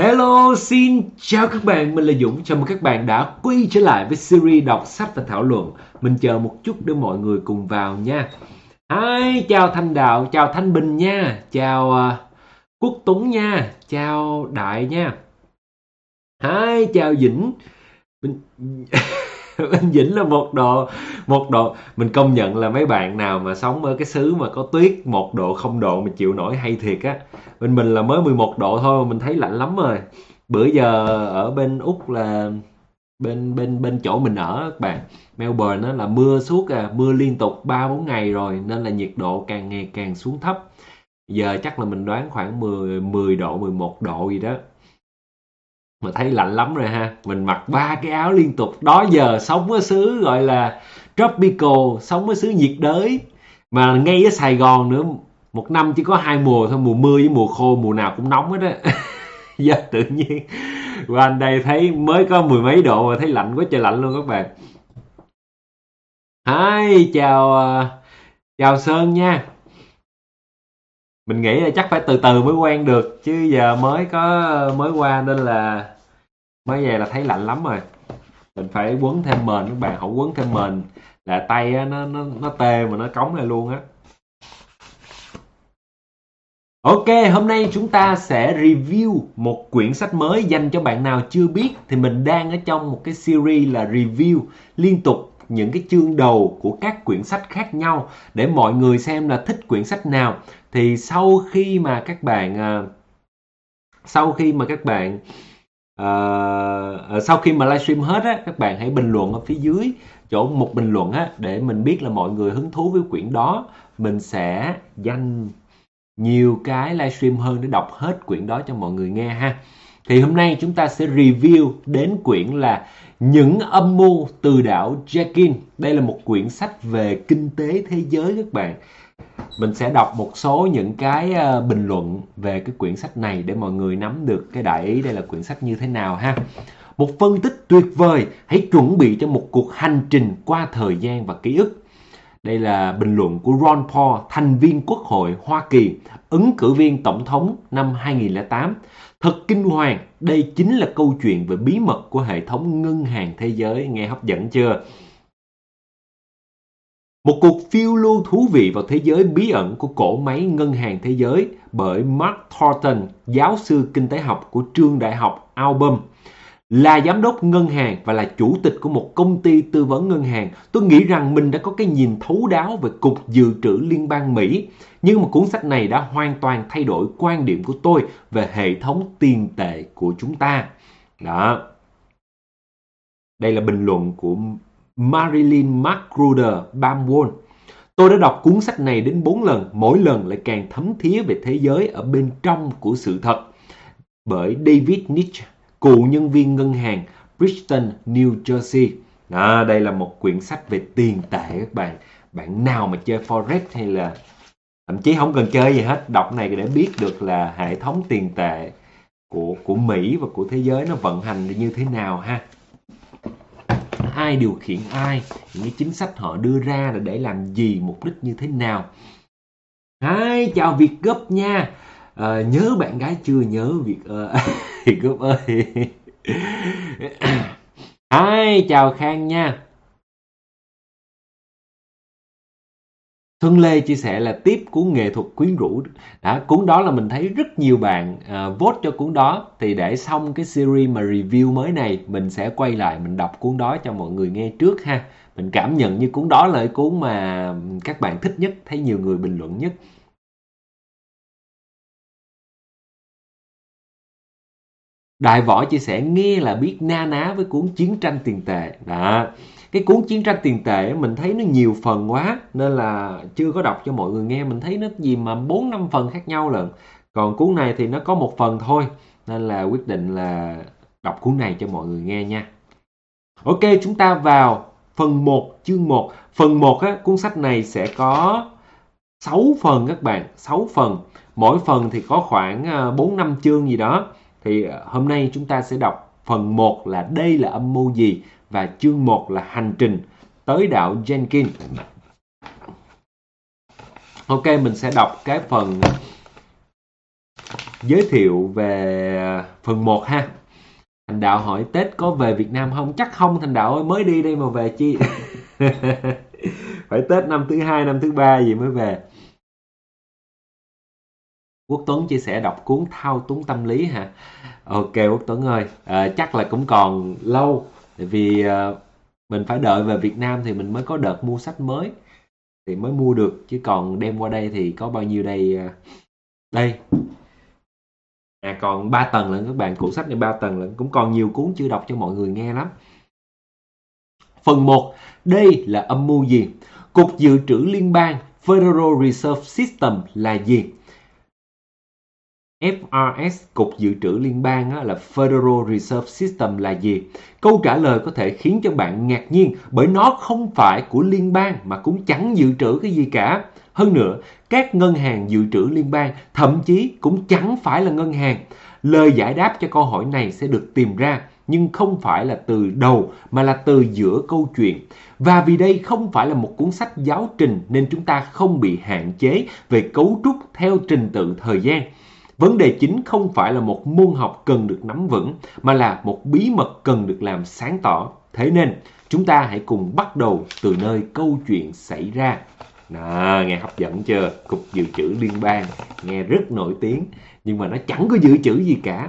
Hello, xin chào các bạn, mình là Dũng. Chào mừng các bạn đã quay trở lại với series đọc sách và thảo luận. Mình chờ một chút để mọi người cùng vào nha. Hi, chào Thanh Đạo, chào Thanh Bình nha, chào Quốc Tuấn nha, chào Đại nha. Hi, chào Vĩnh. Mình... Anh Vĩnh là một độ. Mình công nhận là mấy bạn nào mà sống ở cái xứ mà có tuyết 1 độ 0 độ mà chịu nổi hay thiệt á. Mình là mới 11 độ thôi mà mình thấy lạnh lắm rồi. Bữa giờ ở bên Úc là bên bên bên chỗ mình ở các bạn, Melbourne á, là mưa suốt mưa liên tục 3 4 ngày rồi nên là nhiệt độ càng ngày càng xuống thấp. Giờ chắc là mình đoán khoảng 10 độ 11 độ gì đó, mà thấy lạnh lắm rồi ha. Mình mặc 3 cái áo liên tục. Đó giờ sống ở xứ gọi là tropical, sống ở xứ nhiệt đới, mà ngay ở Sài Gòn nữa, một năm chỉ có 2 mùa thôi, mùa mưa với mùa khô, mùa nào cũng nóng hết á. Giờ tự nhiên qua anh đây thấy mới có mười mấy độ mà thấy lạnh quá trời lạnh luôn các bạn. Hi, chào Sơn nha. Mình nghĩ là chắc phải từ từ mới quen được chứ giờ mới qua nên là mới về là thấy lạnh lắm rồi. Mình phải quấn thêm mền các bạn, không quấn thêm mền là tay á, nó tê mà nó cống lại luôn á. Ok, hôm nay chúng ta sẽ review một quyển sách mới. Dành cho bạn nào chưa biết thì mình đang ở trong một cái series là review liên tục những cái chương đầu của các quyển sách khác nhau để mọi người xem là thích quyển sách nào. Thì sau khi mà các bạn sau khi mà livestream hết á, các bạn hãy bình luận ở phía dưới chỗ một bình luận á, để mình biết là mọi người hứng thú với quyển đó. Mình sẽ dành nhiều cái livestream hơn để đọc hết quyển đó cho mọi người nghe ha. Thì hôm nay chúng ta sẽ review đến quyển là Những âm mưu từ đảo Jekyll. Đây là một quyển sách về kinh tế thế giới các bạn. Mình sẽ đọc một số những cái bình luận về cái quyển sách này để mọi người nắm được cái đại ý đây là quyển sách như thế nào ha. Một phân tích tuyệt vời, hãy chuẩn bị cho một cuộc hành trình qua thời gian và ký ức. Đây là bình luận của Ron Paul, thành viên Quốc hội Hoa Kỳ, ứng cử viên tổng thống năm 2008. Thật kinh hoàng, đây chính là câu chuyện về bí mật của hệ thống ngân hàng thế giới. Nghe hấp dẫn chưa? Một cuộc phiêu lưu thú vị vào thế giới bí ẩn của cỗ máy ngân hàng thế giới bởi Mark Thornton, giáo sư kinh tế học của trường đại học Auburn. Là giám đốc ngân hàng và là chủ tịch của một công ty tư vấn ngân hàng, tôi nghĩ rằng mình đã có cái nhìn thấu đáo về Cục Dự trữ Liên bang Mỹ. Nhưng mà cuốn sách này đã hoàn toàn thay đổi quan điểm của tôi về hệ thống tiền tệ của chúng ta. Đó. Đây là bình luận của Marilyn Magruder Bamwell. Tôi đã đọc cuốn sách này đến 4 lần, mỗi lần lại càng thấm thía về thế giới ở bên trong của sự thật. Bởi David Nietzsche, cựu nhân viên ngân hàng Princeton, New Jersey. Đó, đây là một quyển sách về tiền tệ các bạn. Bạn nào mà chơi Forex hay là thậm chí không cần chơi gì hết, đọc này để biết được là hệ thống tiền tệ của Mỹ và của thế giới nó vận hành như thế nào ha. Ai điều khiển ai, những cái chính sách họ đưa ra là để làm gì, mục đích như thế nào. Hi, chào Việt Gấp nha. Nhớ bạn gái chưa? Nhớ Việt Gấp ơi. Hi, chào Khang nha. Xuân Lê chia sẻ là tiếp cuốn Nghệ thuật quyến rũ. Cuốn đó là mình thấy rất nhiều bạn vote cho cuốn đó. Thì để xong cái series mà review mới này, mình sẽ quay lại mình đọc cuốn đó cho mọi người nghe trước ha. Mình cảm nhận như cuốn đó là cái cuốn mà các bạn thích nhất, thấy nhiều người bình luận nhất. Đại Võ chia sẻ nghe là biết na ná với cuốn Chiến tranh tiền tệ. Đó. Cái cuốn Chiến tranh tiền tệ mình thấy nó nhiều phần quá nên là chưa có đọc cho mọi người nghe. Mình thấy nó gì mà 4-5 phần khác nhau lận. Còn cuốn này thì nó có 1 phần thôi nên là quyết định là đọc cuốn này cho mọi người nghe nha. Ok, chúng ta vào phần 1, chương 1. Phần 1 á, cuốn sách này sẽ có 6 phần các bạn, 6 phần. Mỗi phần thì có khoảng 4-5 chương gì đó. Thì hôm nay chúng ta sẽ đọc phần 1 là đây là âm mưu gì và chương 1 là hành trình tới đảo Jenkins. Ok, mình sẽ đọc cái phần giới thiệu về phần 1 ha. Thành Đạo hỏi Tết có về Việt Nam không? Chắc không Thành Đạo ơi, mới đi đây mà về chi. Phải Tết năm thứ 2, năm thứ 3 gì mới về. Quốc Tuấn chia sẻ đọc cuốn Thao túng tâm lý hả? Ok Quốc Tuấn ơi, chắc là cũng còn lâu, tại vì mình phải đợi về Việt Nam thì mình mới có đợt mua sách mới, thì mới mua được, chứ còn đem qua đây thì có bao nhiêu đây. Đây, còn 3 tầng lận các bạn, cuốn sách này 3 tầng lận, cũng còn nhiều cuốn chưa đọc cho mọi người nghe lắm. Phần 1, đây là âm mưu gì? Cục Dự trữ Liên bang Federal Reserve System là gì? FRS, Cục Dự trữ Liên bang là Federal Reserve System là gì? Câu trả lời có thể khiến cho bạn ngạc nhiên, bởi nó không phải của liên bang mà cũng chẳng dự trữ cái gì cả. Hơn nữa, các ngân hàng dự trữ liên bang thậm chí cũng chẳng phải là ngân hàng. Lời giải đáp cho câu hỏi này sẽ được tìm ra, nhưng không phải là từ đầu mà là từ giữa câu chuyện. Và vì đây không phải là một cuốn sách giáo trình nên chúng ta không bị hạn chế về cấu trúc theo trình tự thời gian. Vấn đề chính không phải là một môn học cần được nắm vững, mà là một bí mật cần được làm sáng tỏ. Thế nên, chúng ta hãy cùng bắt đầu từ nơi câu chuyện xảy ra. Đó, nghe hấp dẫn chưa? Cục Dự trữ Liên bang, nghe rất nổi tiếng, nhưng mà nó chẳng có dự trữ gì cả.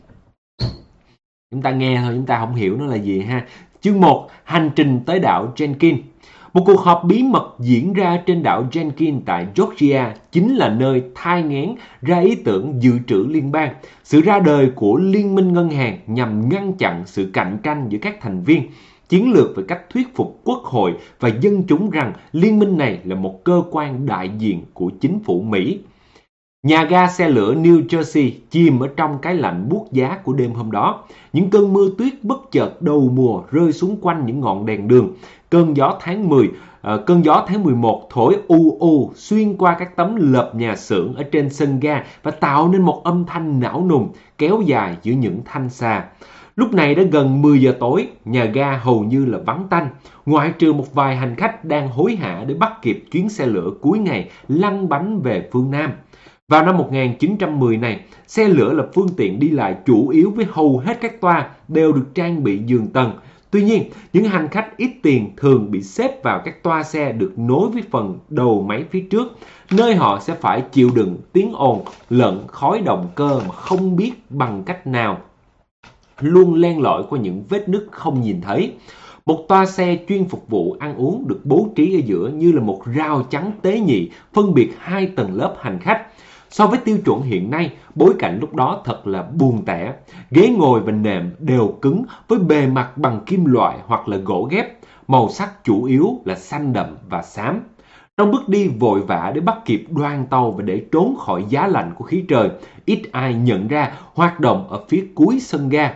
Chúng ta nghe thôi, chúng ta không hiểu nó là gì ha. Chương 1, hành trình tới đảo Jenkins. Một cuộc họp bí mật diễn ra trên đảo Jenkins tại Georgia chính là nơi thai nghén ra ý tưởng dự trữ liên bang, sự ra đời của liên minh ngân hàng nhằm ngăn chặn sự cạnh tranh giữa các thành viên, chiến lược về cách thuyết phục quốc hội và dân chúng rằng liên minh này là một cơ quan đại diện của chính phủ Mỹ. Nhà ga xe lửa New Jersey chìm ở trong cái lạnh buốt giá của đêm hôm đó. Những cơn mưa tuyết bất chợt đầu mùa rơi xuống quanh những ngọn đèn đường. Cơn gió tháng 11 thổi u u xuyên qua các tấm lợp nhà xưởng ở trên sân ga và tạo nên một âm thanh não nùng kéo dài giữa những thanh xa. Lúc này đã gần 10 giờ tối, nhà ga hầu như là vắng tanh, ngoại trừ một vài hành khách đang hối hả để bắt kịp chuyến xe lửa cuối ngày lăn bánh về phương Nam. Vào năm 1910 này, xe lửa là phương tiện đi lại chủ yếu với hầu hết các toa đều được trang bị giường tầng. Tuy nhiên, những hành khách ít tiền thường bị xếp vào các toa xe được nối với phần đầu máy phía trước, nơi họ sẽ phải chịu đựng tiếng ồn lẫn khói động cơ mà không biết bằng cách nào luôn len lỏi qua những vết nứt không nhìn thấy. Một toa xe chuyên phục vụ ăn uống được bố trí ở giữa như là một rào chắn tế nhị phân biệt hai tầng lớp hành khách. So với tiêu chuẩn hiện nay, bối cảnh lúc đó thật là buồn tẻ. Ghế ngồi và nệm đều cứng với bề mặt bằng kim loại hoặc là gỗ ghép. Màu sắc chủ yếu là xanh đậm và xám. Trong bước đi vội vã để bắt kịp đoàn tàu và để trốn khỏi giá lạnh của khí trời, ít ai nhận ra hoạt động ở phía cuối sân ga,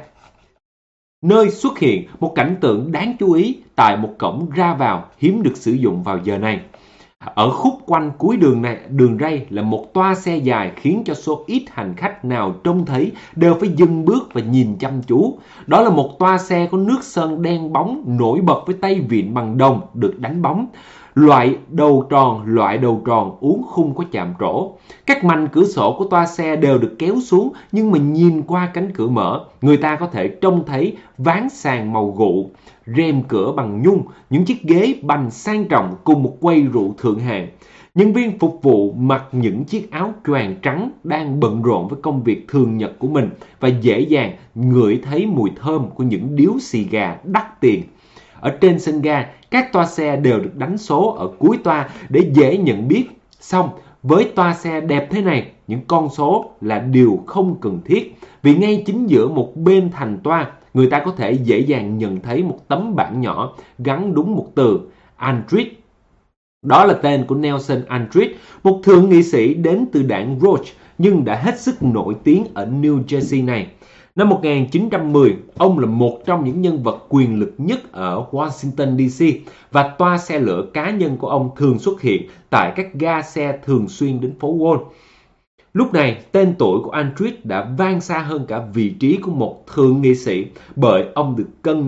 nơi xuất hiện một cảnh tượng đáng chú ý tại một cổng ra vào hiếm được sử dụng vào giờ này. Ở khúc quanh cuối đường ray là một toa xe dài khiến cho số ít hành khách nào trông thấy đều phải dừng bước và nhìn chăm chú. Đó là một toa xe có nước sơn đen bóng nổi bật với tay vịn bằng đồng được đánh bóng. Loại đầu tròn uốn khung có chạm trổ. Các mành cửa sổ của toa xe đều được kéo xuống, nhưng mà nhìn qua cánh cửa mở, người ta có thể trông thấy ván sàn màu gụ, rèm cửa bằng nhung, những chiếc ghế bành sang trọng cùng một quầy rượu thượng hạng. Nhân viên phục vụ mặc những chiếc áo choàng trắng đang bận rộn với công việc thường nhật của mình và dễ dàng ngửi thấy mùi thơm của những điếu xì gà đắt tiền. Ở trên sân ga, các toa xe đều được đánh số ở cuối toa để dễ nhận biết. Xong, với toa xe đẹp thế này, những con số là điều không cần thiết. Vì ngay chính giữa một bên thành toa, người ta có thể dễ dàng nhận thấy một tấm bảng nhỏ gắn đúng một từ Aldrich. Đó là tên của Nelson Aldrich, một thượng nghị sĩ đến từ đảng Roach nhưng đã hết sức nổi tiếng ở New Jersey này. Năm 1910, ông là một trong những nhân vật quyền lực nhất ở Washington DC và toa xe lửa cá nhân của ông thường xuất hiện tại các ga xe thường xuyên đến phố Wall. Lúc này, tên tuổi của Aldrich đã vang xa hơn cả vị trí của một thượng nghị sĩ bởi ông được cân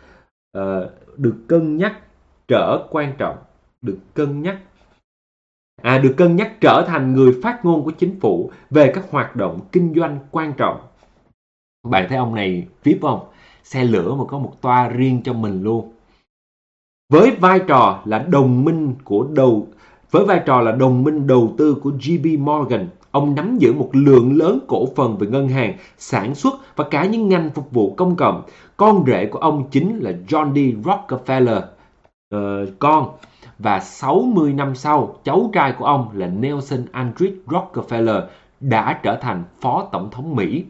nhắc được cân nhắc trở thành người phát ngôn của chính phủ về các hoạt động kinh doanh quan trọng. Bạn thấy ông này VIP không? Xe lửa mà có một toa riêng cho mình luôn. Với vai trò là đồng minh đầu tư của JP Morgan, ông nắm giữ một lượng lớn cổ phần về ngân hàng, sản xuất và cả những ngành phục vụ công cộng. Con rể của ông chính là John D. Rockefeller con, và 60 năm sau, cháu trai của ông là Nelson Aldrich Rockefeller đã trở thành phó tổng thống Mỹ.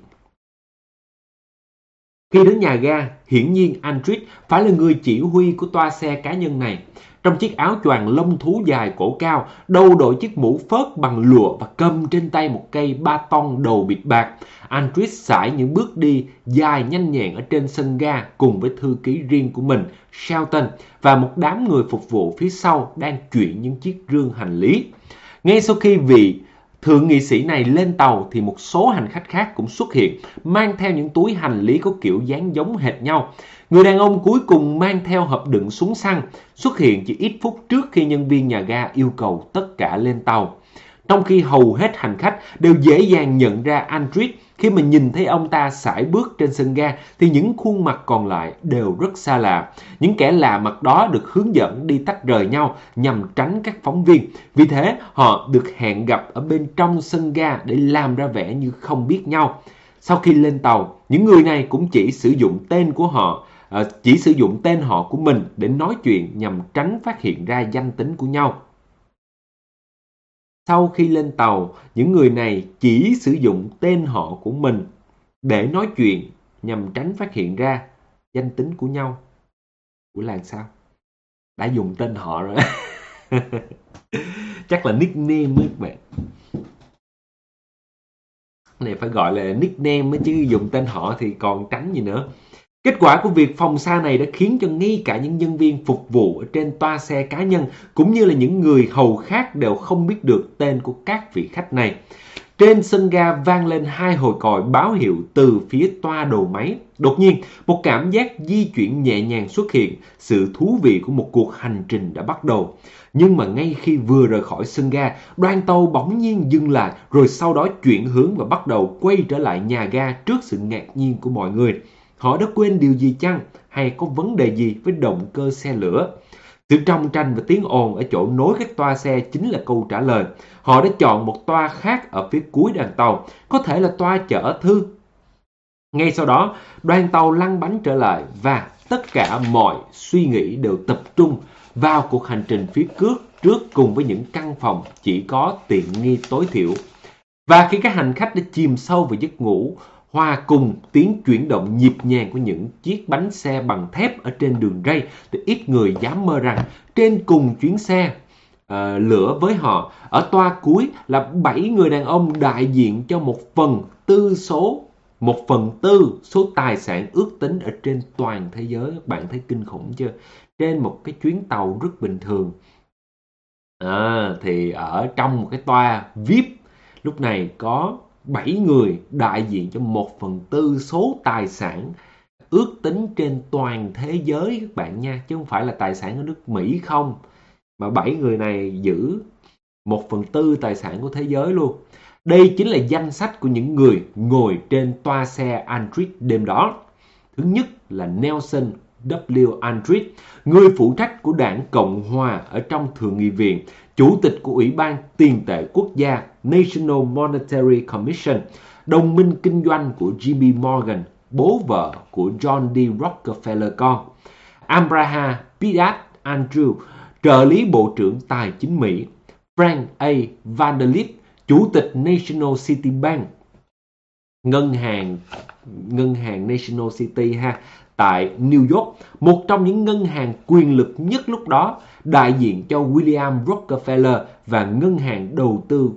Khi đến nhà ga, hiển nhiên Aldrich phải là người chỉ huy của toa xe cá nhân này. Trong chiếc áo choàng lông thú dài cổ cao, đầu đội chiếc mũ phớt bằng lụa và cầm trên tay một cây ba tong đầu bịt bạc, Aldrich sải những bước đi dài nhanh nhẹn ở trên sân ga cùng với thư ký riêng của mình, Shelton, và một đám người phục vụ phía sau đang chuyển những chiếc rương hành lý. Ngay sau khi vị thượng nghị sĩ này lên tàu thì một số hành khách khác cũng xuất hiện, mang theo những túi hành lý có kiểu dáng giống hệt nhau. Người đàn ông cuối cùng mang theo hộp đựng súng săn, xuất hiện chỉ ít phút trước khi nhân viên nhà ga yêu cầu tất cả lên tàu. Trong khi hầu hết hành khách đều dễ dàng nhận ra Aldrich khi mà nhìn thấy ông ta sải bước trên sân ga, thì những khuôn mặt còn lại đều rất xa lạ. Những kẻ lạ mặt đó được hướng dẫn đi tách rời nhau nhằm tránh các phóng viên. Vì thế, họ được hẹn gặp ở bên trong sân ga để làm ra vẻ như không biết nhau. Sau khi lên tàu, những người này cũng chỉ sử dụng tên họ của mình để nói chuyện nhằm tránh phát hiện ra danh tính của nhau. Sau khi lên tàu, những người này chỉ sử dụng tên họ của mình để nói chuyện nhằm tránh phát hiện ra danh tính của nhau. Ủa là sao? Đã dùng tên họ rồi. Chắc là nickname ấy các bạn. Này phải gọi là nickname chứ dùng tên họ thì còn tránh gì nữa. Kết quả của việc phòng xa này đã khiến cho ngay cả những nhân viên phục vụ ở trên toa xe cá nhân cũng như là những người hầu khác đều không biết được tên của các vị khách này. Trên sân ga vang lên 2 hồi còi báo hiệu từ phía toa đầu máy. Đột nhiên, một cảm giác di chuyển nhẹ nhàng xuất hiện, sự thú vị của một cuộc hành trình đã bắt đầu. Nhưng mà ngay khi vừa rời khỏi sân ga, đoàn tàu bỗng nhiên dừng lại, rồi sau đó chuyển hướng và bắt đầu quay trở lại nhà ga trước sự ngạc nhiên của mọi người. Họ đã quên điều gì chăng? Hay có vấn đề gì với động cơ xe lửa? Sự trong tranh và tiếng ồn ở chỗ nối các toa xe chính là câu trả lời. Họ đã chọn một toa khác ở phía cuối đoàn tàu, có thể là toa chở thư. Ngay sau đó, đoàn tàu lăn bánh trở lại và tất cả mọi suy nghĩ đều tập trung vào cuộc hành trình phía trước cùng với những căn phòng chỉ có tiện nghi tối thiểu. Và khi các hành khách đã chìm sâu vào giấc ngủ, hòa cùng tiếng chuyển động nhịp nhàng của những chiếc bánh xe bằng thép ở trên đường ray, thì ít người dám mơ rằng trên cùng chuyến xe lửa với họ, ở toa cuối là 7 người đàn ông đại diện cho 1/4 số tài sản ước tính ở trên toàn thế giới. Các bạn thấy kinh khủng chưa? Trên một cái chuyến tàu rất bình thường, thì ở trong một cái toa VIP lúc này có 7 người đại diện cho 1/4 số tài sản ước tính trên toàn thế giới các bạn nha, chứ không phải là tài sản ở nước Mỹ không, mà 7 người này giữ 1/4 tài sản của thế giới luôn. Đây chính là danh sách của những người ngồi trên toa xe Aldrich đêm đó. Thứ nhất là Nelson W. Aldrich, người phụ trách của đảng Cộng Hòa ở trong Thượng nghị viện, chủ tịch của Ủy ban Tiền tệ Quốc gia National Monetary Commission, đồng minh kinh doanh của JP Morgan, bố vợ của John D. Rockefeller con. Abraham Piat Andrew, trợ lý Bộ trưởng Tài chính Mỹ. Frank A. Vanderlip, chủ tịch National City Bank, ngân hàng National City tại New York, một trong những ngân hàng quyền lực nhất lúc đó, đại diện cho William Rockefeller và ngân hàng đầu tư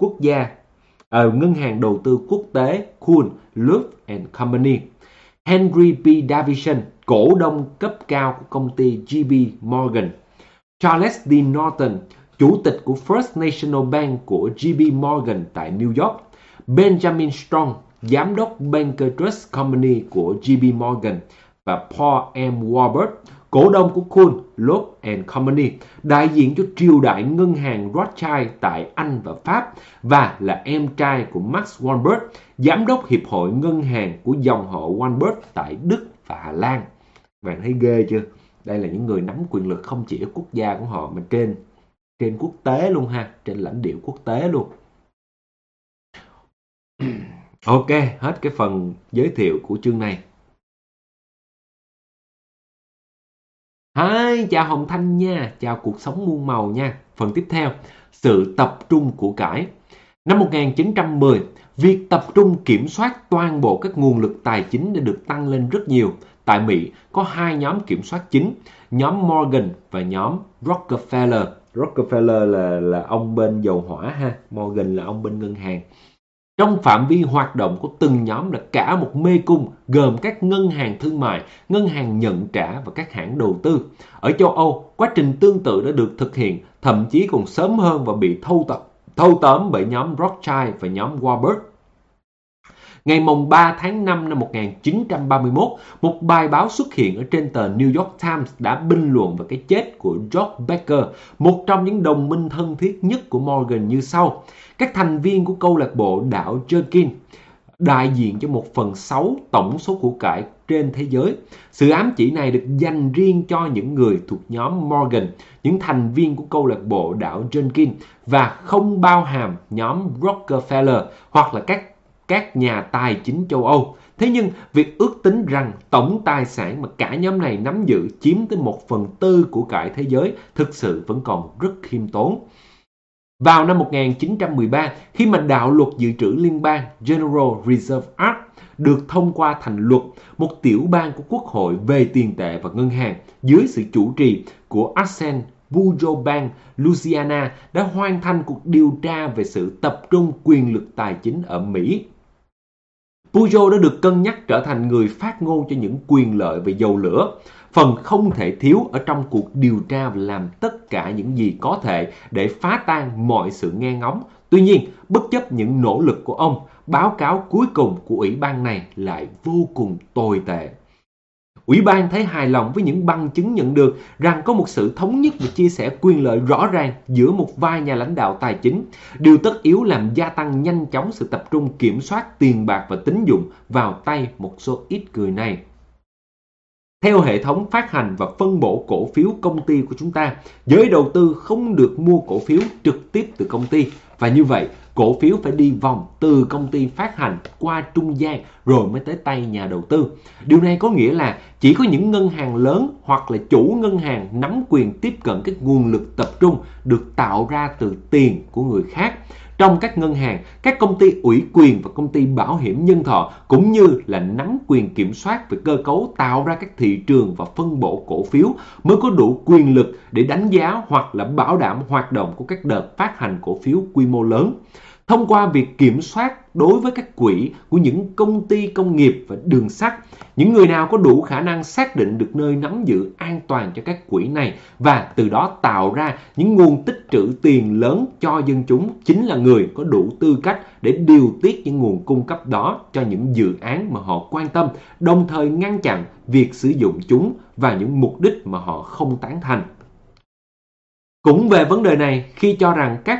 quốc tế Kuhn, Lutz and Company. Henry P. Davison, cổ đông cấp cao của công ty JP Morgan. Charles D. Norton, chủ tịch của First National Bank của JP Morgan tại New York. Benjamin Strong, giám đốc Banker Trust Company của JP Morgan. Và Paul M. Warburg, cổ đông của Kuhn, Loeb and Company, đại diện cho triều đại ngân hàng Rothschild tại Anh và Pháp, và là em trai của Max Weinberg, giám đốc Hiệp hội Ngân hàng của dòng họ Weinberg tại Đức và Hà Lan. Bạn thấy ghê chưa? Đây là những người nắm quyền lực không chỉ ở quốc gia của họ mà trên quốc tế luôn ha, trên lãnh địa quốc tế luôn. Ok, hết cái phần giới thiệu của chương này. Hi, chào Hồng Thanh nha, chào cuộc sống muôn màu nha. Phần tiếp theo, sự tập trung của cải. Năm 1910, việc tập trung kiểm soát toàn bộ các nguồn lực tài chính đã được tăng lên rất nhiều. Tại Mỹ có hai nhóm kiểm soát chính, nhóm Morgan và nhóm Rockefeller. Rockefeller là ông bên dầu hỏa ha, Morgan là ông bên ngân hàng. Trong phạm vi hoạt động của từng nhóm là cả một mê cung gồm các ngân hàng thương mại, ngân hàng nhận trả và các hãng đầu tư. Ở châu Âu, quá trình tương tự đã được thực hiện, thậm chí còn sớm hơn và bị thâu tóm bởi nhóm Rothschild và nhóm Warburg. Ngày mùng 3 tháng 5 năm 1931, một bài báo xuất hiện ở trên tờ New York Times đã bình luận về cái chết của George Becker, một trong những đồng minh thân thiết nhất của Morgan như sau. Các thành viên của câu lạc bộ đảo Jenkins đại diện cho 1/6 tổng số của cải trên thế giới. Sự ám chỉ này được dành riêng cho những người thuộc nhóm Morgan, những thành viên của câu lạc bộ đảo Jenkins, và không bao hàm nhóm Rockefeller hoặc là các nhà tài chính châu Âu. Thế nhưng, việc ước tính rằng tổng tài sản mà cả nhóm này nắm giữ chiếm tới 1/4 của cải thế giới thực sự vẫn còn rất khiêm tốn. Vào năm 1913, khi mà đạo luật dự trữ liên bang General Reserve Act được thông qua thành luật, một tiểu bang của Quốc hội về tiền tệ và ngân hàng dưới sự chủ trì của Arsène Bujobank, Louisiana đã hoàn thành cuộc điều tra về sự tập trung quyền lực tài chính ở Mỹ. Bujo đã được cân nhắc trở thành người phát ngôn cho những quyền lợi về dầu lửa, phần không thể thiếu ở trong cuộc điều tra và làm tất cả những gì có thể để phá tan mọi sự nghe ngóng. Tuy nhiên, bất chấp những nỗ lực của ông, báo cáo cuối cùng của ủy ban này lại vô cùng tồi tệ. Ủy ban thấy hài lòng với những bằng chứng nhận được rằng có một sự thống nhất và chia sẻ quyền lợi rõ ràng giữa một vài nhà lãnh đạo tài chính, điều tất yếu làm gia tăng nhanh chóng sự tập trung kiểm soát tiền bạc và tín dụng vào tay một số ít người này. Theo hệ thống phát hành và phân bổ cổ phiếu công ty của chúng ta, giới đầu tư không được mua cổ phiếu trực tiếp từ công ty, và như vậy cổ phiếu phải đi vòng từ công ty phát hành qua trung gian rồi mới tới tay nhà đầu tư. Điều này có nghĩa là chỉ có những ngân hàng lớn hoặc là chủ ngân hàng nắm quyền tiếp cận các nguồn lực tập trung được tạo ra từ tiền của người khác. Trong các ngân hàng, các công ty ủy quyền và công ty bảo hiểm nhân thọ cũng như là nắm quyền kiểm soát về cơ cấu tạo ra các thị trường và phân bổ cổ phiếu mới có đủ quyền lực để đánh giá hoặc là bảo đảm hoạt động của các đợt phát hành cổ phiếu quy mô lớn. Thông qua việc kiểm soát đối với các quỹ của những công ty công nghiệp và đường sắt, những người nào có đủ khả năng xác định được nơi nắm giữ an toàn cho các quỹ này và từ đó tạo ra những nguồn tích trữ tiền lớn cho dân chúng chính là người có đủ tư cách để điều tiết những nguồn cung cấp đó cho những dự án mà họ quan tâm, đồng thời ngăn chặn việc sử dụng chúng vào những mục đích mà họ không tán thành. Cũng về vấn đề này, khi cho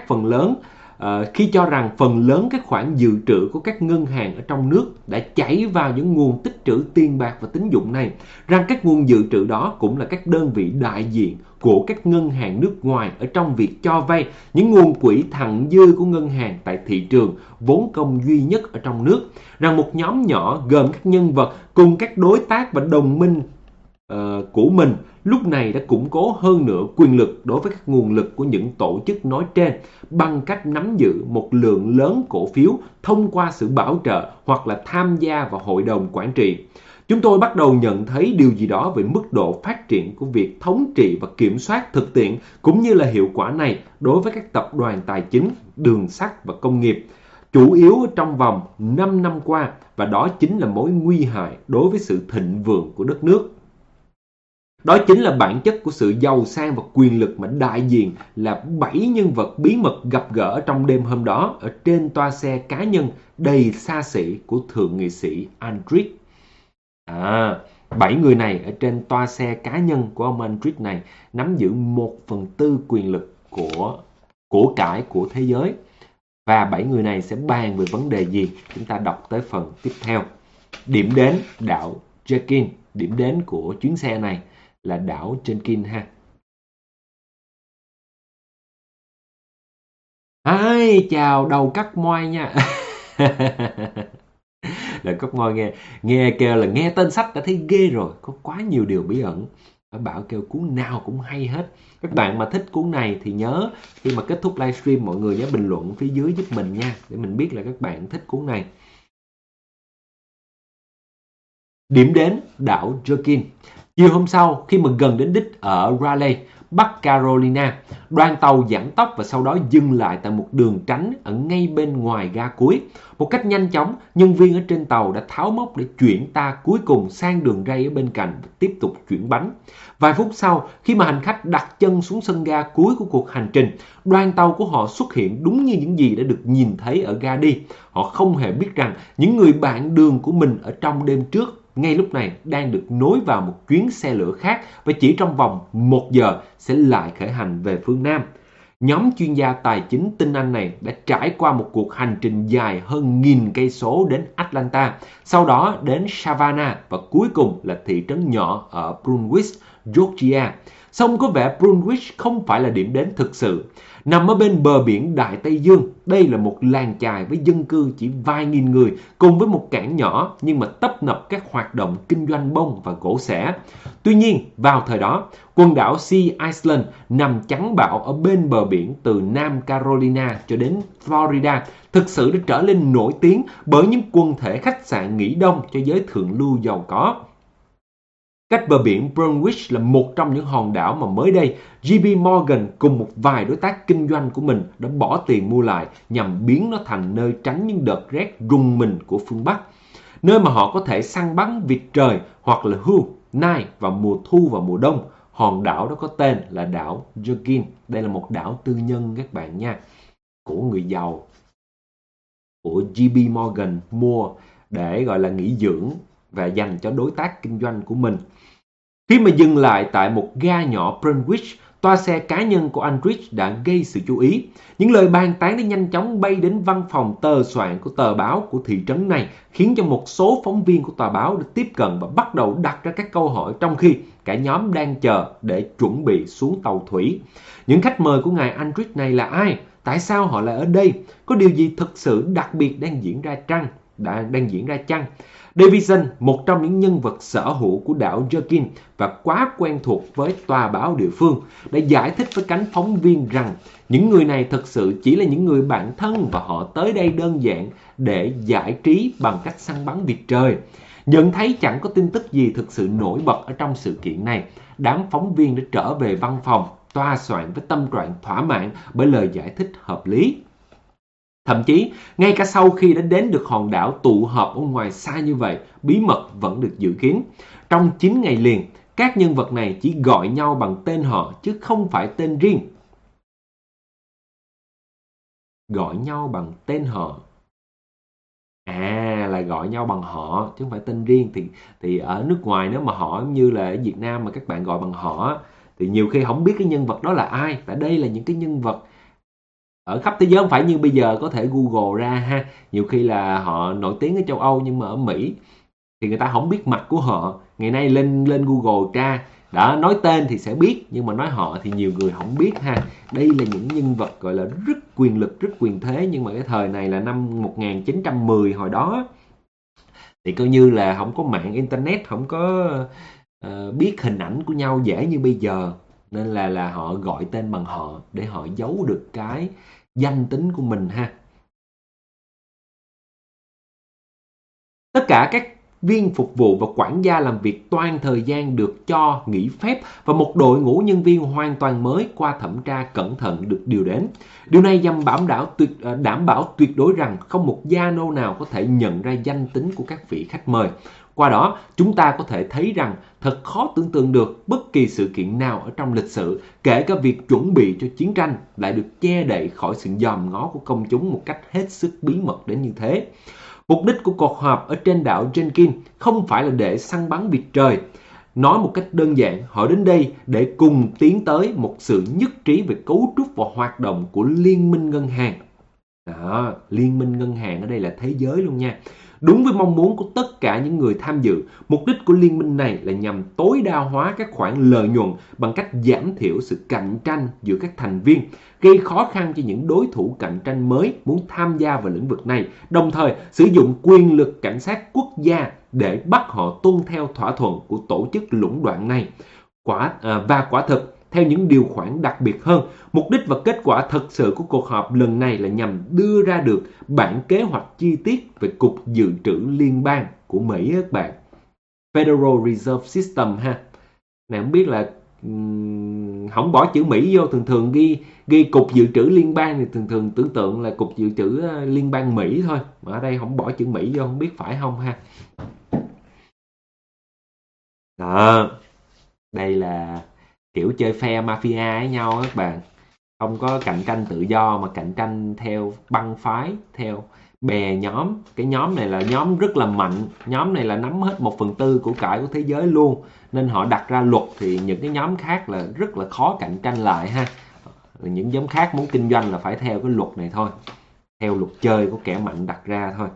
rằng phần lớn các khoản dự trữ của các ngân hàng ở trong nước đã chảy vào những nguồn tích trữ tiền bạc và tín dụng này, rằng các nguồn dự trữ đó cũng là các đơn vị đại diện của các ngân hàng nước ngoài ở trong việc cho vay, những nguồn quỹ thặng dư của ngân hàng tại thị trường vốn công duy nhất ở trong nước, rằng một nhóm nhỏ gồm các nhân vật cùng các đối tác và đồng minh của mình lúc này đã củng cố hơn nữa quyền lực đối với các nguồn lực của những tổ chức nói trên bằng cách nắm giữ một lượng lớn cổ phiếu thông qua sự bảo trợ hoặc là tham gia vào hội đồng quản trị. Chúng tôi bắt đầu nhận thấy điều gì đó về mức độ phát triển của việc thống trị và kiểm soát thực tiễn cũng như là hiệu quả này đối với các tập đoàn tài chính, đường sắt và công nghiệp, chủ yếu trong vòng 5 năm qua, và đó chính là mối nguy hại đối với sự thịnh vượng của đất nước. Đó chính là bản chất của sự giàu sang và quyền lực mà đại diện là 7 nhân vật bí mật gặp gỡ trong đêm hôm đó ở trên toa xe cá nhân đầy xa xỉ của thượng nghị sĩ Aldrich. 7 người này ở trên toa xe cá nhân của ông Andrew này nắm giữ 1/4 quyền lực của cải của thế giới. Và 7 người này sẽ bàn về vấn đề gì? Chúng ta đọc tới phần tiếp theo. Điểm đến đảo Jekyll. Điểm đến của chuyến xe này là đảo Jekyll ha. Chào đầu cắt moi nha. Là cắt moi nghe kêu là nghe tên sách đã thấy ghê rồi. Có quá nhiều điều bí ẩn. Phải bảo kêu cuốn nào cũng hay hết. Các bạn mà thích cuốn này thì nhớ khi mà kết thúc livestream mọi người nhớ bình luận phía dưới giúp mình nha, để mình biết là các bạn thích cuốn này. Điểm đến đảo Jekyll. Chiều hôm sau, khi mà gần đến đích ở Raleigh, Bắc Carolina, đoàn tàu giảm tốc và sau đó dừng lại tại một đường tránh ở ngay bên ngoài ga cuối. Một cách nhanh chóng, nhân viên ở trên tàu đã tháo móc để chuyển ta cuối cùng sang đường ray ở bên cạnh và tiếp tục chuyển bánh. Vài phút sau, khi mà hành khách đặt chân xuống sân ga cuối của cuộc hành trình, đoàn tàu của họ xuất hiện đúng như những gì đã được nhìn thấy ở ga đi. Họ không hề biết rằng những người bạn đường của mình ở trong đêm trước ngay lúc này đang được nối vào một chuyến xe lửa khác và chỉ trong vòng 1 giờ sẽ lại khởi hành về phương Nam. Nhóm chuyên gia tài chính tinh Anh này đã trải qua một cuộc hành trình dài hơn 1000 cây số đến Atlanta, sau đó đến Savannah và cuối cùng là thị trấn nhỏ ở Brunswick, Georgia. Song có vẻ Brunswick không phải là điểm đến thực sự. Nằm ở bên bờ biển Đại Tây Dương, đây là một làng chài với dân cư chỉ vài nghìn người cùng với một cảng nhỏ nhưng mà tấp nập các hoạt động kinh doanh bông và gỗ xẻ. Tuy nhiên, vào thời đó, quần đảo Sea Island nằm chắn bão ở bên bờ biển từ Nam Carolina cho đến Florida thực sự đã trở nên nổi tiếng bởi những quần thể khách sạn nghỉ đông cho giới thượng lưu giàu có. Cách bờ biển Brunswick là một trong những hòn đảo mà mới đây JP Morgan cùng một vài đối tác kinh doanh của mình đã bỏ tiền mua lại nhằm biến nó thành nơi tránh những đợt rét rùng mình của phương Bắc. Nơi mà họ có thể săn bắn vịt trời hoặc là hươu, nai vào mùa thu và mùa đông. Hòn đảo đó có tên là đảo Jekyll. Đây là một đảo tư nhân các bạn nha, của người giàu, của JP Morgan mua để gọi là nghỉ dưỡng và dành cho đối tác kinh doanh của mình. Khi mà dừng lại tại một ga nhỏ Brunswick, toa xe cá nhân của Andrew đã gây sự chú ý. Những lời bàn tán đã nhanh chóng bay đến văn phòng tờ soạn của tờ báo của thị trấn này, khiến cho một số phóng viên của tờ báo được tiếp cận và bắt đầu đặt ra các câu hỏi trong khi cả nhóm đang chờ để chuẩn bị xuống tàu thủy. Những khách mời của ngài Andrew này là ai? Tại sao họ lại ở đây? Có điều gì thực sự đặc biệt đang diễn ra chăng? Davidson, một trong những nhân vật sở hữu của đảo Jekyll và quá quen thuộc với tòa báo địa phương, đã giải thích với cánh phóng viên rằng những người này thực sự chỉ là những người bạn thân và họ tới đây đơn giản để giải trí bằng cách săn bắn vịt trời. Nhận thấy chẳng có tin tức gì thực sự nổi bật ở trong sự kiện này, đám phóng viên đã trở về văn phòng, tòa soạn với tâm trạng thỏa mãn bởi lời giải thích hợp lý. Thậm chí, ngay cả sau khi đã đến được hòn đảo tụ họp ở ngoài xa như vậy, bí mật vẫn được giữ kín. Trong 9 ngày liền, các nhân vật này chỉ gọi nhau bằng tên họ chứ không phải tên riêng. Gọi nhau bằng tên họ. Là gọi nhau bằng họ chứ không phải tên riêng. Thì ở nước ngoài nếu mà họ như là ở Việt Nam mà các bạn gọi bằng họ thì nhiều khi không biết cái nhân vật đó là ai. Tại đây là những cái nhân vật ở khắp thế giới, không phải như bây giờ có thể Google ra ha. Nhiều khi là họ nổi tiếng ở châu Âu nhưng mà ở Mỹ thì người ta không biết mặt của họ. Ngày nay lên Google tra, đã nói tên thì sẽ biết, nhưng mà nói họ thì nhiều người không biết ha. Đây là những nhân vật gọi là rất quyền lực, rất quyền thế, nhưng mà cái thời này là năm 1910 hồi đó. Thì coi như là không có mạng internet, không có biết hình ảnh của nhau dễ như bây giờ. Nên là họ gọi tên bằng họ để họ giấu được cái danh tính của mình ha. Tất cả các viên phục vụ và quản gia làm việc toàn thời gian được cho nghỉ phép và một đội ngũ nhân viên hoàn toàn mới qua thẩm tra cẩn thận được điều đến. Điều này nhằm đảm bảo tuyệt đối rằng không một gia nô nào có thể nhận ra danh tính của các vị khách mời. Qua đó, chúng ta có thể thấy rằng thật khó tưởng tượng được bất kỳ sự kiện nào ở trong lịch sử, kể cả việc chuẩn bị cho chiến tranh, lại được che đậy khỏi sự dòm ngó của công chúng một cách hết sức bí mật đến như thế. Mục đích của cuộc họp ở trên đảo Jenkins không phải là để săn bắn vịt trời. Nói một cách đơn giản, họ đến đây để cùng tiến tới một sự nhất trí về cấu trúc và hoạt động của Liên minh ngân hàng. Đó, Liên minh ngân hàng ở đây là thế giới luôn nha. Đúng với mong muốn của tất cả những người tham dự, mục đích của liên minh này là nhằm tối đa hóa các khoản lợi nhuận bằng cách giảm thiểu sự cạnh tranh giữa các thành viên, gây khó khăn cho những đối thủ cạnh tranh mới muốn tham gia vào lĩnh vực này, đồng thời sử dụng quyền lực cảnh sát quốc gia để bắt họ tuân theo thỏa thuận của tổ chức lũng đoạn này. Và quả thực, theo những điều khoản đặc biệt hơn, mục đích và kết quả thực sự của cuộc họp lần này là nhằm đưa ra được bản kế hoạch chi tiết về Cục Dự trữ Liên bang của Mỹ các bạn. Federal Reserve System ha. Này không biết là không bỏ chữ Mỹ vô, thường ghi Cục Dự trữ Liên bang thì thường tưởng tượng là Cục Dự trữ Liên bang Mỹ thôi. Mà ở đây không bỏ chữ Mỹ vô, không biết phải không ha. Đó, đây là kiểu chơi phe mafia với nhau các bạn. Không có cạnh tranh tự do mà cạnh tranh theo băng phái, theo bè nhóm. Cái nhóm này là nhóm rất là mạnh, nhóm này là nắm hết 1/4 của cải của thế giới luôn. Nên họ đặt ra luật thì những cái nhóm khác là rất là khó cạnh tranh lại ha. Những nhóm khác muốn kinh doanh là phải theo cái luật này thôi, theo luật chơi của kẻ mạnh đặt ra thôi.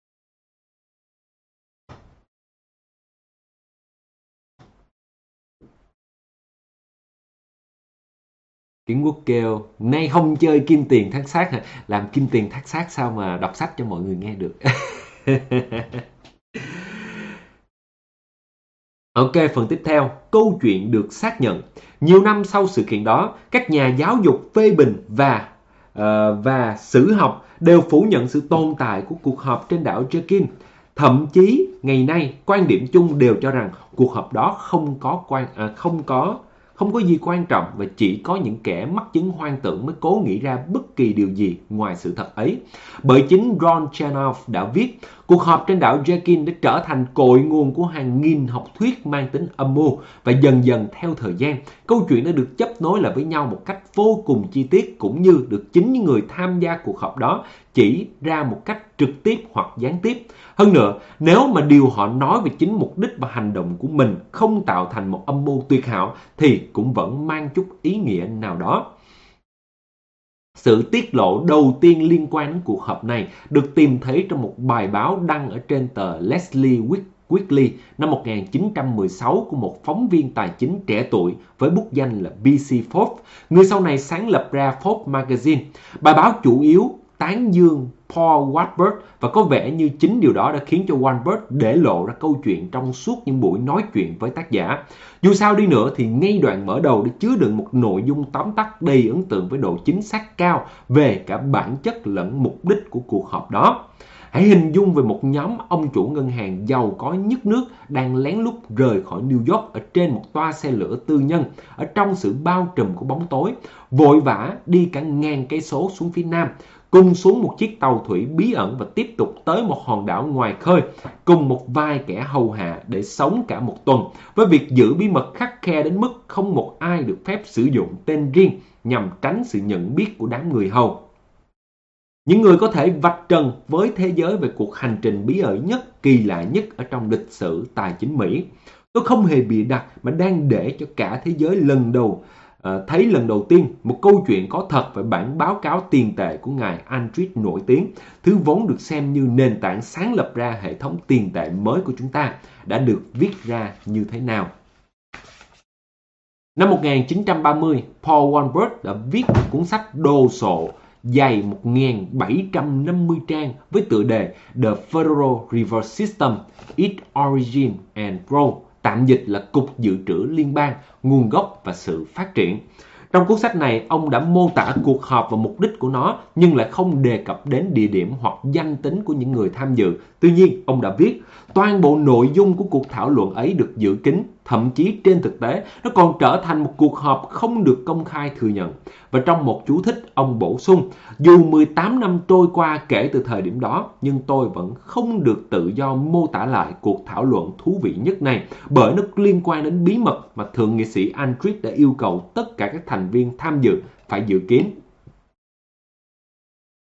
Kiến Quốc kêu, nay không chơi kim tiền thác sát hả? Làm kim tiền thác sát sao mà đọc sách cho mọi người nghe được. Ok, phần tiếp theo, câu chuyện được xác nhận. Nhiều năm sau sự kiện đó, các nhà giáo dục phê bình và sử học đều phủ nhận sự tồn tại của cuộc họp trên đảo Jenkins. Thậm chí, ngày nay, quan điểm chung đều cho rằng cuộc họp đó không có gì quan trọng và chỉ có những kẻ mắc chứng hoang tưởng mới cố nghĩ ra bất kỳ điều gì ngoài sự thật ấy. Bởi chính Ron Chernoff đã viết, cuộc họp trên đảo Jenkins đã trở thành cội nguồn của hàng nghìn học thuyết mang tính âm mưu và dần dần theo thời gian, câu chuyện đã được chấp nối lại với nhau một cách vô cùng chi tiết cũng như được chính những người tham gia cuộc họp đó chỉ ra một cách trực tiếp hoặc gián tiếp. Hơn nữa, nếu mà điều họ nói về chính mục đích và hành động của mình không tạo thành một âm mưu tuyệt hảo thì cũng vẫn mang chút ý nghĩa nào đó. Sự tiết lộ đầu tiên liên quan đến cuộc họp này được tìm thấy trong một bài báo đăng ở trên tờ Leslie Weekly năm 1916 của một phóng viên tài chính trẻ tuổi với bút danh là B.C. Forbes, người sau này sáng lập ra Forbes Magazine. Bài báo chủ yếu tán dương Paul Warburg và có vẻ như chính điều đó đã khiến cho Warburg để lộ ra câu chuyện trong suốt những buổi nói chuyện với tác giả. Dù sao đi nữa thì ngay đoạn mở đầu đã chứa đựng một nội dung tóm tắt đầy ấn tượng với độ chính xác cao về cả bản chất lẫn mục đích của cuộc họp đó. Hãy hình dung về một nhóm ông chủ ngân hàng giàu có nhất nước đang lén lút rời khỏi New York ở trên một toa xe lửa tư nhân ở trong sự bao trùm của bóng tối, vội vã đi cả ngàn cây số xuống phía nam, cùng xuống một chiếc tàu thủy bí ẩn và tiếp tục tới một hòn đảo ngoài khơi cùng một vài kẻ hầu hạ để sống cả một tuần, với việc giữ bí mật khắt khe đến mức không một ai được phép sử dụng tên riêng nhằm tránh sự nhận biết của đám người hầu. Những người có thể vạch trần với thế giới về cuộc hành trình bí ẩn nhất, kỳ lạ nhất ở trong lịch sử tài chính Mỹ. Tôi không hề bịa đặt mà đang để cho cả thế giới thấy lần đầu tiên một câu chuyện có thật về bản báo cáo tiền tệ của ngài Andrews nổi tiếng, thứ vốn được xem như nền tảng sáng lập ra hệ thống tiền tệ mới của chúng ta, đã được viết ra như thế nào. Năm 1930, Paul Warburg đã viết một cuốn sách đồ sộ dày 1.750 trang với tựa đề The Federal Reserve System, Its Origin and Growth, tạm dịch là Cục Dự trữ Liên bang, nguồn gốc và sự phát triển. Trong cuốn sách này, ông đã mô tả cuộc họp và mục đích của nó, nhưng lại không đề cập đến địa điểm hoặc danh tính của những người tham dự. Tuy nhiên, ông đã viết, toàn bộ nội dung của cuộc thảo luận ấy được giữ kín, thậm chí trên thực tế, nó còn trở thành một cuộc họp không được công khai thừa nhận. Và trong một chú thích, ông bổ sung, dù 18 năm trôi qua kể từ thời điểm đó, nhưng tôi vẫn không được tự do mô tả lại cuộc thảo luận thú vị nhất này, bởi nó liên quan đến bí mật mà Thượng nghị sĩ Andrews đã yêu cầu tất cả các thành viên tham dự phải giữ kín.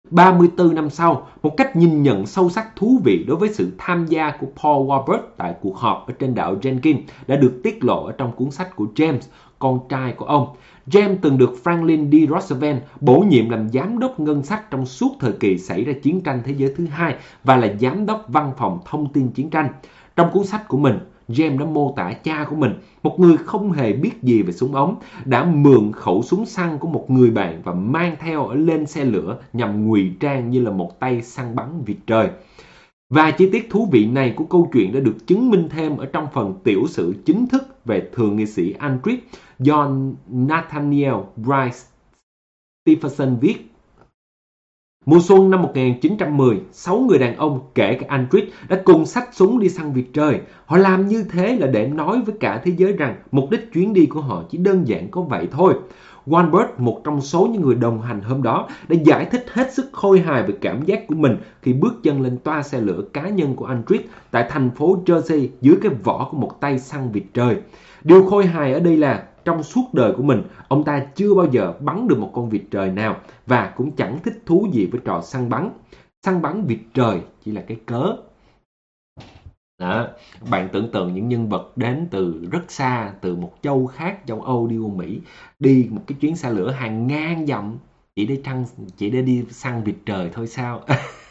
34 năm sau, một cách nhìn nhận sâu sắc thú vị đối với sự tham gia của Paul Walbert tại cuộc họp ở trên đảo Jenkins đã được tiết lộ ở trong cuốn sách của James, con trai của ông. James từng được Franklin D. Roosevelt bổ nhiệm làm giám đốc ngân sách trong suốt thời kỳ xảy ra chiến tranh thế giới thứ hai và là giám đốc văn phòng thông tin chiến tranh. Trong cuốn sách của mình, James đã mô tả cha của mình, một người không hề biết gì về súng ống, đã mượn khẩu súng săn của một người bạn và mang theo ở lên xe lửa nhằm ngụy trang như là một tay săn bắn vịt trời. Và chi tiết thú vị này của câu chuyện đã được chứng minh thêm ở trong phần tiểu sử chính thức về thượng nghị sĩ Aldrich do Nathaniel Bryce Stephenson viết. Mùa xuân năm 1910, 6 người đàn ông kể cả Aldrich đã cùng xách súng đi săn vịt trời. Họ làm như thế là để nói với cả thế giới rằng mục đích chuyến đi của họ chỉ đơn giản có vậy thôi. Walbert, một trong số những người đồng hành hôm đó, đã giải thích hết sức khôi hài về cảm giác của mình khi bước chân lên toa xe lửa cá nhân của Aldrich tại thành phố Jersey dưới cái vỏ của một tay săn vịt trời. Điều khôi hài ở đây là trong suốt đời của mình, ông ta chưa bao giờ bắn được một con vịt trời nào và cũng chẳng thích thú gì với trò săn bắn. Săn bắn vịt trời chỉ là cái cớ. Đó. Bạn tưởng tượng những nhân vật đến từ rất xa, từ một châu khác trong Âu đi Mỹ, đi một cái chuyến xe lửa hàng ngàn dặm chỉ để đi săn vịt trời thôi sao?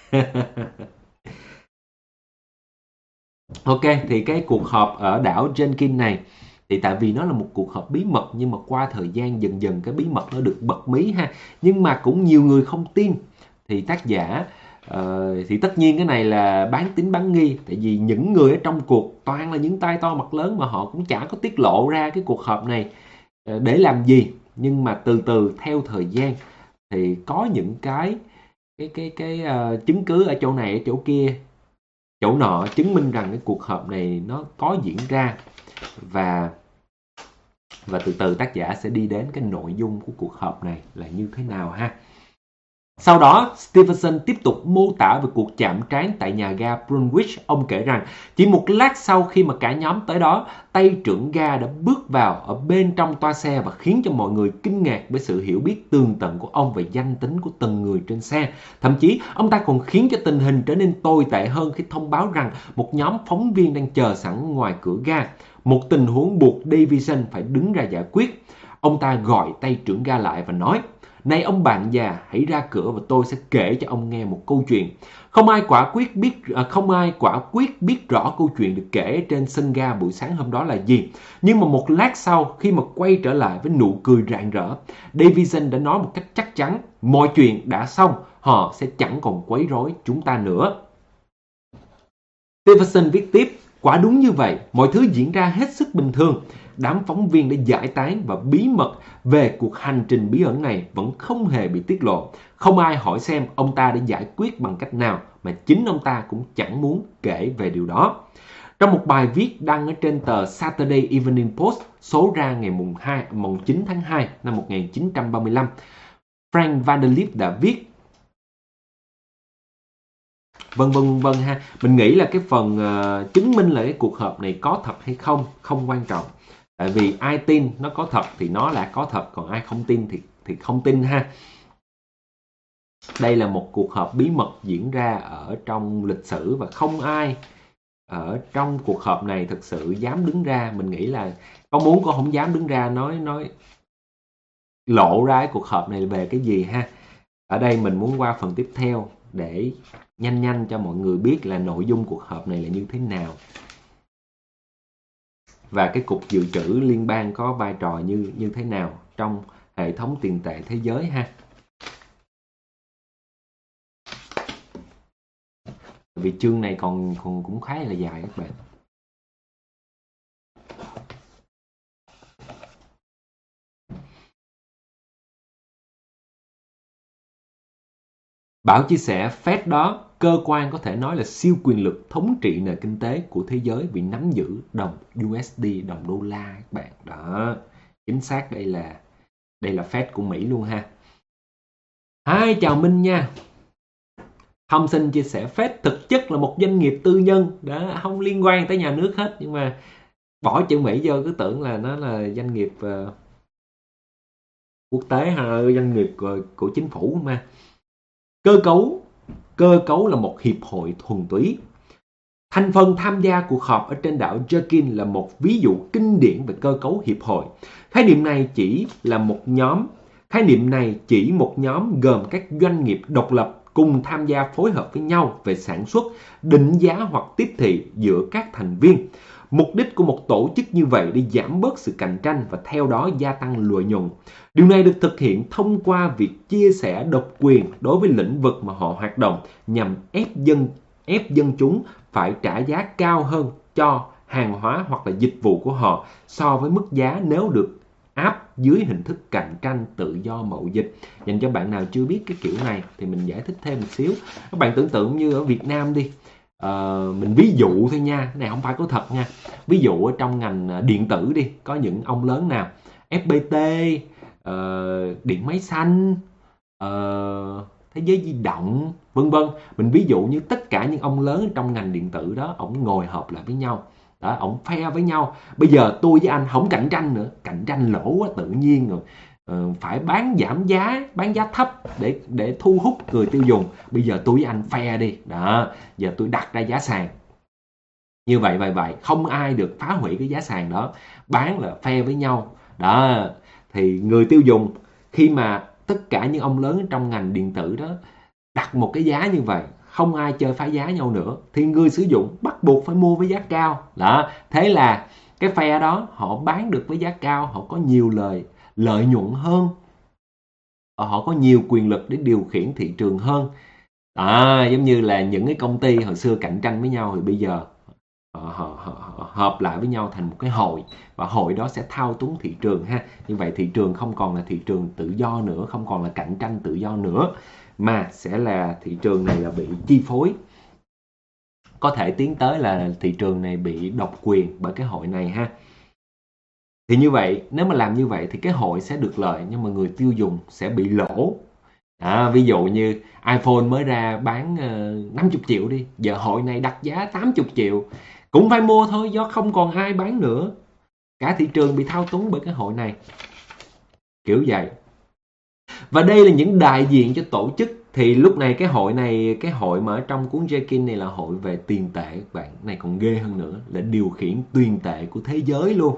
Ok, thì cái cuộc họp ở đảo Jenkins này thì tại vì nó là một cuộc họp bí mật, nhưng mà qua thời gian dần dần cái bí mật nó được bật mí ha. Nhưng mà cũng nhiều người không tin. Thì tác giả thì tất nhiên cái này là bán tín bán nghi, tại vì những người ở trong cuộc toàn là những tay to mặt lớn mà họ cũng chả có tiết lộ ra cái cuộc họp này để làm gì. Nhưng mà từ từ theo thời gian thì có những cái chứng cứ ở chỗ này ở chỗ kia, chỗ nọ chứng minh rằng cái cuộc họp này nó có diễn ra. Và từ từ tác giả sẽ đi đến cái nội dung của cuộc họp này là như thế nào ha. Sau đó, Stevenson tiếp tục mô tả về cuộc chạm trán tại nhà ga Brunswick. Ông kể rằng, chỉ một lát sau khi mà cả nhóm tới đó, tay trưởng ga đã bước vào ở bên trong toa xe và khiến cho mọi người kinh ngạc với sự hiểu biết tường tận của ông về danh tính của từng người trên xe. Thậm chí, ông ta còn khiến cho tình hình trở nên tồi tệ hơn khi thông báo rằng một nhóm phóng viên đang chờ sẵn ngoài cửa ga. Một tình huống buộc Davison phải đứng ra giải quyết. Ông ta gọi tay trưởng ga lại và nói, này ông bạn già, hãy ra cửa và tôi sẽ kể cho ông nghe một câu chuyện. Không ai quả quyết biết rõ câu chuyện được kể trên sân ga buổi sáng hôm đó là gì. Nhưng mà một lát sau, khi mà quay trở lại với nụ cười rạng rỡ, Davison đã nói một cách chắc chắn, mọi chuyện đã xong, họ sẽ chẳng còn quấy rối chúng ta nữa. Stevenson viết tiếp, quả đúng như vậy, mọi thứ diễn ra hết sức bình thường. Đám phóng viên đã giải tán và bí mật về cuộc hành trình bí ẩn này vẫn không hề bị tiết lộ. Không ai hỏi xem ông ta đã giải quyết bằng cách nào, mà chính ông ta cũng chẳng muốn kể về điều đó. Trong một bài viết đăng ở trên tờ Saturday Evening Post số ra ngày mùng 9 tháng 2 năm 1935, Frank Vanderlip đã viết vân ha. Mình nghĩ là cái phần chứng minh là cái cuộc họp này có thật hay không không quan trọng. Tại vì ai tin nó có thật thì nó là có thật, còn ai không tin thì không tin ha. Đây là một cuộc họp bí mật diễn ra ở trong lịch sử và không ai ở trong cuộc họp này thực sự dám đứng ra. Mình nghĩ là có muốn cũng không dám đứng ra nói lộ ra cái cuộc họp này về cái gì ha. Ở đây mình muốn qua phần tiếp theo để nhanh cho mọi người biết là nội dung cuộc họp này là như thế nào. Và cái cục dự trữ liên bang có vai trò như thế nào trong hệ thống tiền tệ thế giới ha. Vì chương này còn cũng khá là dài các bạn. Bảo chia sẻ Fed đó, cơ quan có thể nói là siêu quyền lực thống trị nền kinh tế của thế giới vì nắm giữ đồng USD, đồng đô la các bạn. Đó, chính xác đây là Fed của Mỹ luôn ha. Hi, chào Minh nha. Thông xin chia sẻ Fed thực chất là một doanh nghiệp tư nhân, đã không liên quan tới nhà nước hết, nhưng mà bỏ chữ Mỹ vô cứ tưởng là nó là doanh nghiệp quốc tế hay doanh nghiệp của chính phủ mà. Cơ cấu là một hiệp hội thuần túy. Thành phần tham gia cuộc họp ở trên đảo Jerkin là một ví dụ kinh điển về cơ cấu hiệp hội. Khái niệm này chỉ một nhóm gồm các doanh nghiệp độc lập cùng tham gia phối hợp với nhau về sản xuất, định giá hoặc tiếp thị giữa các thành viên. Mục đích của một tổ chức như vậy để giảm bớt sự cạnh tranh và theo đó gia tăng lợi nhuận. Điều này được thực hiện thông qua việc chia sẻ độc quyền đối với lĩnh vực mà họ hoạt động nhằm ép dân chúng phải trả giá cao hơn cho hàng hóa hoặc là dịch vụ của họ so với mức giá nếu được áp dưới hình thức cạnh tranh tự do mậu dịch. Dành cho bạn nào chưa biết cái kiểu này thì mình giải thích thêm một xíu. Các bạn tưởng tượng như ở Việt Nam đi, mình ví dụ thôi nha, cái này không phải có thật nha. Ví dụ ở trong ngành điện tử đi, có những ông lớn nào FPT, Điện Máy Xanh, Thế Giới Di Động, vân vân. Mình ví dụ như tất cả những ông lớn trong ngành điện tử đó, ổng ngồi họp lại với nhau, đó, ổng phe với nhau. Bây giờ tôi với anh không cạnh tranh nữa, cạnh tranh lỗ quá tự nhiên rồi. Phải giảm giá, bán giá thấp để thu hút người tiêu dùng. Bây giờ tôi với anh phe đi, đó, giờ tôi đặt ra giá sàn. Như vậy, không ai được phá hủy cái giá sàn đó, bán là phe với nhau. Đó, thì người tiêu dùng khi mà tất cả những ông lớn trong ngành điện tử đó đặt một cái giá như vậy, không ai chơi phá giá nhau nữa, thì người sử dụng bắt buộc phải mua với giá cao. Đó, thế là cái phe đó họ bán được với giá cao, họ có nhiều lợi nhuận hơn, họ có nhiều quyền lực để điều khiển thị trường hơn. Giống như là những cái công ty hồi xưa cạnh tranh với nhau thì bây giờ họ hợp lại với nhau thành một cái hội, và hội đó sẽ thao túng thị trường ha. Như vậy thị trường không còn là thị trường tự do nữa, không còn là cạnh tranh tự do nữa, mà sẽ là thị trường này là bị chi phối. Có thể tiến tới là thị trường này bị độc quyền bởi cái hội này ha. Thì như vậy, nếu mà làm như vậy thì cái hội sẽ được lợi, nhưng mà người tiêu dùng sẽ bị lỗ. Ví dụ như iPhone mới ra bán 50 triệu đi, giờ hội này đặt giá 80 triệu, cũng phải mua thôi, do không còn ai bán nữa. Cả thị trường bị thao túng bởi cái hội này, kiểu vậy. Và đây là những đại diện cho tổ chức. Thì lúc này cái hội mà ở trong cuốn Jerkin này là hội về tiền tệ các bạn. Này còn ghê hơn nữa, là điều khiển tiền tệ của thế giới luôn.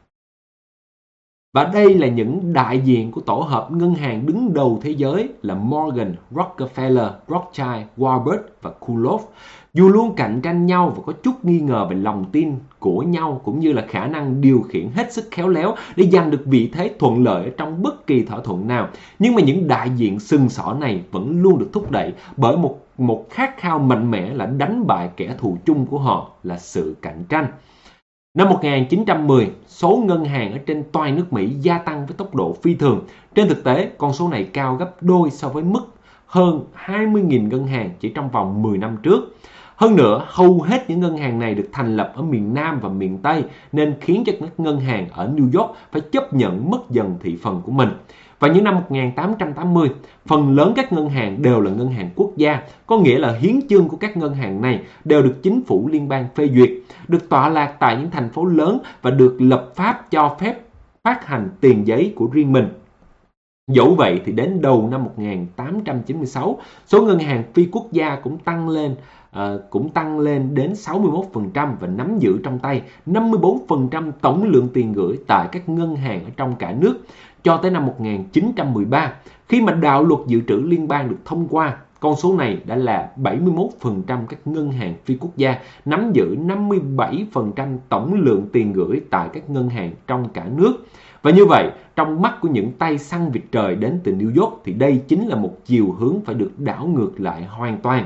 Và đây là những đại diện của tổ hợp ngân hàng đứng đầu thế giới là Morgan, Rockefeller, Rothschild, Warburg và Kulov. Dù luôn cạnh tranh nhau và có chút nghi ngờ về lòng tin của nhau, cũng như là khả năng điều khiển hết sức khéo léo để giành được vị thế thuận lợi trong bất kỳ thỏa thuận nào, nhưng mà những đại diện sừng sỏ này vẫn luôn được thúc đẩy bởi một khát khao mạnh mẽ là đánh bại kẻ thù chung của họ là sự cạnh tranh. Năm 1910, số ngân hàng ở trên toàn nước Mỹ gia tăng với tốc độ phi thường. Trên thực tế, con số này cao gấp đôi so với mức hơn 20.000 ngân hàng chỉ trong vòng 10 năm trước. Hơn nữa, hầu hết những ngân hàng này được thành lập ở miền Nam và miền Tây, nên khiến cho các ngân hàng ở New York phải chấp nhận mất dần thị phần của mình. Và những năm 1880, phần lớn các ngân hàng đều là ngân hàng quốc gia, có nghĩa là hiến chương của các ngân hàng này đều được chính phủ liên bang phê duyệt, được tọa lạc tại những thành phố lớn và được lập pháp cho phép phát hành tiền giấy của riêng mình. Dẫu vậy thì đến đầu năm 1896, số ngân hàng phi quốc gia cũng tăng lên đến 61% và nắm giữ trong tay 54% tổng lượng tiền gửi tại các ngân hàng ở trong cả nước. Cho tới năm 1913, khi mà đạo luật dự trữ liên bang được thông qua, con số này đã là 71% các ngân hàng phi quốc gia nắm giữ 57% tổng lượng tiền gửi tại các ngân hàng trong cả nước. Và như vậy, trong mắt của những tay săn vịt trời đến từ New York thì đây chính là một chiều hướng phải được đảo ngược lại hoàn toàn.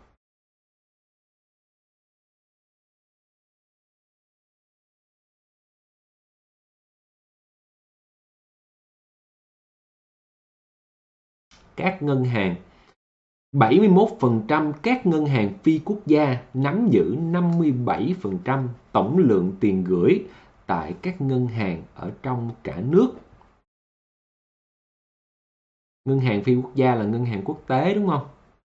Các ngân hàng 71% các ngân hàng phi quốc gia nắm giữ 57% tổng lượng tiền gửi tại các ngân hàng ở trong cả nước. Ngân hàng phi quốc gia là ngân hàng quốc tế đúng không?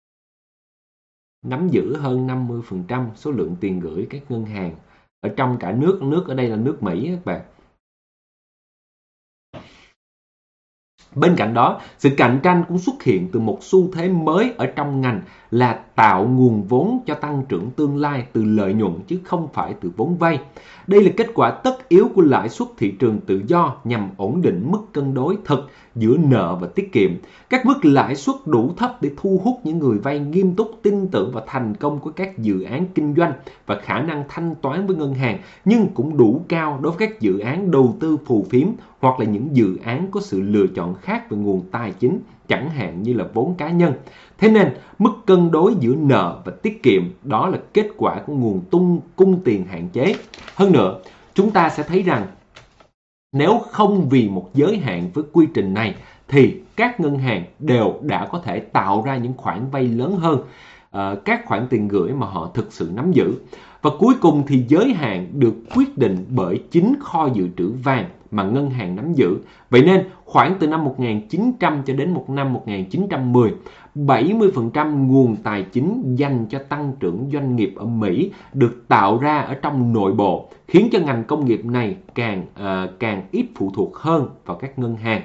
Nắm giữ hơn 50% số lượng tiền gửi các ngân hàng ở trong cả nước. Nước ở đây là nước Mỹ các bạn. Bên cạnh đó, sự cạnh tranh cũng xuất hiện từ một xu thế mới ở trong ngành là tạo nguồn vốn cho tăng trưởng tương lai từ lợi nhuận chứ không phải từ vốn vay. Đây là kết quả tất yếu của lãi suất thị trường tự do nhằm ổn định mức cân đối thực giữa nợ và tiết kiệm. Các mức lãi suất đủ thấp để thu hút những người vay nghiêm túc tin tưởng vào thành công của các dự án kinh doanh và khả năng thanh toán với ngân hàng, nhưng cũng đủ cao đối với các dự án đầu tư phù phiếm hoặc là những dự án có sự lựa chọn khác về nguồn tài chính, chẳng hạn như là vốn cá nhân. Thế nên, mức cân đối giữa nợ và tiết kiệm đó là kết quả của nguồn cung tiền hạn chế. Hơn nữa, chúng ta sẽ thấy rằng nếu không vì một giới hạn với quy trình này thì các ngân hàng đều đã có thể tạo ra những khoản vay lớn hơn các khoản tiền gửi mà họ thực sự nắm giữ. Và cuối cùng thì giới hạn được quyết định bởi chính kho dự trữ vàng mà ngân hàng nắm giữ. Vậy nên khoảng từ năm 1900 cho đến một năm 1910, 70% nguồn tài chính dành cho tăng trưởng doanh nghiệp ở Mỹ được tạo ra ở trong nội bộ, khiến cho ngành công nghiệp này càng ít phụ thuộc hơn vào các ngân hàng.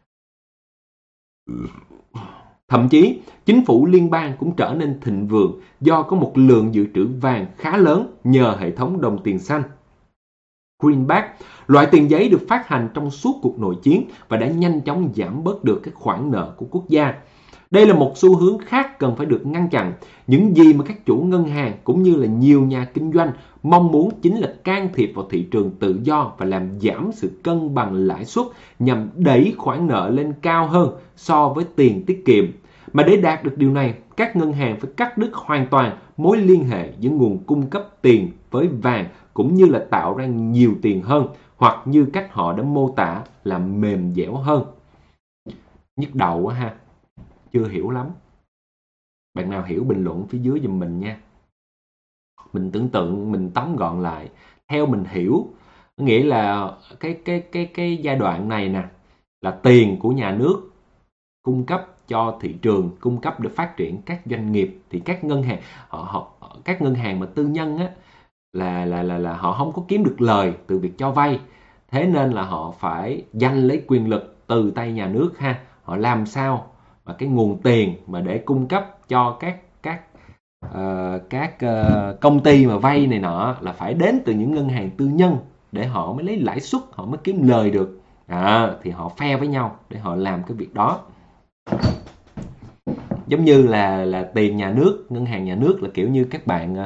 Thậm chí, chính phủ liên bang cũng trở nên thịnh vượng do có một lượng dự trữ vàng khá lớn nhờ hệ thống đồng tiền xanh. Greenback, loại tiền giấy được phát hành trong suốt cuộc nội chiến và đã nhanh chóng giảm bớt được các khoản nợ của quốc gia. Đây là một xu hướng khác cần phải được ngăn chặn. Những gì mà các chủ ngân hàng cũng như là nhiều nhà kinh doanh mong muốn chính là can thiệp vào thị trường tự do và làm giảm sự cân bằng lãi suất nhằm đẩy khoản nợ lên cao hơn so với tiền tiết kiệm. Mà để đạt được điều này, các ngân hàng phải cắt đứt hoàn toàn mối liên hệ giữa nguồn cung cấp tiền với vàng cũng như là tạo ra nhiều tiền hơn, hoặc như cách họ đã mô tả là mềm dẻo hơn. Nhức đầu quá ha, chưa hiểu lắm. Bạn nào hiểu bình luận phía dưới giùm mình nha. Mình tưởng tượng, mình tóm gọn lại. Theo mình hiểu, nghĩa là cái giai đoạn này nè là tiền của nhà nước cung cấp cho thị trường, cung cấp để phát triển các doanh nghiệp, thì các ngân hàng các ngân hàng mà tư nhân á là họ không có kiếm được lời từ việc cho vay. Thế nên là họ phải giành lấy quyền lực từ tay nhà nước ha. Họ làm sao mà cái nguồn tiền mà để cung cấp cho các công ty mà vay này nọ là phải đến từ những ngân hàng tư nhân để họ mới lấy lãi suất, họ mới kiếm lời được. Thì họ phe với nhau để họ làm cái việc đó. Giống như là tiền nhà nước, ngân hàng nhà nước là kiểu như các bạn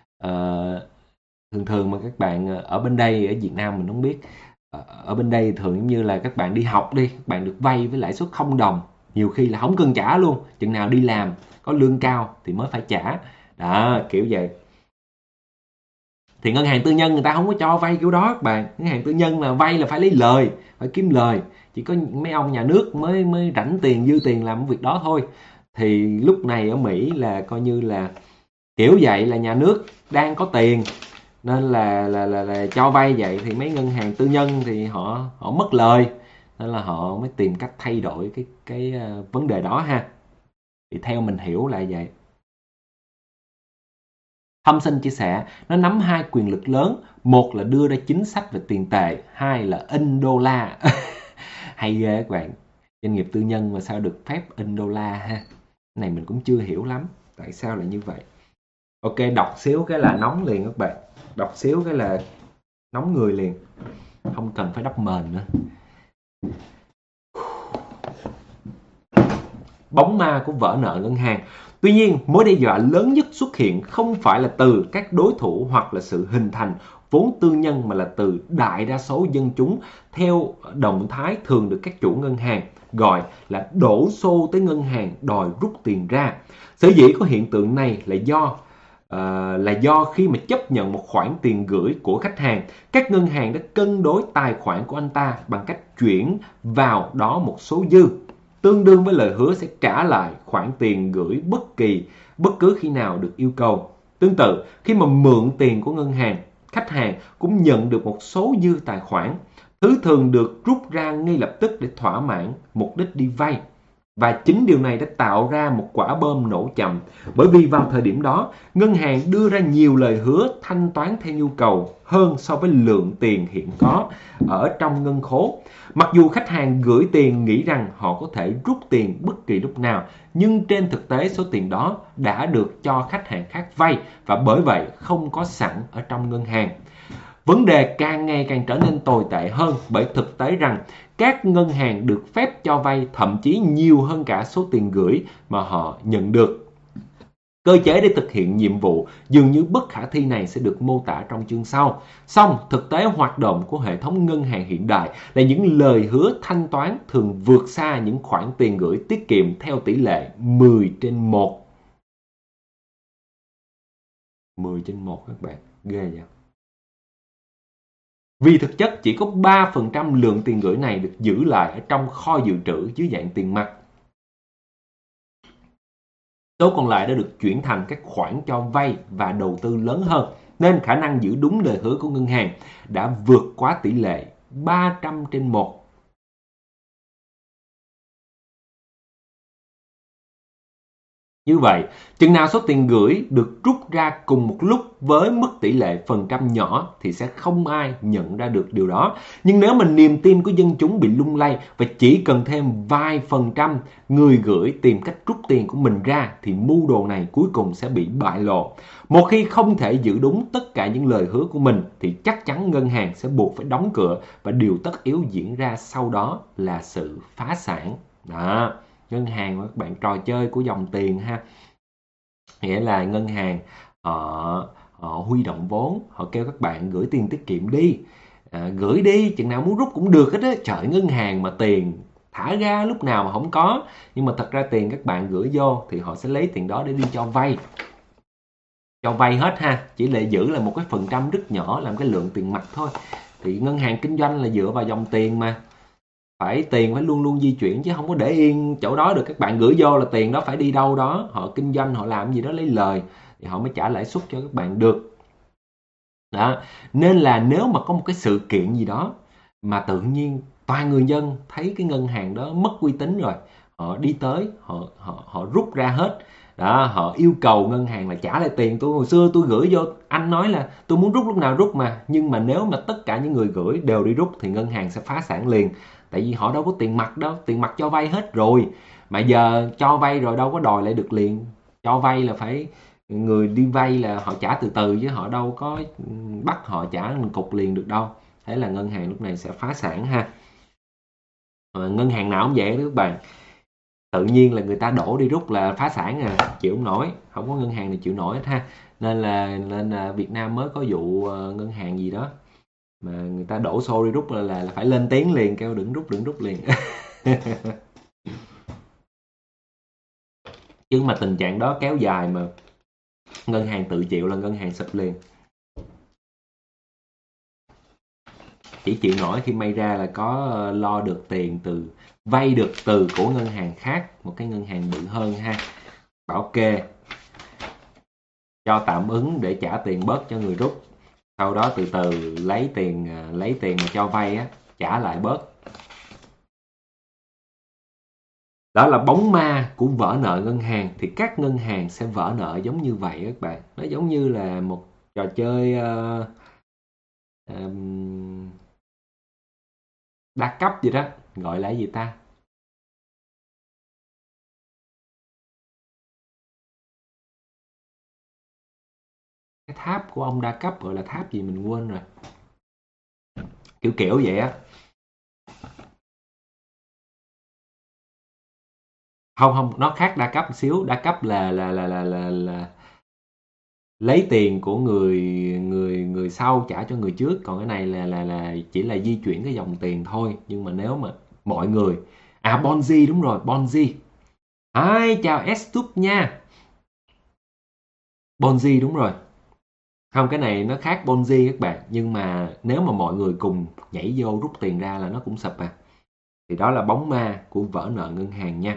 thường mà các bạn ở bên đây, ở Việt Nam mình không biết, ở bên đây thường giống như là các bạn đi học đi, các bạn được vay với lãi suất 0 đồng, nhiều khi là không cần trả luôn, chừng nào đi làm có lương cao thì mới phải trả đó, kiểu vậy. Thì ngân hàng tư nhân người ta không có cho vay kiểu đó các bạn. Ngân hàng tư nhân là vay là phải lấy lời, phải kiếm lời, chỉ có mấy ông nhà nước mới rảnh tiền, dư tiền làm việc đó thôi. Thì lúc này ở Mỹ là coi như là kiểu vậy, là nhà nước đang có tiền nên là cho vay vậy, thì mấy ngân hàng tư nhân thì họ mất lời, nên là họ mới tìm cách thay đổi cái vấn đề đó ha. Thì theo mình hiểu là vậy. Thâm Sinh chia sẻ, nó nắm hai quyền lực lớn, một là đưa ra chính sách về tiền tệ, hai là in đô la. Hay ghê các bạn, doanh nghiệp tư nhân mà sao được phép in đô la ha. Cái này mình cũng chưa hiểu lắm, tại sao lại như vậy. Ok, đọc xíu cái là nóng liền các bạn, đọc xíu cái là nóng người liền, không cần phải đắp mền nữa. Bóng ma của vỡ nợ ngân hàng. Tuy nhiên, mối đe dọa lớn nhất xuất hiện không phải là từ các đối thủ hoặc là sự hình thành vốn tư nhân, mà là từ đại đa số dân chúng theo động thái thường được các chủ ngân hàng gọi là đổ xô tới ngân hàng đòi rút tiền ra. Sở dĩ có hiện tượng này là do khi mà chấp nhận một khoản tiền gửi của khách hàng, các ngân hàng đã cân đối tài khoản của anh ta bằng cách chuyển vào đó một số dư tương đương với lời hứa sẽ trả lại khoản tiền gửi bất cứ khi nào được yêu cầu. Tương tự, khi mà mượn tiền của ngân hàng, khách hàng cũng nhận được một số dư tài khoản, thứ thường được rút ra ngay lập tức để thỏa mãn mục đích đi vay. Và chính điều này đã tạo ra một quả bom nổ chậm, bởi vì vào thời điểm đó, ngân hàng đưa ra nhiều lời hứa thanh toán theo nhu cầu hơn so với lượng tiền hiện có ở trong ngân khố. Mặc dù khách hàng gửi tiền nghĩ rằng họ có thể rút tiền bất kỳ lúc nào, nhưng trên thực tế số tiền đó đã được cho khách hàng khác vay và bởi vậy không có sẵn ở trong ngân hàng. Vấn đề càng ngày càng trở nên tồi tệ hơn bởi thực tế rằng các ngân hàng được phép cho vay thậm chí nhiều hơn cả số tiền gửi mà họ nhận được. Cơ chế để thực hiện nhiệm vụ dường như bất khả thi này sẽ được mô tả trong chương sau. Song, thực tế hoạt động của hệ thống ngân hàng hiện đại là những lời hứa thanh toán thường vượt xa những khoản tiền gửi tiết kiệm theo tỷ lệ 10/1. 10/1 các bạn, ghê vậy. Vì thực chất chỉ có 3% lượng tiền gửi này được giữ lại ở trong kho dự trữ dưới dạng tiền mặt. Số còn lại đã được chuyển thành các khoản cho vay và đầu tư lớn hơn, nên khả năng giữ đúng lời hứa của ngân hàng đã vượt quá tỷ lệ 300/1. Như vậy, chừng nào số tiền gửi được rút ra cùng một lúc với mức tỷ lệ phần trăm nhỏ thì sẽ không ai nhận ra được điều đó. Nhưng nếu mà niềm tin của dân chúng bị lung lay và chỉ cần thêm vài phần trăm người gửi tìm cách rút tiền của mình ra thì mưu đồ này cuối cùng sẽ bị bại lộ. Một khi không thể giữ đúng tất cả những lời hứa của mình thì chắc chắn ngân hàng sẽ buộc phải đóng cửa và điều tất yếu diễn ra sau đó là sự phá sản. Đó. Ngân hàng các bạn, trò chơi của dòng tiền ha, nghĩa là ngân hàng họ huy động vốn, họ kêu các bạn gửi tiền tiết kiệm đi, gửi đi chừng nào muốn rút cũng được hết á. Trời, ngân hàng mà tiền thả ra lúc nào mà không có, nhưng mà thật ra tiền các bạn gửi vô thì họ sẽ lấy tiền đó để đi cho vay hết ha, chỉ để giữ là một cái phần trăm rất nhỏ làm cái lượng tiền mặt thôi. Thì ngân hàng kinh doanh là dựa vào dòng tiền mà, tiền phải luôn luôn di chuyển chứ không có để yên chỗ đó được. Các bạn gửi vô là tiền đó phải đi đâu đó, họ kinh doanh, họ làm gì đó lấy lời thì họ mới trả lãi suất cho các bạn được. Đó, nên là nếu mà có một cái sự kiện gì đó mà tự nhiên toàn người dân thấy cái ngân hàng đó mất uy tín rồi, họ đi tới, họ rút ra hết. Đó, họ yêu cầu ngân hàng là trả lại tiền tôi hồi xưa tôi gửi vô, anh nói là tôi muốn rút lúc nào rút mà. Nhưng mà nếu mà tất cả những người gửi đều đi rút thì ngân hàng sẽ phá sản liền. Tại vì họ đâu có tiền mặt đâu, tiền mặt cho vay hết rồi. Mà giờ cho vay rồi đâu có đòi lại được liền. Cho vay là phải người đi vay là họ trả từ từ chứ họ đâu có bắt họ trả mình cục liền được đâu. Thế là ngân hàng lúc này sẽ phá sản ha. Ngân hàng nào cũng vậy đó các bạn. Tự nhiên là người ta đổ đi rút là phá sản à, chịu không nổi, không có ngân hàng nào chịu nổi hết ha. Nên là Việt Nam mới có vụ ngân hàng gì đó mà người ta đổ xô đi rút là phải lên tiếng liền, kêu đừng rút liền. Chứ mà tình trạng đó kéo dài mà ngân hàng tự chịu là ngân hàng sụp liền. Chỉ chịu nổi khi may ra là có lo được tiền vay được từ của ngân hàng khác, một cái ngân hàng bự hơn ha, bảo kê cho tạm ứng để trả tiền bớt cho người rút, sau đó từ từ lấy tiền mà cho vay á trả lại bớt. Đó là bóng ma của vỡ nợ ngân hàng. Thì các ngân hàng sẽ vỡ nợ giống như vậy các bạn. Nó giống như là một trò chơi đa cấp gì đó, gọi là gì ta? Cái tháp của ông đa cấp gọi là tháp gì mình quên rồi. Kiểu vậy á. Không, nó khác đa cấp một xíu. Đa cấp là lấy tiền của người sau trả cho người trước, còn cái này là chỉ là di chuyển cái dòng tiền thôi. Nhưng mà nếu mà mọi người Ponzi, đúng rồi, Ponzi. Chào Stup nha. Ponzi đúng rồi. Không, cái này nó khác Ponzi các bạn, nhưng mà nếu mà mọi người cùng nhảy vô rút tiền ra là nó cũng sập à. Thì đó là bóng ma của vỡ nợ ngân hàng nha.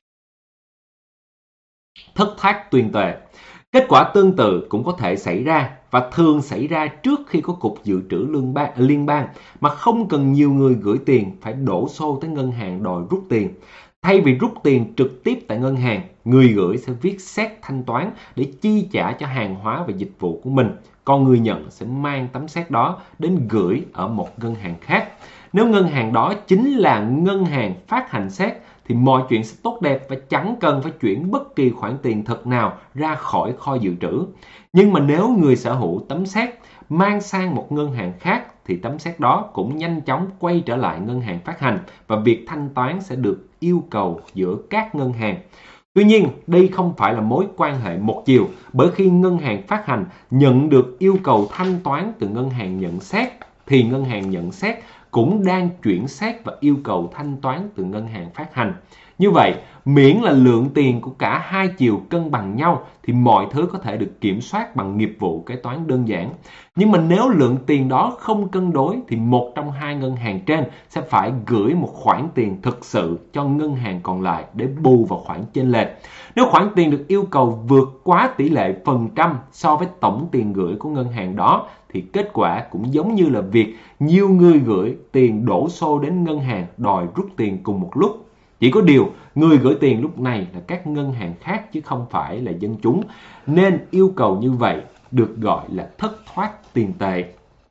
Thất thoát tuyên tuệ. Kết quả tương tự cũng có thể xảy ra và thường xảy ra trước khi có cục dự trữ liên bang mà không cần nhiều người gửi tiền phải đổ xô tới ngân hàng đòi rút tiền. Thay vì rút tiền trực tiếp tại ngân hàng, người gửi sẽ viết séc thanh toán để chi trả cho hàng hóa và dịch vụ của mình. Còn người nhận sẽ mang tấm séc đó đến gửi ở một ngân hàng khác. Nếu ngân hàng đó chính là ngân hàng phát hành séc thì mọi chuyện sẽ tốt đẹp và chẳng cần phải chuyển bất kỳ khoản tiền thật nào ra khỏi kho dự trữ. Nhưng mà nếu người sở hữu tấm séc mang sang một ngân hàng khác thì tấm séc đó cũng nhanh chóng quay trở lại ngân hàng phát hành và việc thanh toán sẽ được yêu cầu giữa các ngân hàng. Tuy nhiên, đây không phải là mối quan hệ một chiều, bởi khi ngân hàng phát hành nhận được yêu cầu thanh toán từ ngân hàng nhận séc thì ngân hàng nhận séc cũng đang chuyển séc và yêu cầu thanh toán từ ngân hàng phát hành. Như vậy, miễn là lượng tiền của cả hai chiều cân bằng nhau thì mọi thứ có thể được kiểm soát bằng nghiệp vụ kế toán đơn giản. Nhưng mà nếu lượng tiền đó không cân đối thì một trong hai ngân hàng trên sẽ phải gửi một khoản tiền thực sự cho ngân hàng còn lại để bù vào khoản chênh lệch. Nếu khoản tiền được yêu cầu vượt quá tỷ lệ phần trăm so với tổng tiền gửi của ngân hàng đó thì kết quả cũng giống như là việc nhiều người gửi tiền đổ xô đến ngân hàng đòi rút tiền cùng một lúc. Chỉ có điều, người gửi tiền lúc này là các ngân hàng khác chứ không phải là dân chúng, nên yêu cầu như vậy được gọi là thất thoát tiền tệ.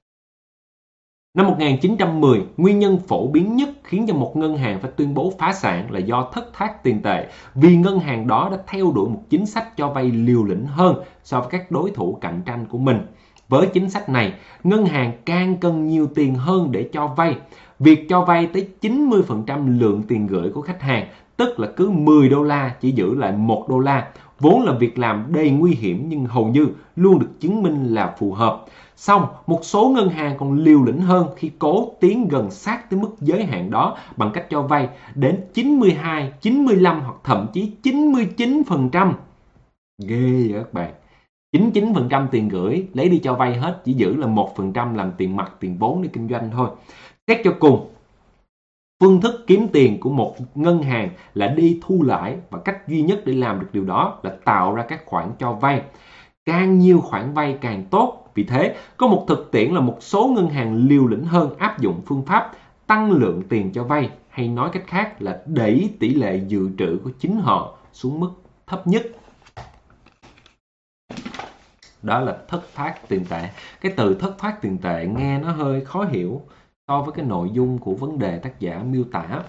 Năm 1910, nguyên nhân phổ biến nhất khiến cho một ngân hàng phải tuyên bố phá sản là do thất thoát tiền tệ, vì ngân hàng đó đã theo đuổi một chính sách cho vay liều lĩnh hơn so với các đối thủ cạnh tranh của mình. Với chính sách này, ngân hàng càng cần nhiều tiền hơn để cho vay. Việc cho vay tới 90% lượng tiền gửi của khách hàng, tức là cứ 10 đô la chỉ giữ lại 1 đô la, vốn là việc làm đầy nguy hiểm nhưng hầu như luôn được chứng minh là phù hợp. Song, một số ngân hàng còn liều lĩnh hơn khi cố tiến gần sát tới mức giới hạn đó bằng cách cho vay đến 92, 95 hoặc thậm chí 99%. Ghê vậy các bạn. 99% tiền gửi lấy đi cho vay hết, chỉ giữ là 1% làm tiền mặt, tiền vốn để kinh doanh thôi. Xét cho cùng, phương thức kiếm tiền của một ngân hàng là đi thu lãi và cách duy nhất để làm được điều đó là tạo ra các khoản cho vay. Càng nhiều khoản vay càng tốt. Vì thế, có một thực tiễn là một số ngân hàng liều lĩnh hơn áp dụng phương pháp tăng lượng tiền cho vay, hay nói cách khác là đẩy tỷ lệ dự trữ của chính họ xuống mức thấp nhất. Đó là thất thoát tiền tệ. Cái từ thất thoát tiền tệ nghe nó hơi khó hiểu so với cái nội dung của vấn đề tác giả miêu tả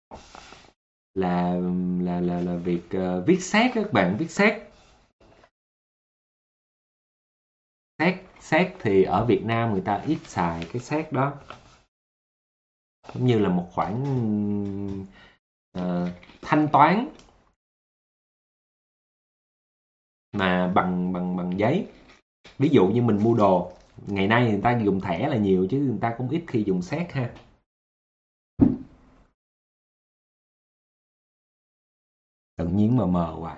là việc viết séc. Các bạn viết séc. Séc thì ở Việt Nam người ta ít xài cái séc đó, giống như là một khoản thanh toán mà bằng giấy. Ví dụ như mình mua đồ, ngày nay người ta dùng thẻ là nhiều chứ người ta cũng ít khi dùng séc ha. Tự nhiên mà mờ hoài.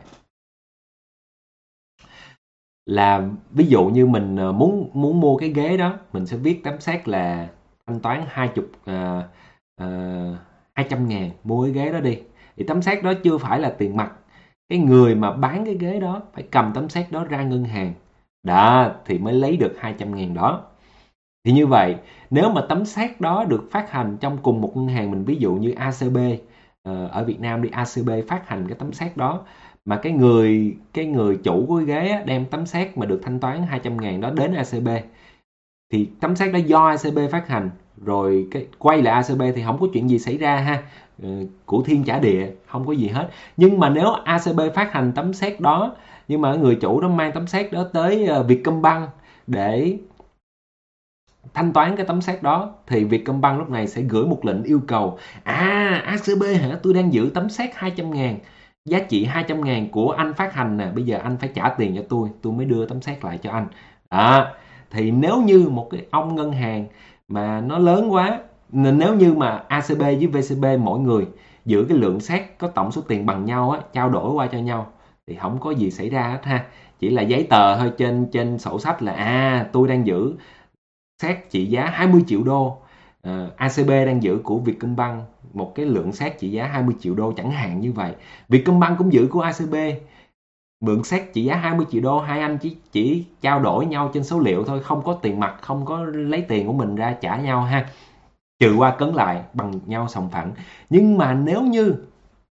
Là ví dụ như mình muốn mua cái ghế đó, mình sẽ viết tấm séc là thanh toán 200.000 mua cái ghế đó đi. Thì tấm séc đó chưa phải là tiền mặt. Cái người mà bán cái ghế đó phải cầm tấm séc đó ra ngân hàng đó thì mới lấy được 200.000 đó. Thì như vậy, nếu mà tấm séc đó được phát hành trong cùng một ngân hàng, mình ví dụ như ACB, ở Việt Nam đi, ACB phát hành cái tấm séc đó, mà cái người chủ của cái ghế đem tấm séc mà được thanh toán 200.000 đó đến ACB, thì tấm séc đó do ACB phát hành, rồi quay lại ACB thì không có chuyện gì xảy ra ha, của thiên trả địa, không có gì hết. Nhưng mà nếu ACB phát hành tấm séc đó, nhưng mà người chủ đó mang tấm séc đó tới Vietcombank để thanh toán cái tấm séc đó, thì Vietcombank lúc này sẽ gửi một lệnh yêu cầu: ACB hả, tôi đang giữ tấm séc 200.000, giá trị 200.000 của anh phát hành nè, bây giờ anh phải trả tiền cho tôi mới đưa tấm séc lại cho anh. Thì nếu như một cái ông ngân hàng mà nó lớn quá, nếu như mà ACB với VCB mỗi người giữ cái lượng séc có tổng số tiền bằng nhau á, trao đổi qua cho nhau thì không có gì xảy ra hết ha. Chỉ là giấy tờ thôi, trên sổ sách là tôi đang giữ séc trị giá 20 triệu đô, ACB đang giữ của Vietcombank một cái lượng séc trị giá 20 triệu đô chẳng hạn như vậy. Vietcombank cũng giữ của ACB mượn séc trị giá 20 triệu đô, hai anh chỉ trao đổi nhau trên số liệu thôi, không có tiền mặt, không có lấy tiền của mình ra trả nhau ha, trừ qua cấn lại bằng nhau sòng phẳng. Nhưng mà nếu như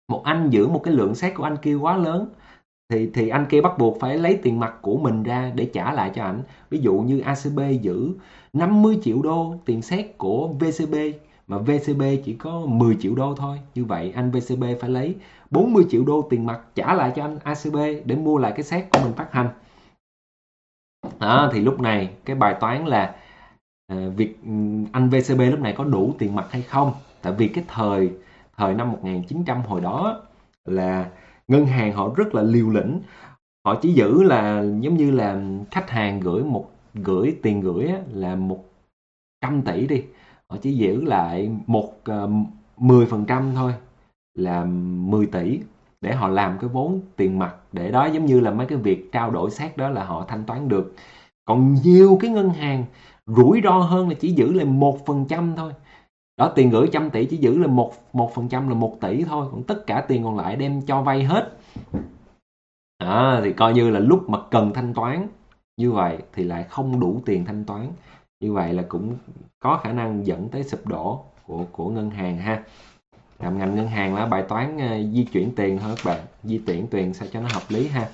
một anh giữ một cái lượng xét của anh kia quá lớn thì anh kia bắt buộc phải lấy tiền mặt của mình ra để trả lại cho ảnh. Ví dụ như ACB giữ 50 triệu đô tiền xét của VCB mà VCB chỉ có 10 triệu đô thôi. Như vậy anh VCB phải lấy 40 triệu đô tiền mặt trả lại cho anh ACB để mua lại cái xét của mình phát hành. Đó, thì lúc này cái bài toán là việc anh VCB lúc này có đủ tiền mặt hay không. Tại vì cái thời năm 1900 hồi đó là ngân hàng họ rất là liều lĩnh. Họ chỉ giữ là giống như là khách hàng gửi tiền gửi là 100 tỷ đi, họ chỉ giữ lại 10% thôi là 10 tỷ để họ làm cái vốn tiền mặt, để đó giống như là mấy cái việc trao đổi xét đó là họ thanh toán được. Còn nhiều cái ngân hàng rủi ro hơn là chỉ giữ lại 1% thôi. Đó, tiền gửi 100 tỷ chỉ giữ là 1% là 1 tỷ thôi, còn tất cả tiền còn lại đem cho vay hết. Thì coi như là lúc mà cần thanh toán như vậy thì lại không đủ tiền thanh toán. Như vậy là cũng có khả năng dẫn tới sụp đổ của ngân hàng ha. Làm ngành ngân hàng là bài toán di chuyển tiền thôi các bạn, di chuyển tiền sao cho nó hợp lý ha.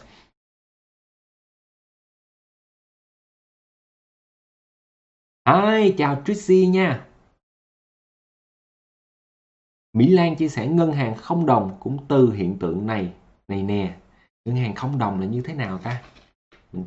Chào Tracy nha. Mỹ Lan chia sẻ ngân hàng không đồng cũng từ hiện tượng này nè. Ngân hàng không đồng là như thế nào ta? Mình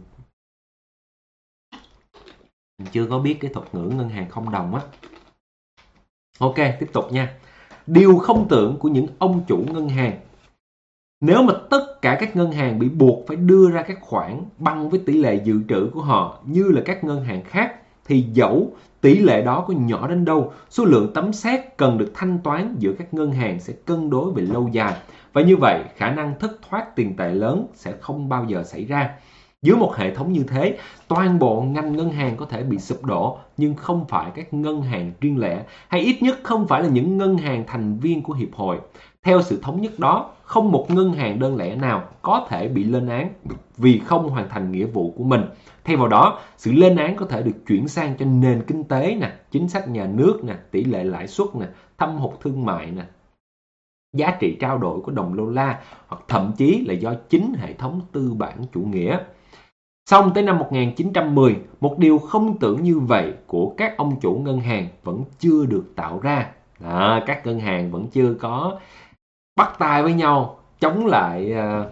chưa có biết cái thuật ngữ ngân hàng không đồng á. Ok, tiếp tục nha. Điều không tưởng của những ông chủ ngân hàng. Nếu mà tất cả các ngân hàng bị buộc phải đưa ra các khoản bằng với tỷ lệ dự trữ của họ như là các ngân hàng khác, thì dẫu tỷ lệ đó có nhỏ đến đâu, số lượng tấm xét cần được thanh toán giữa các ngân hàng sẽ cân đối về lâu dài. Và như vậy, khả năng thất thoát tiền tệ lớn sẽ không bao giờ xảy ra. Dưới một hệ thống như thế, toàn bộ ngành ngân hàng có thể bị sụp đổ, nhưng không phải các ngân hàng riêng lẻ, hay ít nhất không phải là những ngân hàng thành viên của hiệp hội. Theo sự thống nhất đó, không một ngân hàng đơn lẻ nào có thể bị lên án vì không hoàn thành nghĩa vụ của mình. Thay vào đó, sự lên án có thể được chuyển sang cho nền kinh tế, chính sách nhà nước, tỷ lệ lãi suất, thâm hụt thương mại, giá trị trao đổi của đồng đô la, hoặc thậm chí là do chính hệ thống tư bản chủ nghĩa. Xong tới năm 1910, một điều không tưởng như vậy của các ông chủ ngân hàng vẫn chưa được tạo ra. Các ngân hàng vẫn chưa có bắt tay với nhau chống lại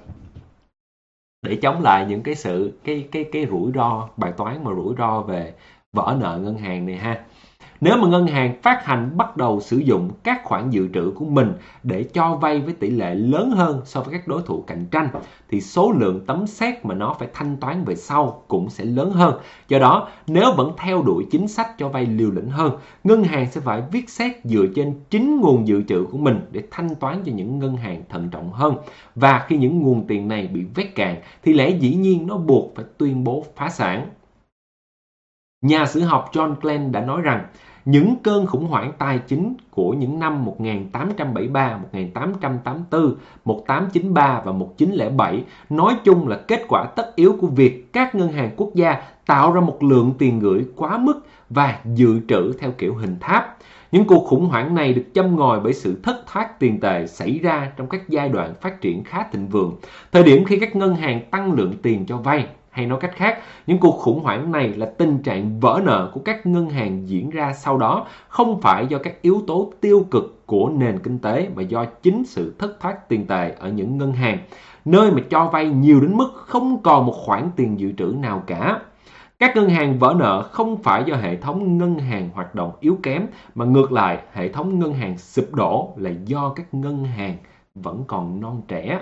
để chống lại những cái rủi ro, bài toán mà rủi ro về vỡ nợ ngân hàng này ha. Nếu mà ngân hàng phát hành bắt đầu sử dụng các khoản dự trữ của mình để cho vay với tỷ lệ lớn hơn so với các đối thủ cạnh tranh, thì số lượng tấm xét mà nó phải thanh toán về sau cũng sẽ lớn hơn. Do đó, nếu vẫn theo đuổi chính sách cho vay liều lĩnh hơn, ngân hàng sẽ phải viết xét dựa trên chính nguồn dự trữ của mình để thanh toán cho những ngân hàng thận trọng hơn. Và khi những nguồn tiền này bị vét cạn, thì lẽ dĩ nhiên nó buộc phải tuyên bố phá sản. Nhà sử học John Glenn đã nói rằng, những cơn khủng hoảng tài chính của những năm 1873, 1884, 1893 và 1907 nói chung là kết quả tất yếu của việc các ngân hàng quốc gia tạo ra một lượng tiền gửi quá mức và dự trữ theo kiểu hình tháp. Những cuộc khủng hoảng này được châm ngòi bởi sự thất thoát tiền tệ xảy ra trong các giai đoạn phát triển khá thịnh vượng, thời điểm khi các ngân hàng tăng lượng tiền cho vay. Hay nói cách khác, những cuộc khủng hoảng này là tình trạng vỡ nợ của các ngân hàng diễn ra sau đó, không phải do các yếu tố tiêu cực của nền kinh tế mà do chính sự thất thoát tiền tệ ở những ngân hàng, nơi mà cho vay nhiều đến mức không còn một khoản tiền dự trữ nào cả. Các ngân hàng vỡ nợ không phải do hệ thống ngân hàng hoạt động yếu kém, mà ngược lại, hệ thống ngân hàng sụp đổ là do các ngân hàng vẫn còn non trẻ.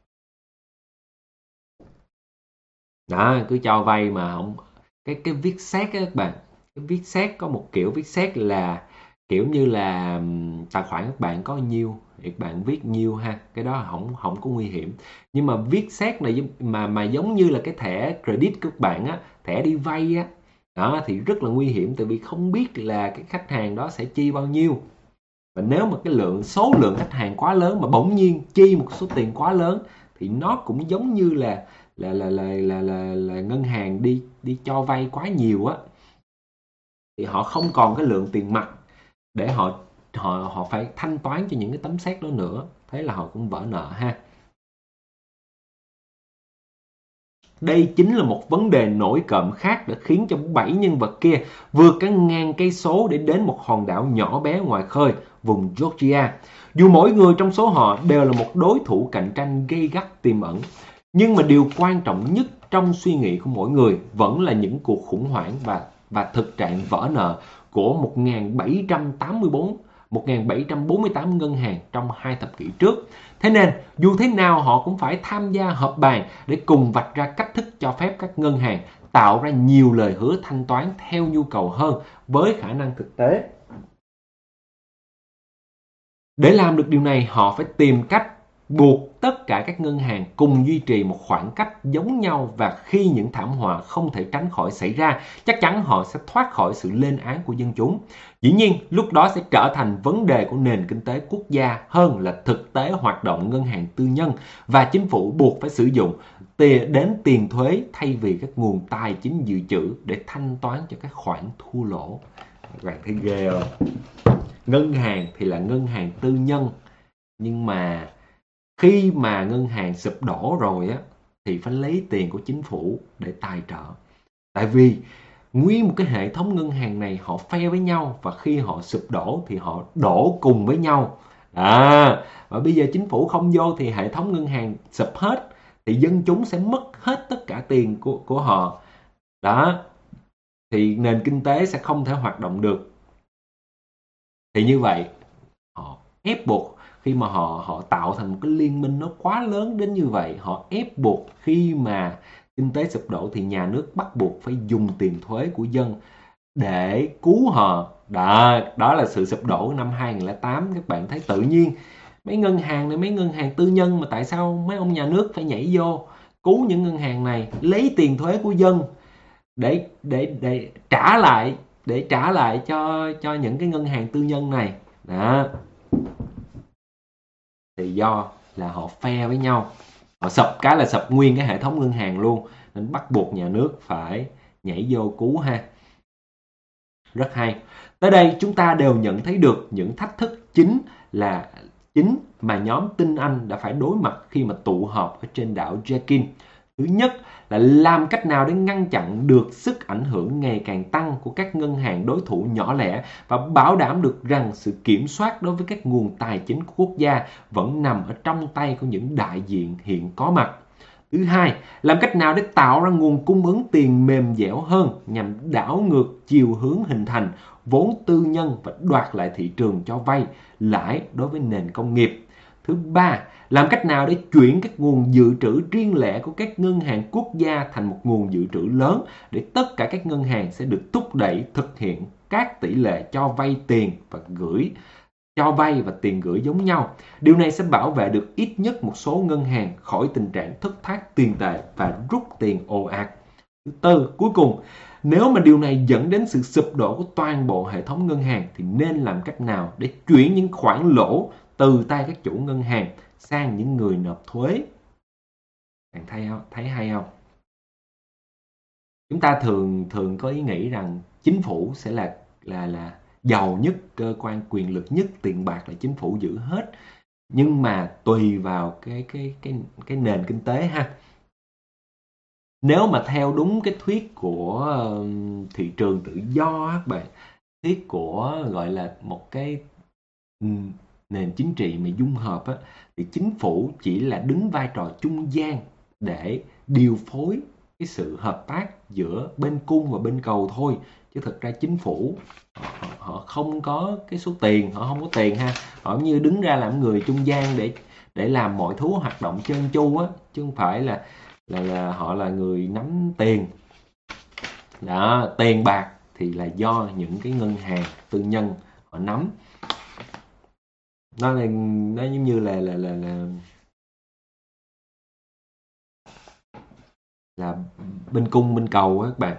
Đó, cứ cho vay mà không cái viết xét á các bạn. Cái viết xét có một kiểu viết xét là kiểu như là tài khoản các bạn có nhiêu thì các bạn viết nhiêu ha, cái đó không có nguy hiểm. Nhưng mà viết xét này mà giống như là cái thẻ credit của các bạn á, thẻ đi vay á, đó thì rất là nguy hiểm, tại vì không biết là cái khách hàng đó sẽ chi bao nhiêu. Và nếu mà cái số lượng khách hàng quá lớn mà bỗng nhiên chi một số tiền quá lớn, thì nó cũng giống như là ngân hàng đi cho vay quá nhiều á, thì họ không còn cái lượng tiền mặt để họ phải thanh toán cho những cái tấm xét đó nữa. thế là họ cũng vỡ nợ ha. Đây chính là một vấn đề nổi cộm khác đã khiến cho 7 nhân vật kia vượt cả ngàn cây số để đến một hòn đảo nhỏ bé ngoài khơi vùng Georgia. Dù mỗi người trong số họ đều là một đối thủ cạnh tranh gay gắt tiềm ẩn, nhưng mà điều quan trọng nhất trong suy nghĩ của mỗi người vẫn là những cuộc khủng hoảng và thực trạng vỡ nợ của 1748 ngân hàng trong 2 thập kỷ trước. Thế nên, dù thế nào họ cũng phải tham gia họp bàn để cùng vạch ra cách thức cho phép các ngân hàng tạo ra nhiều lời hứa thanh toán theo nhu cầu hơn với khả năng thực tế. Để làm được điều này, họ phải tìm cách buộc tất cả các ngân hàng cùng duy trì một khoảng cách giống nhau, và khi những thảm họa không thể tránh khỏi xảy ra, chắc chắn họ sẽ thoát khỏi sự lên án của dân chúng. Dĩ nhiên, lúc đó sẽ trở thành vấn đề của nền kinh tế quốc gia hơn là thực tế hoạt động ngân hàng tư nhân, và chính phủ buộc phải sử dụng đến tiền thuế thay vì các nguồn tài chính dự trữ để thanh toán cho các khoản thua lỗ. Các bạn thấy ghê không? Ngân hàng thì là ngân hàng tư nhân, nhưng mà khi mà ngân hàng sụp đổ rồi á thì phải lấy tiền của chính phủ để tài trợ. Tại vì nguyên một cái hệ thống ngân hàng này họ phe với nhau, và khi họ sụp đổ thì họ đổ cùng với nhau. Và bây giờ chính phủ không vô thì hệ thống ngân hàng sụp hết, thì dân chúng sẽ mất hết tất cả tiền của họ. Đó, thì nền kinh tế sẽ không thể hoạt động được. Thì như vậy, họ ép buộc khi mà họ tạo thành một cái liên minh nó quá lớn đến như vậy, họ ép buộc khi mà kinh tế sụp đổ thì nhà nước bắt buộc phải dùng tiền thuế của dân để cứu họ. Đó là sự sụp đổ năm 2008. Các bạn thấy tự nhiên mấy ngân hàng này, mấy ngân hàng tư nhân, mà tại sao mấy ông nhà nước phải nhảy vô cứu những ngân hàng này, lấy tiền thuế của dân để trả lại cho những cái ngân hàng tư nhân này. Đó, thì do là họ phe với nhau, họ sập cái là sập nguyên cái hệ thống ngân hàng luôn, nên bắt buộc nhà nước phải nhảy vô cứu ha. Rất hay. Tới đây chúng ta đều nhận thấy được những thách thức chính mà nhóm tinh Anh đã phải đối mặt khi mà tụ họp ở trên đảo Jekyll. Thứ nhất là làm cách nào để ngăn chặn được sức ảnh hưởng ngày càng tăng của các ngân hàng đối thủ nhỏ lẻ, và bảo đảm được rằng sự kiểm soát đối với các nguồn tài chính của quốc gia vẫn nằm ở trong tay của những đại diện hiện có mặt. Thứ hai, làm cách nào để tạo ra nguồn cung ứng tiền mềm dẻo hơn nhằm đảo ngược chiều hướng hình thành vốn tư nhân và đoạt lại thị trường cho vay lãi đối với nền công nghiệp. Thứ ba, làm cách nào để chuyển các nguồn dự trữ riêng lẻ của các ngân hàng quốc gia thành một nguồn dự trữ lớn, để tất cả các ngân hàng sẽ được thúc đẩy thực hiện các tỷ lệ cho vay và tiền gửi giống nhau. Điều này sẽ bảo vệ được ít nhất một số ngân hàng khỏi tình trạng thất thoát tiền tệ và rút tiền ồ ạt. Thứ tư, cuối cùng, nếu mà điều này dẫn đến sự sụp đổ của toàn bộ hệ thống ngân hàng thì nên làm cách nào để chuyển những khoản lỗ từ tay các chủ ngân hàng sang những người nộp thuế? Bạn thấy hay không? Chúng ta thường có ý nghĩ rằng chính phủ sẽ là giàu nhất, cơ quan quyền lực nhất, tiền bạc là chính phủ giữ hết. Nhưng mà tùy vào cái nền kinh tế ha. Nếu mà theo đúng cái thuyết của thị trường tự do các bạn, thuyết của gọi là một cái nền chính trị mà dung hợp á, thì chính phủ chỉ là đứng vai trò trung gian để điều phối cái sự hợp tác giữa bên cung và bên cầu thôi. Chứ thực ra chính phủ họ không có cái số tiền, họ không có tiền ha, họ như đứng ra làm người trung gian để làm mọi thứ hoạt động trơn tru á, chứ không phải là họ là người nắm tiền. Đó, tiền bạc thì là do những cái ngân hàng tư nhân họ nắm. Nó giống như là bên cung bên cầu á các bạn.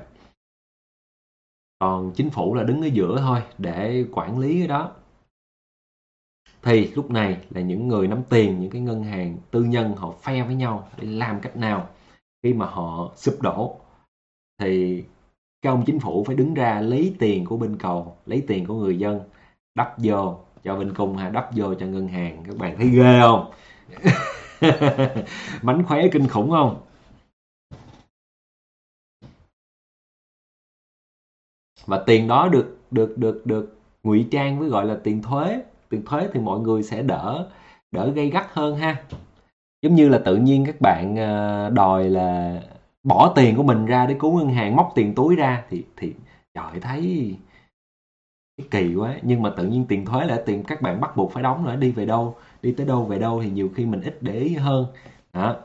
Còn chính phủ là đứng ở giữa thôi để quản lý cái đó. Thì lúc này là những người nắm tiền, những cái ngân hàng tư nhân họ phe với nhau để làm cách nào khi mà họ sụp đổ thì các ông chính phủ phải đứng ra lấy tiền của bên cầu, lấy tiền của người dân đắp vô cho bên cung ha, đắp vô cho ngân hàng. Các bạn thấy ghê không? Mánh khóe kinh khủng không? Và tiền đó được ngụy trang với gọi là tiền thuế. Tiền thuế thì mọi người sẽ đỡ gay gắt hơn ha. Giống như là tự nhiên các bạn đòi là bỏ tiền của mình ra để cứu ngân hàng, móc tiền túi ra thì trời, thấy kỳ quá. Nhưng mà tự nhiên tiền thuế là tiền các bạn bắt buộc phải đóng nữa, đi tới đâu về đâu thì nhiều khi mình ít để ý hơn đó.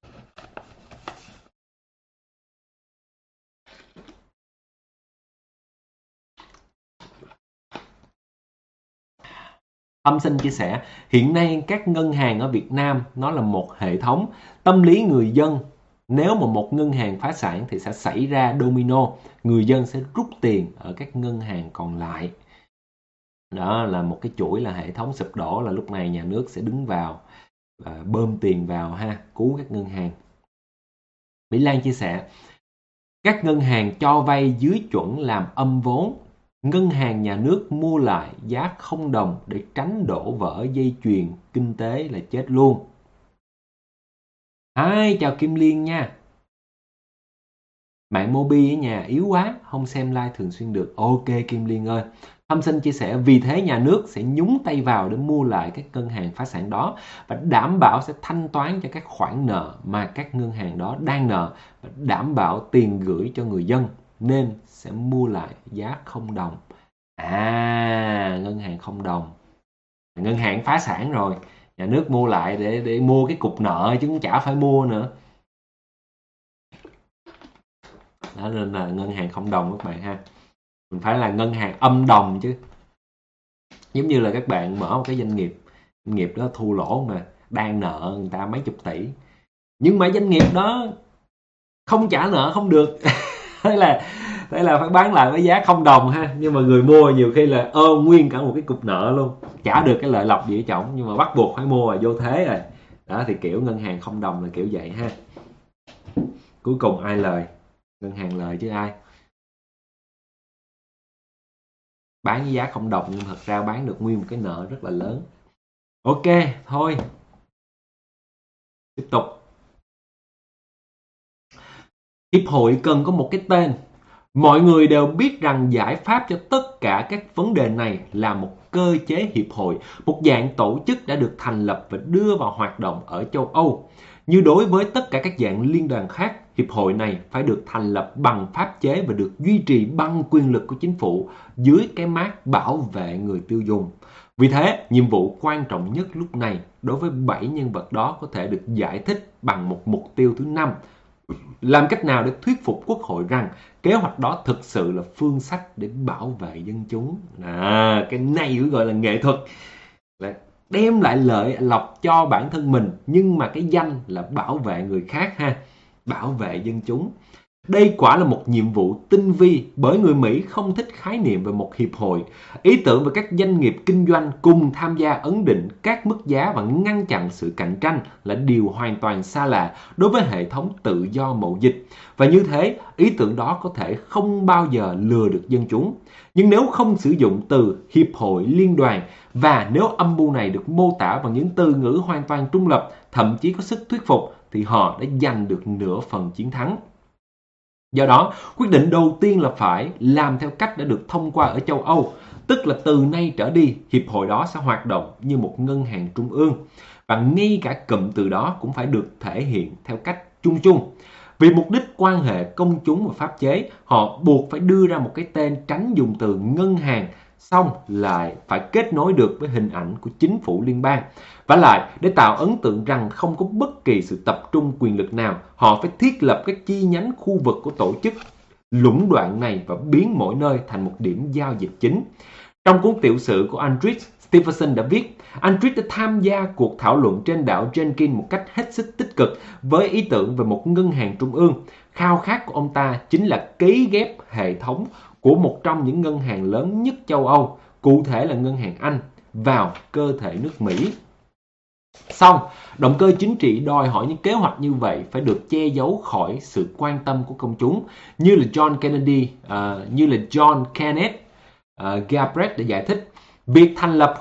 Tâm xin chia sẻ, hiện nay các ngân hàng ở Việt Nam nó là một hệ thống. Tâm lý người dân, nếu mà một ngân hàng phá sản thì sẽ xảy ra domino, người dân sẽ rút tiền ở các ngân hàng còn lại. Đó là một cái chuỗi, là hệ thống sụp đổ, là lúc này nhà nước sẽ đứng vào và bơm tiền vào ha, cứu các ngân hàng. Mỹ Lan chia sẻ, các ngân hàng cho vay dưới chuẩn làm âm vốn, ngân hàng nhà nước mua lại giá 0 đồng để tránh đổ vỡ dây chuyền kinh tế là chết luôn. Hi, chào Kim Liên nha. Mạng Mobi ở nhà yếu quá, không xem live thường xuyên được. Ok Kim Liên ơi. Thâm Sinh chia sẻ, vì thế nhà nước sẽ nhúng tay vào để mua lại các ngân hàng phá sản đó và đảm bảo sẽ thanh toán cho các khoản nợ mà các ngân hàng đó đang nợ và đảm bảo tiền gửi cho người dân, nên sẽ mua lại giá 0 đồng. Ngân hàng 0 đồng. Ngân hàng phá sản rồi, nhà nước mua lại để mua cái cục nợ chứ cũng chả phải mua nữa. Đó nên là ngân hàng 0 đồng các bạn ha. Mình phải là ngân hàng âm đồng chứ. Giống như là các bạn mở một cái doanh nghiệp đó thua lỗ mà đang nợ người ta mấy chục tỷ, nhưng mà doanh nghiệp đó không trả nợ không được. Thế là phải bán lại với giá 0 đồng ha. Nhưng mà người mua nhiều khi là ôm nguyên cả một cái cục nợ luôn, trả được cái lợi lộc gì ở trọng, nhưng mà bắt buộc phải mua, là vô thế rồi. Đó thì kiểu ngân hàng 0 đồng là kiểu vậy ha. Cuối cùng ai lời? Ngân hàng lời chứ ai. Bán với giá 0 đồng nhưng thật ra bán được nguyên một cái nợ rất là lớn. Ok, thôi. Tiếp tục. Hiệp hội cần có một cái tên. Mọi người đều biết rằng giải pháp cho tất cả các vấn đề này là một cơ chế hiệp hội, một dạng tổ chức đã được thành lập và đưa vào hoạt động ở châu Âu. Như đối với tất cả các dạng liên đoàn khác, hiệp hội này phải được thành lập bằng pháp chế và được duy trì bằng quyền lực của chính phủ dưới cái mác bảo vệ người tiêu dùng. Vì thế, nhiệm vụ quan trọng nhất lúc này đối với 7 nhân vật đó có thể được giải thích bằng một mục tiêu thứ 5. Làm cách nào để thuyết phục Quốc hội rằng kế hoạch đó thực sự là phương sách để bảo vệ dân chúng. Cái này gọi là nghệ thuật, là đem lại lợi lộc cho bản thân mình, nhưng mà cái danh là bảo vệ người khác ha, bảo vệ dân chúng. Đây quả là một nhiệm vụ tinh vi, bởi người Mỹ không thích khái niệm về một hiệp hội. Ý tưởng về các doanh nghiệp kinh doanh cùng tham gia ấn định các mức giá và ngăn chặn sự cạnh tranh là điều hoàn toàn xa lạ đối với hệ thống tự do mậu dịch. Và như thế, ý tưởng đó có thể không bao giờ lừa được dân chúng. Nhưng nếu không sử dụng từ hiệp hội, liên đoàn, và nếu âm mưu này được mô tả bằng những từ ngữ hoàn toàn trung lập, thậm chí có sức thuyết phục, thì họ đã giành được nửa phần chiến thắng. Do đó, quyết định đầu tiên là phải làm theo cách đã được thông qua ở châu Âu, tức là từ nay trở đi, hiệp hội đó sẽ hoạt động như một ngân hàng trung ương. Và ngay cả cụm từ đó cũng phải được thể hiện theo cách chung chung. Vì mục đích quan hệ công chúng và pháp chế, họ buộc phải đưa ra một cái tên tránh dùng từ ngân hàng, xong lại phải kết nối được với hình ảnh của chính phủ liên bang. Và lại, để tạo ấn tượng rằng không có bất kỳ sự tập trung quyền lực nào, họ phải thiết lập các chi nhánh khu vực của tổ chức lũng đoạn này và biến mỗi nơi thành một điểm giao dịch chính. Trong cuốn tiểu sử của Andreas Stephenson đã viết, Andreas đã tham gia cuộc thảo luận trên đảo Jenkins một cách hết sức tích cực với ý tưởng về một ngân hàng trung ương. Khao khát của ông ta chính là cấy ghép hệ thống của một trong những ngân hàng lớn nhất châu Âu, cụ thể là ngân hàng Anh, vào cơ thể nước Mỹ. Xong, động cơ chính trị đòi hỏi những kế hoạch như vậy phải được che giấu khỏi sự quan tâm của công chúng, như là John Kennedy, như là John Kenneth Galbraith đã giải thích. Việc thành lập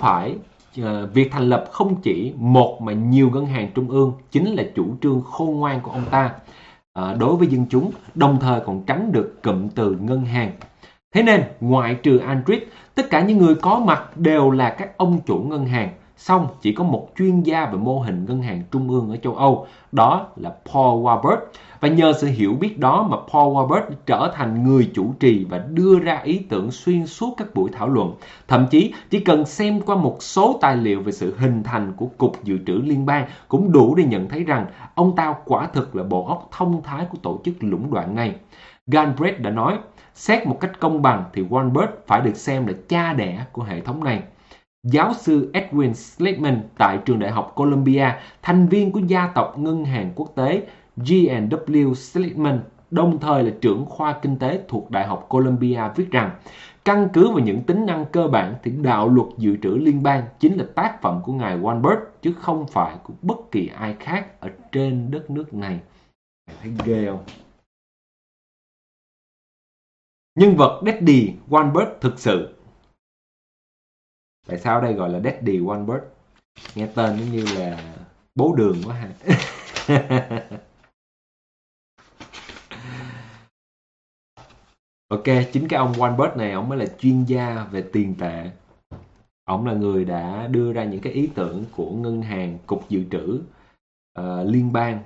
không chỉ một mà nhiều ngân hàng trung ương chính là chủ trương khôn ngoan của ông ta đối với dân chúng, đồng thời còn tránh được cụm từ ngân hàng. Thế nên, ngoại trừ Aldrich, tất cả những người có mặt đều là các ông chủ ngân hàng. Song chỉ có một chuyên gia về mô hình ngân hàng trung ương ở châu Âu, đó là Paul Warburg. Và nhờ sự hiểu biết đó mà Paul Warburg trở thành người chủ trì và đưa ra ý tưởng xuyên suốt các buổi thảo luận. Thậm chí chỉ cần xem qua một số tài liệu về sự hình thành của Cục Dự trữ Liên bang cũng đủ để nhận thấy rằng ông ta quả thực là bộ óc thông thái của tổ chức lũng đoạn này. Galbraith đã nói, xét một cách công bằng thì Warburg phải được xem là cha đẻ của hệ thống này. Giáo sư Edwin Slickman tại trường đại học Columbia, thành viên của gia tộc ngân hàng quốc tế G&W Slickman, đồng thời là trưởng khoa kinh tế thuộc Đại học Columbia viết rằng, căn cứ vào những tính năng cơ bản thì đạo luật dự trữ liên bang chính là tác phẩm của ngài Warburg chứ không phải của bất kỳ ai khác ở trên đất nước này. Thấy ghê không? Nhân vật Daddy Warburg thực sự. Tại sao đây gọi là Daddy Warburg? Nghe tên nó như là bố đường quá ha. Ok, chính cái ông Warburg này, ông mới là chuyên gia về tiền tệ. Ông là người đã đưa ra những cái ý tưởng của ngân hàng, cục dự trữ liên bang.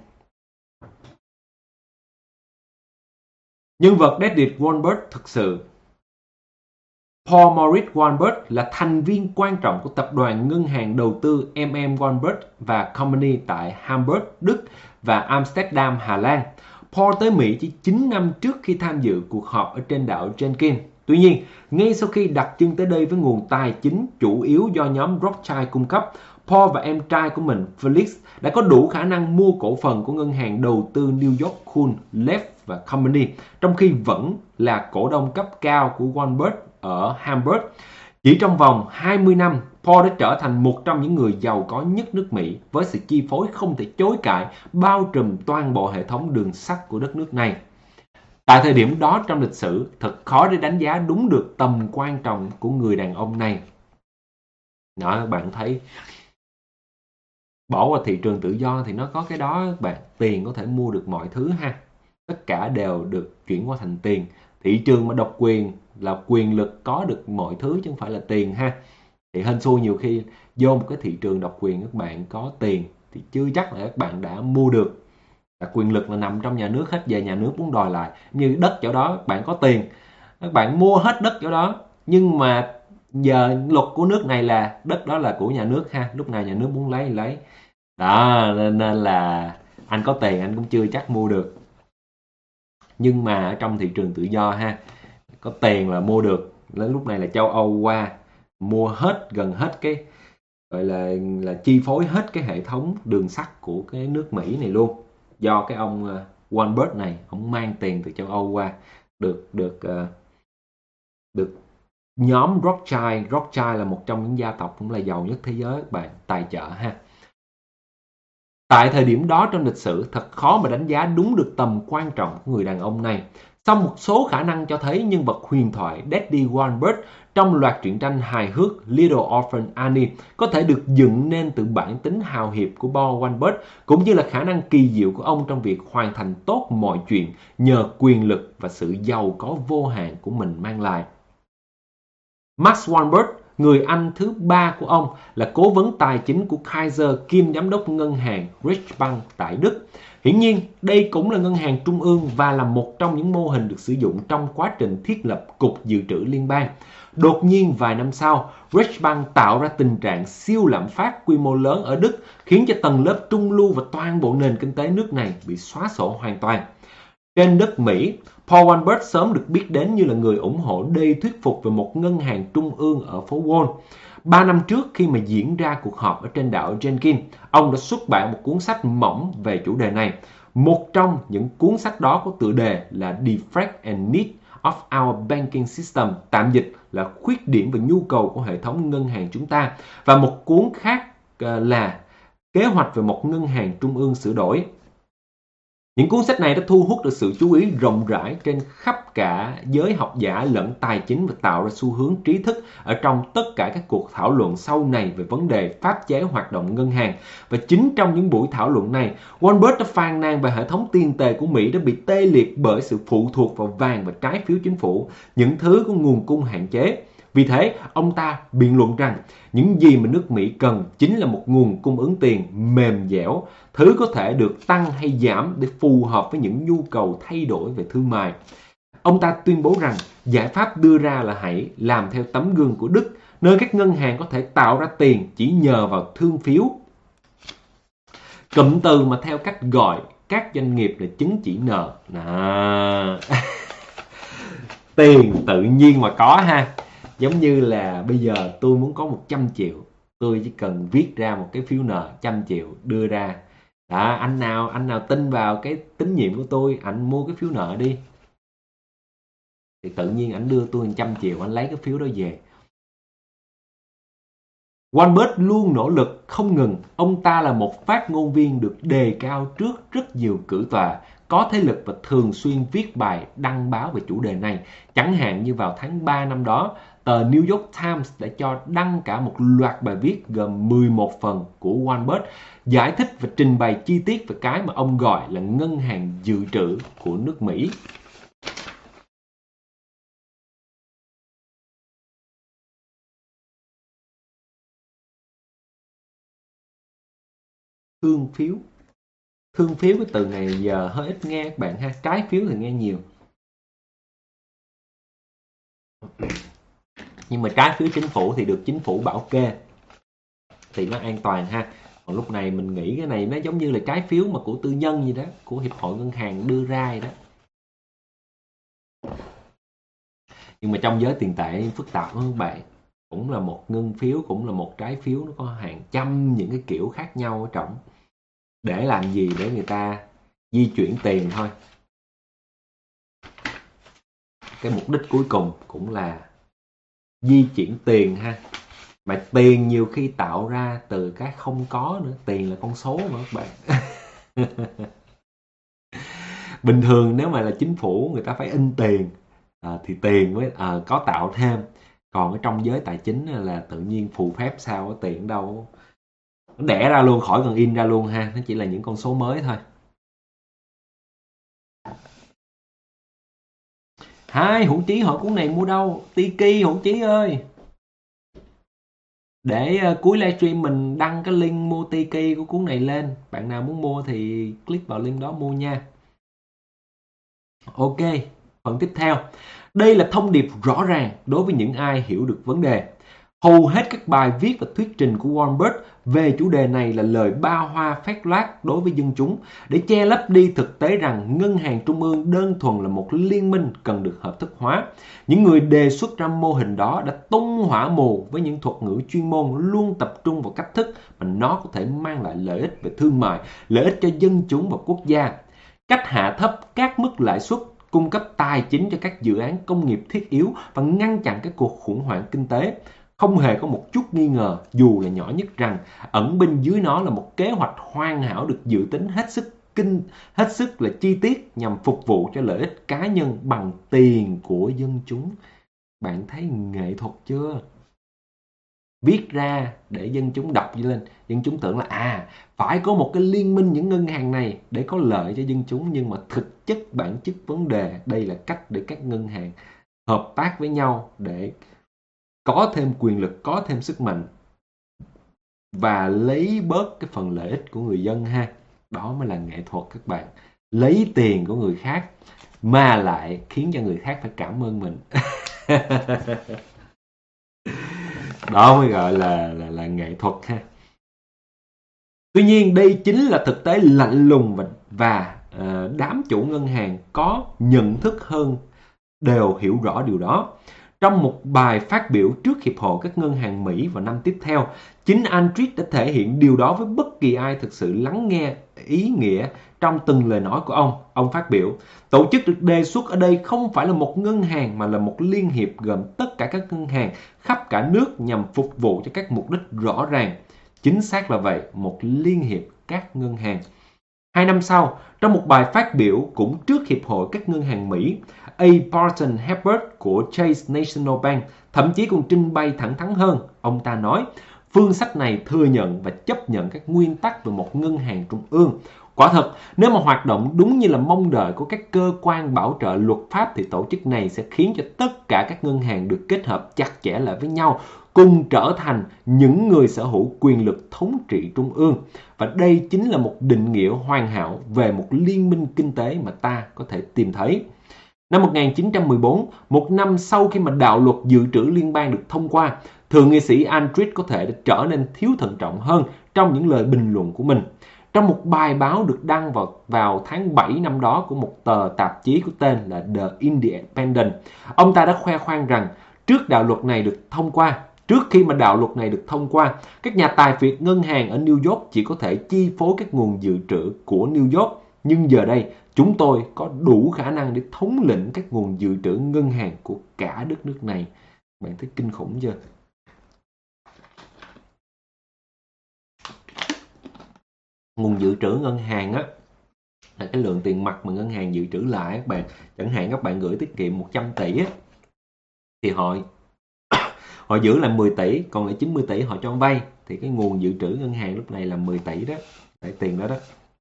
Nhân vật Daddy Warburg thực sự. Paul Maurice Warburg là thành viên quan trọng của tập đoàn ngân hàng đầu tư Warburg và Company tại Hamburg, Đức và Amsterdam, Hà Lan. Paul tới Mỹ chỉ 9 năm trước khi tham dự cuộc họp ở trên đảo Jenkins. Tuy nhiên, ngay sau khi đặt chân tới đây với nguồn tài chính chủ yếu do nhóm Rothschild cung cấp, Paul và em trai của mình, Felix, đã có đủ khả năng mua cổ phần của ngân hàng đầu tư New York Kuhn, Leff và Company, trong khi vẫn là cổ đông cấp cao của Warburg ở Hamburg. Chỉ trong vòng 20 năm, Paul đã trở thành một trong những người giàu có nhất nước Mỹ với sự chi phối không thể chối cãi bao trùm toàn bộ hệ thống đường sắt của đất nước này. Tại thời điểm đó trong lịch sử, thật khó để đánh giá đúng được tầm quan trọng của người đàn ông này. Đó, các bạn thấy, bỏ qua thị trường tự do thì nó có cái đó, các bạn. Tiền có thể mua được mọi thứ ha. Tất cả đều được chuyển qua thành tiền. Thị trường mà độc quyền là quyền lực có được mọi thứ chứ không phải là tiền ha. Thì hên xui nhiều khi vô một cái thị trường độc quyền các bạn có tiền thì chưa chắc là các bạn đã mua được. Quyền lực là nằm trong nhà nước hết, về nhà nước muốn đòi lại. Như đất chỗ đó các bạn có tiền, các bạn mua hết đất chỗ đó, nhưng mà giờ luật của nước này là đất đó là của nhà nước ha, lúc nào nhà nước muốn lấy thì lấy. Đó, nên là anh có tiền anh cũng chưa chắc mua được. Nhưng mà ở trong thị trường tự do ha, có tiền là mua được. Lúc này là châu Âu qua mua hết, gần hết cái gọi là chi phối hết cái hệ thống đường sắt của cái nước Mỹ này luôn. Do cái ông Warburg này, ông mang tiền từ châu Âu qua, được nhóm Rothschild. Rothschild là một trong những gia tộc cũng là giàu nhất thế giới các bạn, tài trợ ha. Tại thời điểm đó trong lịch sử, thật khó mà đánh giá đúng được tầm quan trọng của người đàn ông này. Song một số khả năng cho thấy nhân vật huyền thoại Daddy Warburg trong loạt truyện tranh hài hước Little Orphan Annie có thể được dựng nên từ bản tính hào hiệp của Paul Warburg, cũng như là khả năng kỳ diệu của ông trong việc hoàn thành tốt mọi chuyện nhờ quyền lực và sự giàu có vô hạn của mình mang lại. Max Warburg, người anh thứ ba của ông, là cố vấn tài chính của Kaiser kiêm giám đốc ngân hàng Reichsbank tại Đức. Hiển nhiên, đây cũng là ngân hàng trung ương và là một trong những mô hình được sử dụng trong quá trình thiết lập Cục Dự trữ Liên bang. Đột nhiên vài năm sau, Reichsbank tạo ra tình trạng siêu lạm phát quy mô lớn ở Đức, khiến cho tầng lớp trung lưu và toàn bộ nền kinh tế nước này bị xóa sổ hoàn toàn. Trên đất Mỹ, Paul Warburg sớm được biết đến như là người ủng hộ đầy thuyết phục về một ngân hàng trung ương ở phố Wall. 3 năm trước khi mà diễn ra cuộc họp ở trên đảo Jenkins, ông đã xuất bản một cuốn sách mỏng về chủ đề này. Một trong những cuốn sách đó có tựa đề là Defect and Need of Our Banking System, tạm dịch là khuyết điểm và nhu cầu của hệ thống ngân hàng chúng ta, và một cuốn khác là Kế hoạch về một ngân hàng trung ương sửa đổi. Những cuốn sách này đã thu hút được sự chú ý rộng rãi trên khắp cả giới học giả lẫn tài chính và tạo ra xu hướng trí thức ở trong tất cả các cuộc thảo luận sau này về vấn đề pháp chế hoạt động ngân hàng. Và chính trong những buổi thảo luận này, Warren Buffett đã phàn nàn về hệ thống tiền tệ của Mỹ đã bị tê liệt bởi sự phụ thuộc vào vàng và trái phiếu chính phủ, những thứ có nguồn cung hạn chế. Vì thế, ông ta biện luận rằng những gì mà nước Mỹ cần chính là một nguồn cung ứng tiền mềm dẻo, thứ có thể được tăng hay giảm để phù hợp với những nhu cầu thay đổi về thương mại. Ông ta tuyên bố rằng giải pháp đưa ra là hãy làm theo tấm gương của Đức, nơi các ngân hàng có thể tạo ra tiền chỉ nhờ vào thương phiếu. Cụm từ mà theo cách gọi các doanh nghiệp là chứng chỉ nợ. Tiền tự nhiên mà có ha. Giống như là bây giờ tôi muốn có 100 triệu, tôi chỉ cần viết ra một cái phiếu nợ 100 triệu đưa ra. Đó, anh nào tin vào cái tín nhiệm của tôi, anh mua cái phiếu nợ đi. Thì tự nhiên anh đưa tôi 100 triệu, anh lấy cái phiếu đó về. Warren Buffett luôn nỗ lực không ngừng. Ông ta là một phát ngôn viên được đề cao trước rất nhiều cử tọa, có thế lực và thường xuyên viết bài đăng báo về chủ đề này. Chẳng hạn như vào tháng 3 năm đó, tờ New York Times đã cho đăng cả một loạt bài viết gồm 11 phần của Warren Buffett giải thích và trình bày chi tiết về cái mà ông gọi là ngân hàng dự trữ của nước Mỹ. Thương phiếu. Thương phiếu cái từ này giờ hơi ít nghe các bạn ha. Trái phiếu thì nghe nhiều. Nhưng mà trái phiếu chính phủ thì được chính phủ bảo kê, thì nó an toàn ha. Còn lúc này mình nghĩ cái này nó giống như là trái phiếu mà của tư nhân gì đó, của Hiệp hội Ngân hàng đưa ra vậy đó. Nhưng mà trong giới tiền tệ phức tạp hơn các bạn. Cũng là một ngân phiếu, cũng là một trái phiếu, nó có hàng trăm những cái kiểu khác nhau ở trong. Để làm gì? Để người ta di chuyển tiền thôi. Cái mục đích cuối cùng cũng là di chuyển tiền ha. Mà tiền nhiều khi tạo ra từ cái không có nữa. Tiền là con số mà các bạn. Bình thường nếu mà là chính phủ người ta phải in tiền thì tiền mới có tạo thêm. Còn ở trong giới tài chính là tự nhiên phù phép sao có tiền đâu. Nó đẻ ra luôn, khỏi cần in ra luôn ha. Nó chỉ là những con số mới thôi. Hai, Hữu Chí hỏi cuốn này mua đâu? Tiki Hữu Chí ơi. Để cuối livestream mình đăng cái link mua Tiki của cuốn này lên. Bạn nào muốn mua thì click vào link đó mua nha. Ok, phần tiếp theo. Đây là thông điệp rõ ràng đối với những ai hiểu được vấn đề. Hầu hết các bài viết và thuyết trình của Warren Buffett về chủ đề này là lời ba hoa phét loát đối với dân chúng để che lấp đi thực tế rằng ngân hàng trung ương đơn thuần là một liên minh cần được hợp thức hóa. Những người đề xuất ra mô hình đó đã tung hỏa mù với những thuật ngữ chuyên môn luôn tập trung vào cách thức mà nó có thể mang lại lợi ích về thương mại, lợi ích cho dân chúng và quốc gia. Cách hạ thấp các mức lãi suất, cung cấp tài chính cho các dự án công nghiệp thiết yếu và ngăn chặn các cuộc khủng hoảng kinh tế. Không hề có một chút nghi ngờ, dù là nhỏ nhất, rằng ẩn bên dưới nó là một kế hoạch hoàn hảo được dự tính hết sức là chi tiết nhằm phục vụ cho lợi ích cá nhân bằng tiền của dân chúng. Bạn thấy nghệ thuật chưa? Viết ra để dân chúng đọc lên, dân chúng tưởng là phải có một cái liên minh những ngân hàng này để có lợi cho dân chúng, nhưng mà thực chất bản chất vấn đề đây là cách để các ngân hàng hợp tác với nhau để có thêm quyền lực, có thêm sức mạnh và lấy bớt cái phần lợi ích của người dân ha. Đó mới là nghệ thuật các bạn. Lấy tiền của người khác mà lại khiến cho người khác phải cảm ơn mình. Đó mới gọi là nghệ thuật ha. Tuy nhiên đây chính là thực tế lạnh lùng và đám chủ ngân hàng có nhận thức hơn đều hiểu rõ điều đó. Trong một bài phát biểu trước Hiệp hội các ngân hàng Mỹ vào năm tiếp theo, chính Aldrich đã thể hiện điều đó với bất kỳ ai thực sự lắng nghe ý nghĩa trong từng lời nói của ông. Ông phát biểu, tổ chức được đề xuất ở đây không phải là một ngân hàng mà là một liên hiệp gồm tất cả các ngân hàng khắp cả nước nhằm phục vụ cho các mục đích rõ ràng. Chính xác là vậy, một liên hiệp các ngân hàng. 2 năm sau, trong một bài phát biểu cũng trước Hiệp hội các ngân hàng Mỹ, A. Barton Hebert của Chase National Bank thậm chí còn trình bày thẳng thắn hơn. Ông ta nói, phương sách này thừa nhận và chấp nhận các nguyên tắc về một ngân hàng trung ương. Quả thật, nếu mà hoạt động đúng như là mong đợi của các cơ quan bảo trợ luật pháp thì tổ chức này sẽ khiến cho tất cả các ngân hàng được kết hợp chặt chẽ lại với nhau, cùng trở thành những người sở hữu quyền lực thống trị trung ương. Và đây chính là một định nghĩa hoàn hảo về một liên minh kinh tế mà ta có thể tìm thấy. Năm 1914, một năm sau khi mà đạo luật dự trữ liên bang được thông qua, thượng nghị sĩ Aldrich có thể đã trở nên thiếu thận trọng hơn trong những lời bình luận của mình. Trong một bài báo được đăng vào tháng 7 năm đó của một tờ tạp chí có tên là The Independent, ông ta đã khoe khoang rằng trước khi mà đạo luật này được thông qua, các nhà tài phiệt ngân hàng ở New York chỉ có thể chi phối các nguồn dự trữ của New York. Nhưng giờ đây, chúng tôi có đủ khả năng để thống lĩnh các nguồn dự trữ ngân hàng của cả đất nước này. Bạn thấy kinh khủng chưa? Nguồn dự trữ ngân hàng á là cái lượng tiền mặt mà ngân hàng dự trữ lại các bạn. Chẳng hạn các bạn gửi tiết kiệm 100 tỷ á, thì họ giữ lại 10 tỷ, còn lại 90 tỷ họ cho vay, thì cái nguồn dự trữ ngân hàng lúc này là 10 tỷ đó, để tiền đó đó.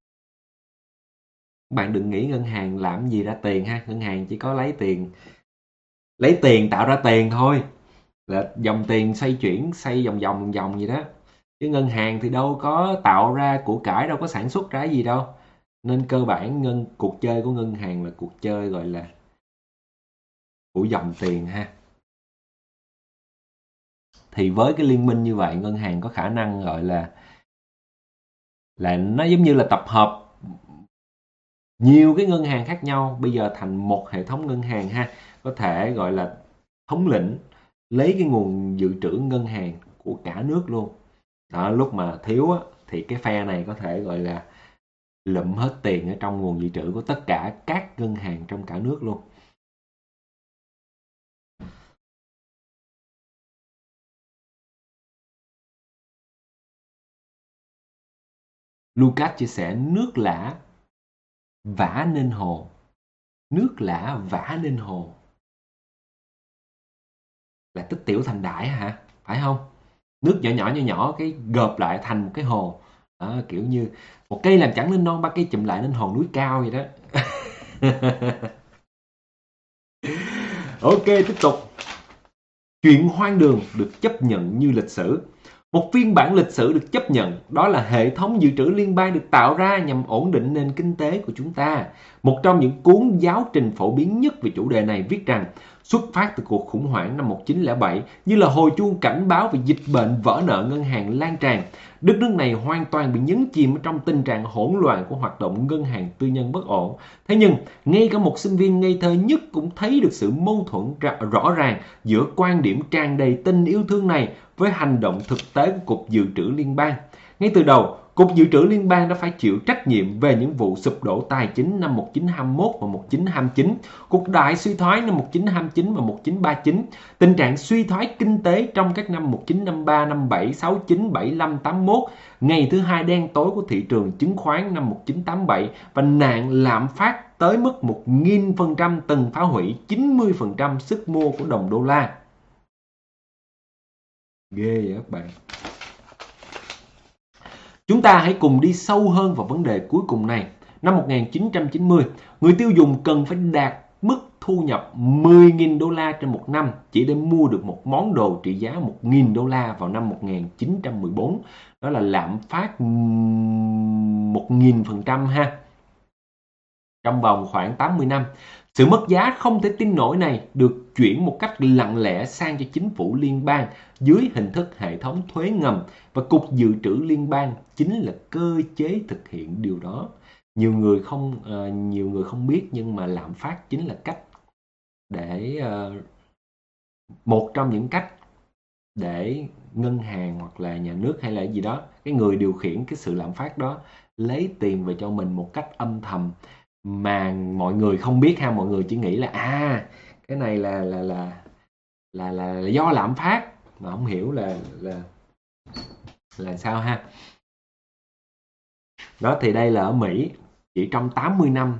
Bạn đừng nghĩ ngân hàng làm gì ra tiền ha, ngân hàng chỉ có lấy tiền tạo ra tiền thôi, là dòng tiền xoay chuyển, xoay vòng gì đó, chứ ngân hàng thì đâu có tạo ra của cải, đâu có sản xuất ra gì đâu. Nên cơ bản cuộc chơi của ngân hàng là cuộc chơi gọi là của dòng tiền ha. Thì với cái liên minh như vậy, ngân hàng có khả năng gọi là nó giống như là tập hợp nhiều cái ngân hàng khác nhau bây giờ thành một hệ thống ngân hàng ha, có thể gọi là thống lĩnh, lấy cái nguồn dự trữ ngân hàng của cả nước luôn. Đó, lúc mà thiếu á, thì cái phe này có thể gọi là lụm hết tiền ở trong nguồn dự trữ của tất cả các ngân hàng trong cả nước luôn. Lucas chia sẻ, nước lã vả nên hồ. Nước lã vả nên hồ là tích tiểu thành đại hả? Phải không? Nước nhỏ cái gộp lại thành một cái hồ. Đó, kiểu như một cây làm chẳng nên non, ba cây chụm lại nên hòn núi cao vậy đó. Ok, tiếp tục. Chuyện hoang đường được chấp nhận như lịch sử. Một phiên bản lịch sử được chấp nhận, đó là hệ thống dự trữ liên bang được tạo ra nhằm ổn định nền kinh tế của chúng ta. Một trong những cuốn giáo trình phổ biến nhất về chủ đề này viết rằng, xuất phát từ cuộc khủng hoảng năm 1907 như là hồi chuông cảnh báo về dịch bệnh vỡ nợ ngân hàng lan tràn. Đất nước này hoàn toàn bị nhấn chìm trong tình trạng hỗn loạn của hoạt động ngân hàng tư nhân bất ổn. Thế nhưng, ngay cả một sinh viên ngây thơ nhất cũng thấy được sự mâu thuẫn rõ ràng giữa quan điểm tràn đầy tình yêu thương này với hành động thực tế của Cục Dự trữ Liên bang. Ngay từ đầu, Cục Dự trữ Liên bang đã phải chịu trách nhiệm về những vụ sụp đổ tài chính năm 1921 và 1929, cuộc đại suy thoái năm 1929 và 1939, tình trạng suy thoái kinh tế trong các năm 1953, 57, 69, 75, 81, ngày thứ hai đen tối của thị trường chứng khoán năm 1987 và nạn lạm phát tới mức 1000% từng phá hủy 90% sức mua của đồng đô la. Ghê vậy các bạn. Chúng ta hãy cùng đi sâu hơn vào vấn đề cuối cùng này. Năm 1990, người tiêu dùng cần phải đạt mức thu nhập 10.000 đô la trên một năm chỉ để mua được một món đồ trị giá 1.000 đô la vào năm 1914. Đó là lạm phát 1000% ha. Trong vòng khoảng 80 năm, sự mất giá không thể tin nổi này được chuyển một cách lặng lẽ sang cho chính phủ liên bang dưới hình thức hệ thống thuế ngầm, và Cục Dự trữ Liên bang chính là cơ chế thực hiện điều đó. Nhiều người không biết, nhưng mà lạm phát chính là cách để một trong những cách để ngân hàng hoặc là nhà nước hay là gì đó, cái người điều khiển cái sự lạm phát đó lấy tiền về cho mình một cách âm thầm mà mọi người không biết ha. Mọi người chỉ nghĩ là cái này là do lạm phát, mà không hiểu là sao ha. Đó thì đây là ở Mỹ, chỉ trong 80 năm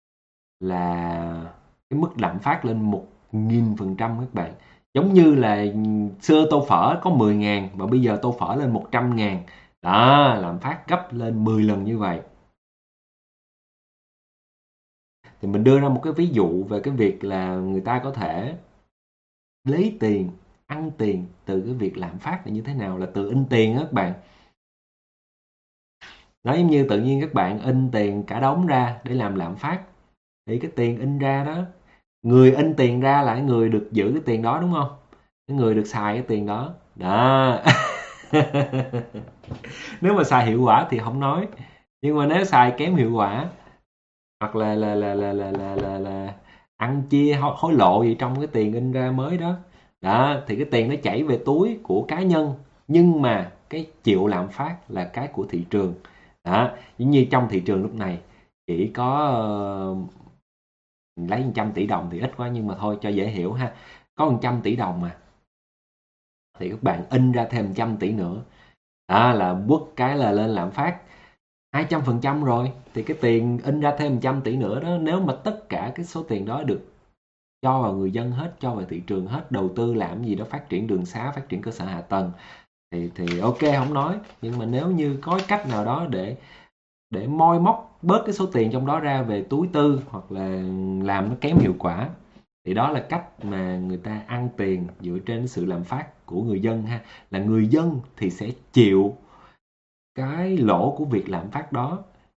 là cái mức lạm phát lên 1000% các bạn. Giống như là xưa tô phở có 10.000 mà bây giờ tô phở lên 100.000. Đó, lạm phát gấp lên 10 lần như vậy. Thì mình đưa ra một cái ví dụ về cái việc là người ta có thể lấy tiền, ăn tiền từ cái việc lạm phát là như thế nào, là từ in tiền á các bạn. Nó giống như tự nhiên các bạn in tiền cả đống ra để làm lạm phát. Thì cái tiền in ra đó, người in tiền ra là người được giữ cái tiền đó đúng không? Cái người được xài cái tiền đó. Đó. Nếu mà xài hiệu quả thì không nói. Nhưng mà nếu xài kém hiệu quả hoặc là ăn chia hối lộ gì trong cái tiền in ra mới đó. Đó, thì cái tiền nó chảy về túi của cá nhân, nhưng mà cái chịu lạm phát là cái của thị trường. Đó, giống như trong thị trường lúc này chỉ có lấy 100 tỷ đồng thì ít quá, nhưng mà thôi cho dễ hiểu ha. Có 100 tỷ đồng mà. Thì các bạn in ra thêm 100 tỷ nữa. Đó là quất cái là lên lạm phát 200% rồi. Thì cái tiền in ra thêm 100 tỷ nữa đó, nếu mà tất cả cái số tiền đó được cho vào người dân hết, cho vào thị trường hết, đầu tư làm gì đó, phát triển đường xá, phát triển cơ sở hạ tầng thì ok không nói. Nhưng mà nếu như có cách nào đó để moi móc bớt cái số tiền trong đó ra về túi tư, hoặc là làm nó kém hiệu quả, thì đó là cách mà người ta ăn tiền dựa trên sự lạm phát của người dân ha. Là người dân thì sẽ chịu cái lỗ của việc lạm phát đó.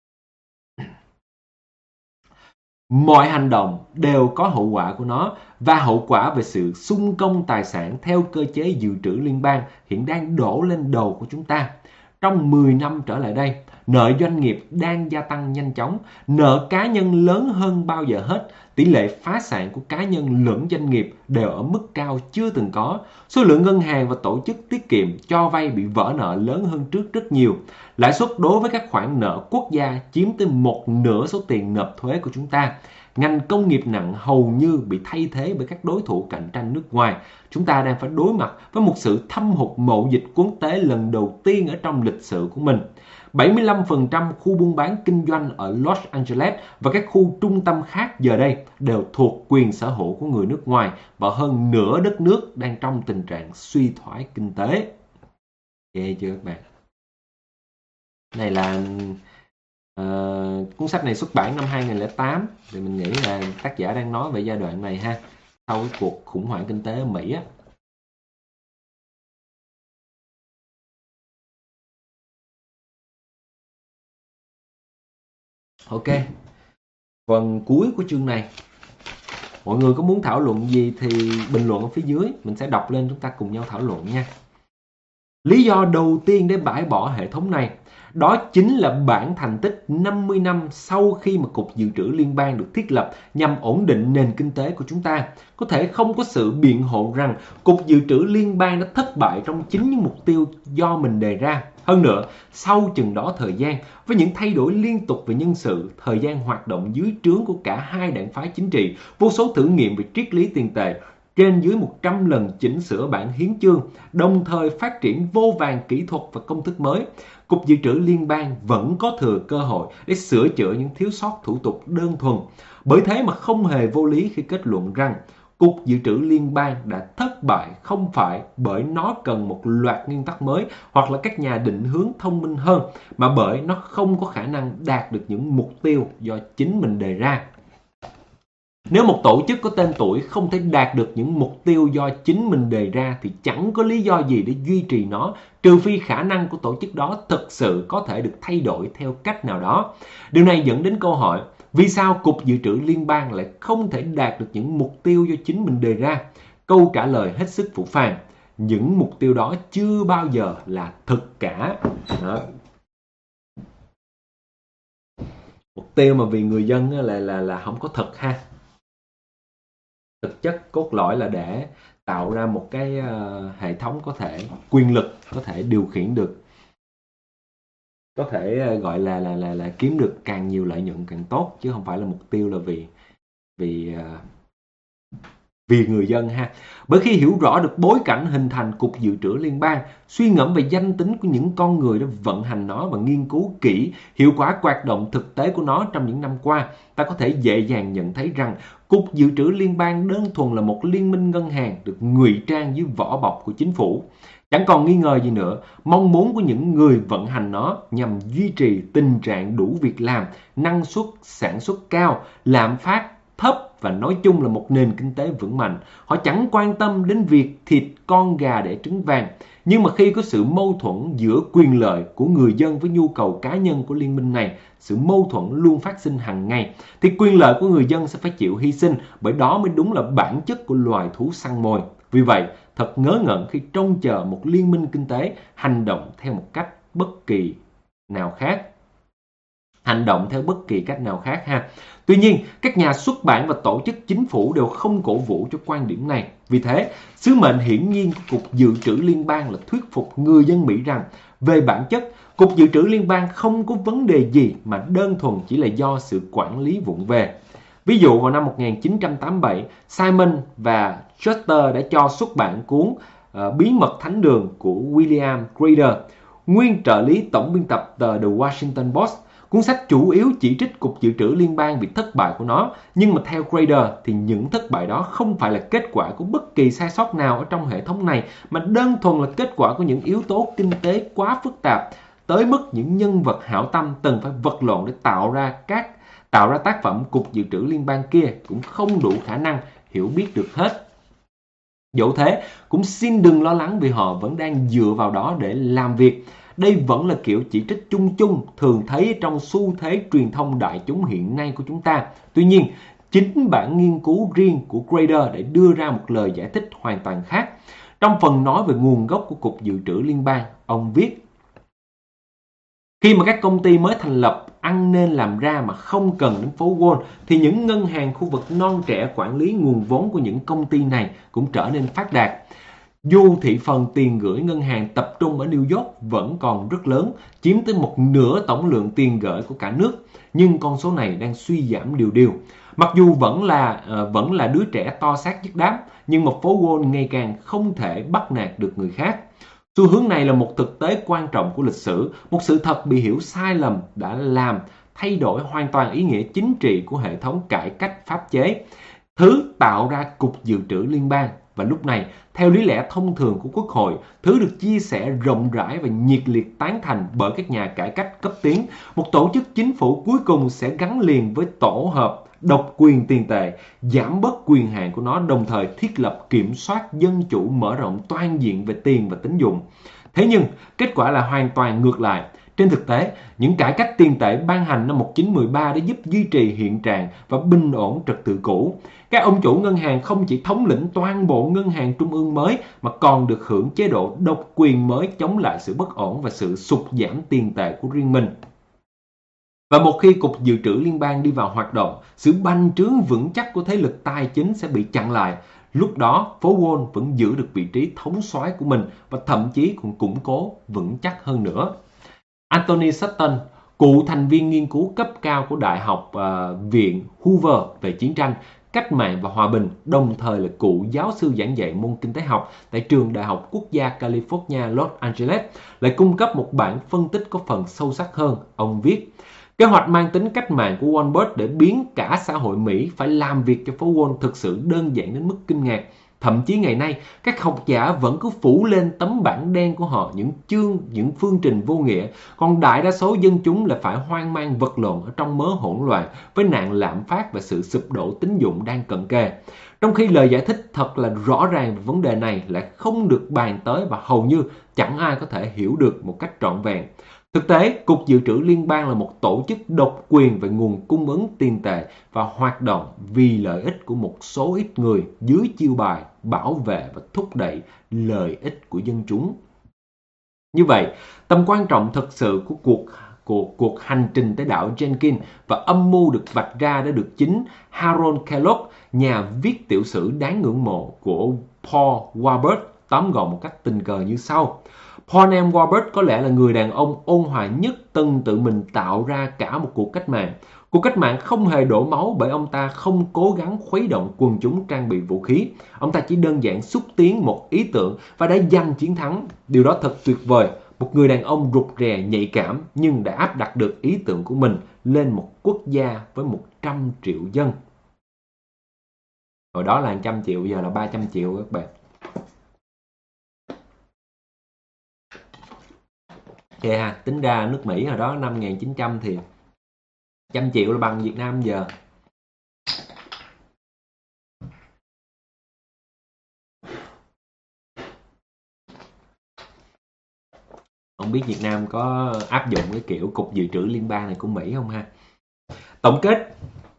Mọi hành động đều có hậu quả của nó, và hậu quả về sự xung công tài sản theo cơ chế dự trữ liên bang hiện đang đổ lên đầu của chúng ta. Trong 10 năm trở lại đây, nợ doanh nghiệp đang gia tăng nhanh chóng, nợ cá nhân lớn hơn bao giờ hết, tỷ lệ phá sản của cá nhân lẫn doanh nghiệp đều ở mức cao chưa từng có. Số lượng ngân hàng và tổ chức tiết kiệm cho vay bị vỡ nợ lớn hơn trước rất nhiều. Lãi suất đối với các khoản nợ quốc gia chiếm tới một nửa số tiền nộp thuế của chúng ta. Ngành công nghiệp nặng hầu như bị thay thế bởi các đối thủ cạnh tranh nước ngoài. Chúng ta đang phải đối mặt với một sự thâm hụt mậu dịch quốc tế lần đầu tiên ở trong lịch sử của mình. 75% khu buôn bán kinh doanh ở Los Angeles và các khu trung tâm khác giờ đây đều thuộc quyền sở hữu của người nước ngoài, và hơn nửa đất nước đang trong tình trạng suy thoái kinh tế. Ghê chưa các bạn? Này là cuốn sách này xuất bản năm 2008, thì mình nghĩ là tác giả đang nói về giai đoạn này ha, sau cái cuộc khủng hoảng kinh tế ở Mỹ á. Ok, phần cuối của chương này, mọi người có muốn thảo luận gì thì bình luận ở phía dưới, mình sẽ đọc lên, chúng ta cùng nhau thảo luận nha. Lý do đầu tiên để bãi bỏ hệ thống này, đó chính là bản thành tích 50 năm sau khi mà Cục Dự trữ Liên bang được thiết lập nhằm ổn định nền kinh tế của chúng ta. Có thể không có sự biện hộ rằng Cục Dự trữ Liên bang đã thất bại trong chính những mục tiêu do mình đề ra. Hơn nữa, sau chừng đó thời gian, với những thay đổi liên tục về nhân sự, thời gian hoạt động dưới trướng của cả hai đảng phái chính trị, vô số thử nghiệm về triết lý tiền tệ, trên dưới 100 lần chỉnh sửa bản hiến chương, đồng thời phát triển vô vàn kỹ thuật và công thức mới, Cục Dự trữ Liên bang vẫn có thừa cơ hội để sửa chữa những thiếu sót thủ tục đơn thuần. Bởi thế mà không hề vô lý khi kết luận rằng Cục Dự trữ Liên bang đã thất bại không phải bởi nó cần một loạt nguyên tắc mới hoặc là các nhà định hướng thông minh hơn, mà bởi nó không có khả năng đạt được những mục tiêu do chính mình đề ra. Nếu một tổ chức có tên tuổi không thể đạt được những mục tiêu do chính mình đề ra thì chẳng có lý do gì để duy trì nó, trừ phi khả năng của tổ chức đó thực sự có thể được thay đổi theo cách nào đó. Điều này dẫn đến câu hỏi, vì sao Cục Dự trữ Liên bang lại không thể đạt được những mục tiêu do chính mình đề ra? Câu trả lời hết sức phũ phàng, những mục tiêu đó chưa bao giờ là thực cả. Đó. Mục tiêu mà vì người dân là không có thực ha. Thực chất cốt lõi là để tạo ra một cái hệ thống có thể quyền lực, có thể điều khiển được, có thể gọi là kiếm được càng nhiều lợi nhuận càng tốt, chứ không phải là mục tiêu là vì vì người dân ha. Bởi khi hiểu rõ được bối cảnh hình thành Cục Dự trữ Liên bang, suy ngẫm về danh tính của những con người đã vận hành nó và nghiên cứu kỹ hiệu quả hoạt động thực tế của nó trong những năm qua, ta có thể dễ dàng nhận thấy rằng Cục Dự trữ Liên bang đơn thuần là một liên minh ngân hàng được ngụy trang dưới vỏ bọc của chính phủ. Chẳng còn nghi ngờ gì nữa, mong muốn của những người vận hành nó nhằm duy trì tình trạng đủ việc làm, năng suất sản xuất cao, lạm phát thấp và nói chung là một nền kinh tế vững mạnh. Họ chẳng quan tâm đến việc thịt con gà đẻ trứng vàng. Nhưng mà khi có sự mâu thuẫn giữa quyền lợi của người dân với nhu cầu cá nhân của liên minh này, sự mâu thuẫn luôn phát sinh hàng ngày, thì quyền lợi của người dân sẽ phải chịu hy sinh, bởi đó mới đúng là bản chất của loài thú săn mồi. Vì vậy, thật ngớ ngẩn khi trông chờ một liên minh kinh tế hành động theo một cách bất kỳ nào khác. Ha. Tuy nhiên, các nhà xuất bản và tổ chức chính phủ đều không cổ vũ cho quan điểm này. Vì thế, sứ mệnh hiển nhiên của Cục Dự trữ Liên bang là thuyết phục người dân Mỹ rằng về bản chất, Cục Dự trữ Liên bang không có vấn đề gì mà đơn thuần chỉ là do sự quản lý vụng về. Ví dụ vào năm 1987, Simon và Schuster đã cho xuất bản cuốn Bí mật Thánh đường của William Grader, nguyên trợ lý tổng biên tập tờ The Washington Post. Cuốn sách chủ yếu chỉ trích Cục Dự trữ Liên bang vì thất bại của nó, nhưng mà theo Grader thì những thất bại đó không phải là kết quả của bất kỳ sai sót nào ở trong hệ thống này, mà đơn thuần là kết quả của những yếu tố kinh tế quá phức tạp, tới mức những nhân vật hảo tâm từng phải vật lộn để tạo ra tác phẩm Cục Dự trữ Liên bang kia cũng không đủ khả năng hiểu biết được hết. Dẫu thế, cũng xin đừng lo lắng vì họ vẫn đang dựa vào đó để làm việc. Đây vẫn là kiểu chỉ trích chung chung thường thấy trong xu thế truyền thông đại chúng hiện nay của chúng ta. Tuy nhiên, chính bản nghiên cứu riêng của Grader đã đưa ra một lời giải thích hoàn toàn khác. Trong phần nói về nguồn gốc của Cục Dự trữ Liên bang, ông viết: khi mà các công ty mới thành lập ăn nên làm ra mà không cần đến phố Wall, thì những ngân hàng khu vực non trẻ quản lý nguồn vốn của những công ty này cũng trở nên phát đạt. Dù thị phần tiền gửi ngân hàng tập trung ở New York vẫn còn rất lớn, chiếm tới một nửa tổng lượng tiền gửi của cả nước, nhưng con số này đang suy giảm đều đều. Mặc dù vẫn là đứa trẻ to xác dứt đám, nhưng mà phố Wall ngày càng không thể bắt nạt được người khác. Xu hướng này là một thực tế quan trọng của lịch sử, một sự thật bị hiểu sai lầm đã làm thay đổi hoàn toàn ý nghĩa chính trị của hệ thống cải cách pháp chế, thứ tạo ra Cục Dự trữ Liên bang. Và lúc này, theo lý lẽ thông thường của Quốc hội, thứ được chia sẻ rộng rãi và nhiệt liệt tán thành bởi các nhà cải cách cấp tiến, một tổ chức chính phủ cuối cùng sẽ gắn liền với tổ hợp độc quyền tiền tệ, giảm bớt quyền hạn của nó, đồng thời thiết lập kiểm soát dân chủ mở rộng toàn diện về tiền và tín dụng. Thế nhưng, kết quả là hoàn toàn ngược lại. Trên thực tế, những cải cách tiền tệ ban hành năm 1913 đã giúp duy trì hiện trạng và bình ổn trật tự cũ. Các ông chủ ngân hàng không chỉ thống lĩnh toàn bộ ngân hàng trung ương mới mà còn được hưởng chế độ độc quyền mới chống lại sự bất ổn và sự sụt giảm tiền tệ của riêng mình. Và một khi Cục Dự trữ Liên bang đi vào hoạt động, sự bành trướng vững chắc của thế lực tài chính sẽ bị chặn lại. Lúc đó, phố Wall vẫn giữ được vị trí thống soái của mình và thậm chí còn củng cố vững chắc hơn nữa. Anthony Sutton, cựu thành viên nghiên cứu cấp cao của Đại học Viện Hoover về chiến tranh, cách mạng và hòa bình, đồng thời là cựu giáo sư giảng dạy môn kinh tế học tại trường Đại học Quốc gia California Los Angeles, lại cung cấp một bản phân tích có phần sâu sắc hơn. Ông viết: kế hoạch mang tính cách mạng của Walbert để biến cả xã hội Mỹ phải làm việc cho phố Wall thực sự đơn giản đến mức kinh ngạc. Thậm chí ngày nay, các học giả vẫn cứ phủ lên tấm bảng đen của họ những phương trình vô nghĩa, còn đại đa số dân chúng lại phải hoang mang vật lộn ở trong mớ hỗn loạn với nạn lạm phát và sự sụp đổ tín dụng đang cận kề. Trong khi lời giải thích thật là rõ ràng về vấn đề này lại không được bàn tới và hầu như chẳng ai có thể hiểu được một cách trọn vẹn. Thực tế, Cục Dự trữ Liên bang là một tổ chức độc quyền về nguồn cung ứng tiền tệ và hoạt động vì lợi ích của một số ít người dưới chiêu bài bảo vệ và thúc đẩy lợi ích của dân chúng. Như vậy, tầm quan trọng thực sự của cuộc hành trình tới đảo Jenkins và âm mưu được vạch ra đã được chính Harold Kellogg, nhà viết tiểu sử đáng ngưỡng mộ của Paul Walbert, tóm gọn một cách tình cờ như sau. Paul M. Walbert có lẽ là người đàn ông ôn hòa nhất từng tự mình tạo ra cả một cuộc cách mạng. Cuộc cách mạng không hề đổ máu bởi ông ta không cố gắng khuấy động quần chúng trang bị vũ khí. Ông ta chỉ đơn giản xúc tiến một ý tưởng và đã giành chiến thắng. Điều đó thật tuyệt vời. Một người đàn ông rụt rè, nhạy cảm nhưng đã áp đặt được ý tưởng của mình lên một quốc gia với 100 triệu dân. Hồi đó là 100 triệu, giờ là 300 triệu các bạn. Okay, ha, tính ra nước Mỹ hồi đó năm 1900 thì 100 triệu là bằng Việt Nam giờ. Không biết Việt Nam có áp dụng cái kiểu cục dự trữ liên bang này của Mỹ không ha? Tổng kết,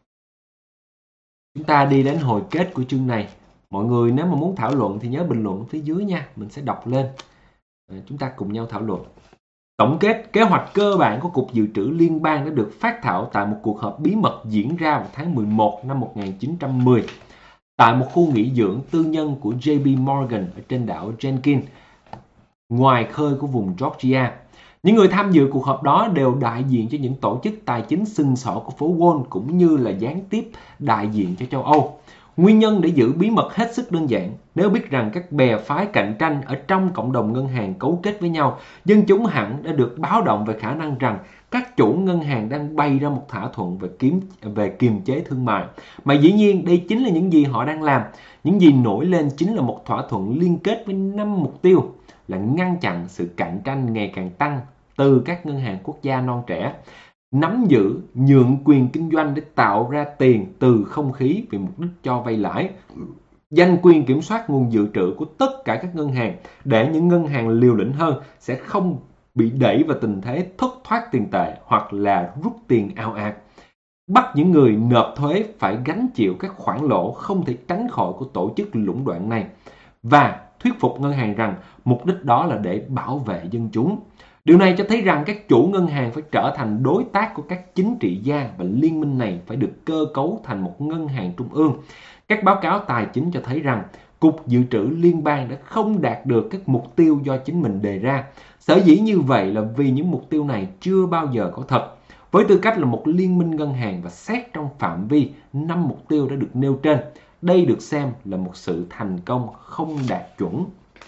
chúng ta đi đến hồi kết của chương này. Mọi người nếu mà muốn thảo luận thì nhớ bình luận phía dưới nha, mình sẽ đọc lên. Chúng ta cùng nhau thảo luận. Tổng kết, kế hoạch cơ bản của Cục Dự trữ Liên bang đã được phát thảo tại một cuộc họp bí mật diễn ra vào tháng 11 năm 1910 tại một khu nghỉ dưỡng tư nhân của JP Morgan ở trên đảo Jenkins, ngoài khơi của vùng Georgia. Những người tham dự cuộc họp đó đều đại diện cho những tổ chức tài chính sừng sỏ của phố Wall cũng như là gián tiếp đại diện cho châu Âu. Nguyên nhân để giữ bí mật hết sức đơn giản. Nếu biết rằng các bè phái cạnh tranh ở trong cộng đồng ngân hàng cấu kết với nhau, dân chúng hẳn đã được báo động về khả năng rằng các chủ ngân hàng đang bày ra một thỏa thuận về kiềm chế thương mại. Mà dĩ nhiên đây chính là những gì họ đang làm. Những gì nổi lên chính là một thỏa thuận liên kết với 5 mục tiêu là ngăn chặn sự cạnh tranh ngày càng tăng từ các ngân hàng quốc gia non trẻ, nắm giữ, nhượng quyền kinh doanh để tạo ra tiền từ không khí vì mục đích cho vay lãi, giành quyền kiểm soát nguồn dự trữ của tất cả các ngân hàng để những ngân hàng liều lĩnh hơn sẽ không bị đẩy vào tình thế thất thoát tiền tệ hoặc là rút tiền ào ạt, bắt những người nộp thuế phải gánh chịu các khoản lỗ không thể tránh khỏi của tổ chức lũng đoạn này, và thuyết phục ngân hàng rằng mục đích đó là để bảo vệ dân chúng. Điều này cho thấy rằng các chủ ngân hàng phải trở thành đối tác của các chính trị gia và liên minh này phải được cơ cấu thành một ngân hàng trung ương. Các báo cáo tài chính cho thấy rằng Cục Dự trữ Liên bang đã không đạt được các mục tiêu do chính mình đề ra. Sở dĩ như vậy là vì những mục tiêu này chưa bao giờ có thật. Với tư cách là một liên minh ngân hàng và xét trong phạm vi 5 mục tiêu đã được nêu trên, đây được xem là một sự thành công không đạt chuẩn.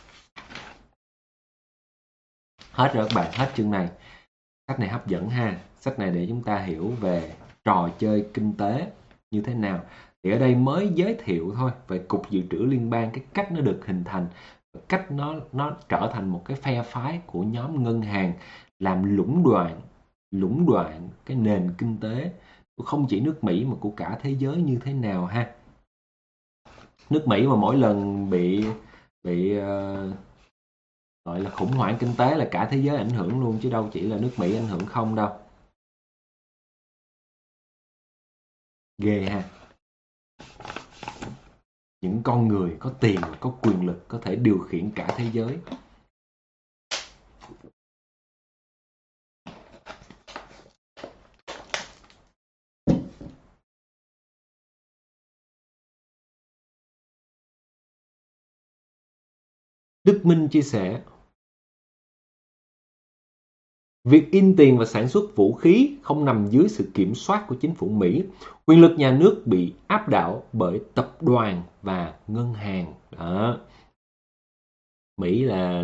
Hết rồi các bạn, hết chương này. Sách này hấp dẫn ha. Sách này để chúng ta hiểu về trò chơi kinh tế như thế nào. Thì ở đây mới giới thiệu thôi về Cục Dự trữ Liên bang, cái cách nó được hình thành, cách nó trở thành một cái phe phái của nhóm ngân hàng làm lũng đoạn cái nền kinh tế của không chỉ nước Mỹ mà của cả thế giới như thế nào ha. Nước Mỹ mà mỗi lần bị gọi là khủng hoảng kinh tế là cả thế giới ảnh hưởng luôn, chứ đâu chỉ là nước Mỹ ảnh hưởng không đâu. Ghê ha. Những con người có tiền, có quyền lực có thể điều khiển cả thế giới. Đức Minh chia sẻ, việc in tiền và sản xuất vũ khí không nằm dưới sự kiểm soát của chính phủ Mỹ. Quyền lực nhà nước bị áp đảo bởi tập đoàn và ngân hàng. Đó. Mỹ là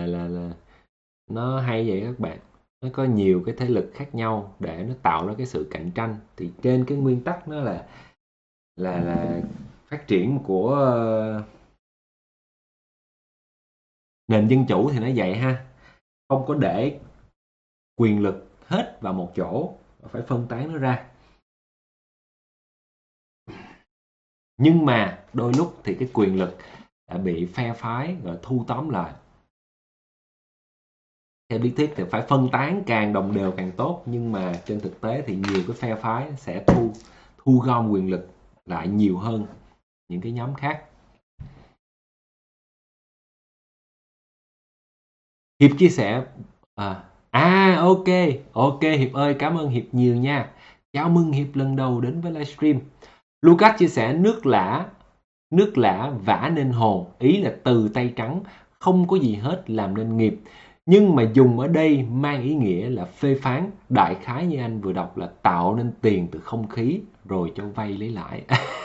nó hay vậy các bạn. Nó có nhiều cái thế lực khác nhau để nó tạo ra cái sự cạnh tranh. Thì trên cái nguyên tắc nó là phát triển của nền dân chủ thì nó vậy ha. Không có để quyền lực hết vào một chỗ, phải phân tán nó ra. Nhưng mà đôi lúc thì cái quyền lực đã bị phe phái rồi thu tóm lại. Theo lý thuyết thì phải phân tán càng đồng đều càng tốt, nhưng mà trên thực tế thì nhiều cái phe phái sẽ thu gom quyền lực lại nhiều hơn những cái nhóm khác. Hiệp chia sẻ ok Hiệp ơi, cảm ơn Hiệp nhiều nha. Chào mừng Hiệp lần đầu đến với livestream. Lucas chia sẻ nước lã vả nên hồ, ý là từ tay trắng, không có gì hết làm nên nghiệp. Nhưng mà dùng ở đây mang ý nghĩa là phê phán, đại khái như anh vừa đọc là tạo nên tiền từ không khí rồi cho vay lấy lãi.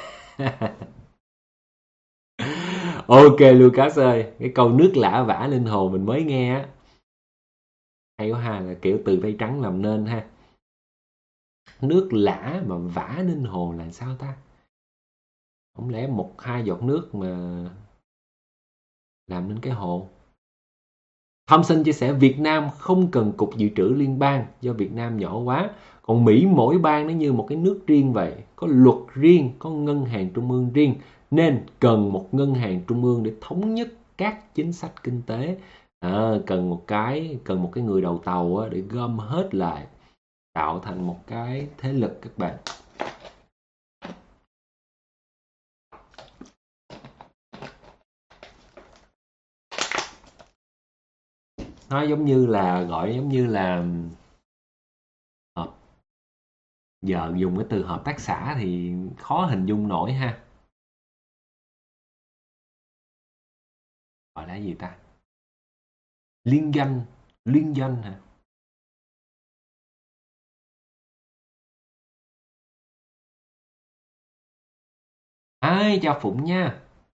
Ok Lucas ơi, cái câu nước lã vả linh hồn mình mới nghe á. Hay quá ha, là kiểu từ tay trắng làm nên ha. Nước lã mà vả linh hồn là sao ta? Không lẽ một hai giọt nước mà làm nên cái hồ? Thompson chia sẻ Việt Nam không cần cục dự trữ liên bang do Việt Nam nhỏ quá. Còn Mỹ mỗi bang nó như một cái nước riêng vậy. Có luật riêng, có ngân hàng trung ương riêng. Nên cần một ngân hàng trung ương để thống nhất các chính sách kinh tế. Cần một cái người đầu tàu để gom hết lại, tạo thành một cái thế lực các bạn. Nó giống như là giờ dùng cái từ hợp tác xã thì khó hình dung nổi ha. Gọi là gì ta? Liên doanh hả? Ai chào Phụng nha.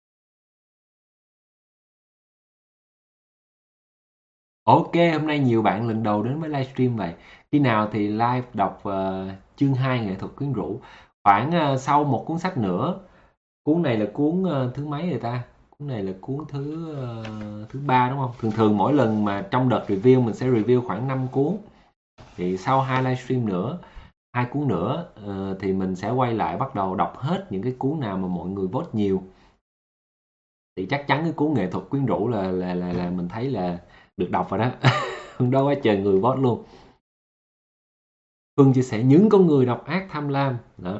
Ok, hôm nay nhiều bạn lần đầu đến với livestream vậy. Khi nào thì live đọc chương 2 nghệ thuật quyến rũ. Khoảng sau một cuốn sách nữa. Cuốn này là cuốn thứ mấy rồi ta? Cuốn này là cuốn thứ ba đúng không? Thường thường mỗi lần mà trong đợt review mình sẽ review khoảng 5 cuốn. Thì sau hai livestream nữa, hai cuốn nữa thì mình sẽ quay lại bắt đầu đọc hết những cái cuốn nào mà mọi người vote nhiều. Thì chắc chắn cái cuốn nghệ thuật quyến rũ là mình thấy là được đọc rồi đó. Hôm đó quá trời người vote luôn. Phương chia sẻ những con người độc ác tham lam đó.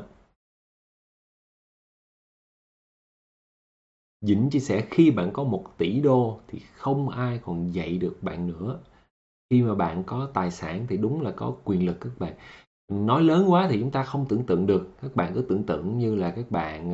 Dĩnh chia sẻ khi bạn có 1 tỷ đô thì không ai còn dạy được bạn nữa. Khi mà bạn có tài sản thì đúng là có quyền lực các bạn. Nói lớn quá thì chúng ta không tưởng tượng được. Các bạn cứ tưởng tượng như là các bạn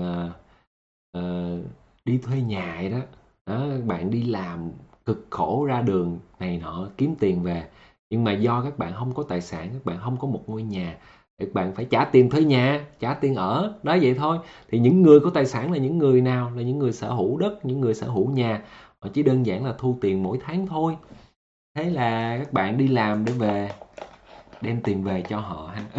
đi thuê nhà vậy đó. Các bạn đi làm cực khổ ra đường này nọ kiếm tiền về. Nhưng mà do các bạn không có tài sản, các bạn không có một ngôi nhà, các bạn phải trả tiền thuê nhà, trả tiền ở, đó vậy thôi. Thì những người có tài sản là những người nào? Là những người sở hữu đất, những người sở hữu nhà. Họ chỉ đơn giản là thu tiền mỗi tháng thôi. Thế là các bạn đi làm để về, đem tiền về cho họ ha.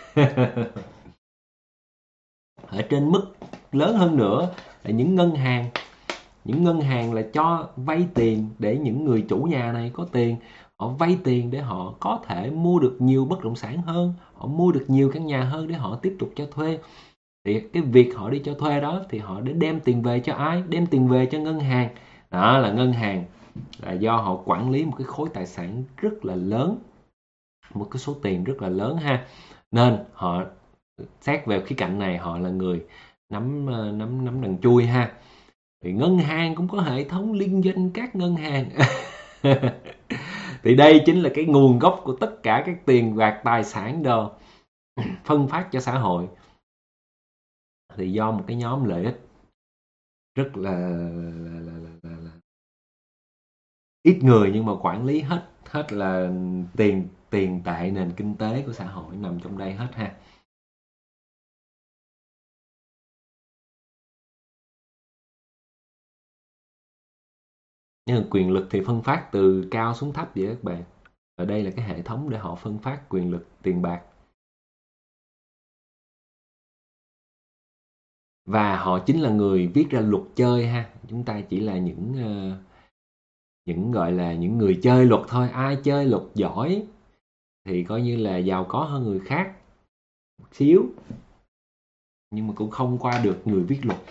Ở trên mức lớn hơn nữa là những ngân hàng là cho vay tiền để những người chủ nhà này có tiền, họ vay tiền để họ có thể mua được nhiều bất động sản hơn, họ mua được nhiều căn nhà hơn để họ tiếp tục cho thuê. Thì cái việc họ đi cho thuê đó thì họ để đem tiền về cho ai? Đem tiền về cho ngân hàng. Đó là ngân hàng là do họ quản lý một cái khối tài sản rất là lớn, một cái số tiền rất là lớn ha. Nên họ xét về khía cạnh này họ là người nắm nắm đằng chui ha. Thì ngân hàng cũng có hệ thống liên doanh các ngân hàng. Thì đây chính là cái nguồn gốc của tất cả các tiền bạc tài sản đồ phân phát cho xã hội. Thì do một cái nhóm lợi ích rất là ít người nhưng mà quản lý hết là tiền tệ nền kinh tế của xã hội nằm trong đây hết ha. Nhưng mà quyền lực thì phân phát từ cao xuống thấp vậy các bạn. Ở đây là cái hệ thống để họ phân phát quyền lực tiền bạc. Và họ chính là người viết ra luật chơi ha. Chúng ta chỉ là những gọi là những người chơi luật thôi. Ai chơi luật giỏi thì coi như là giàu có hơn người khác một xíu. Nhưng mà cũng không qua được người viết luật.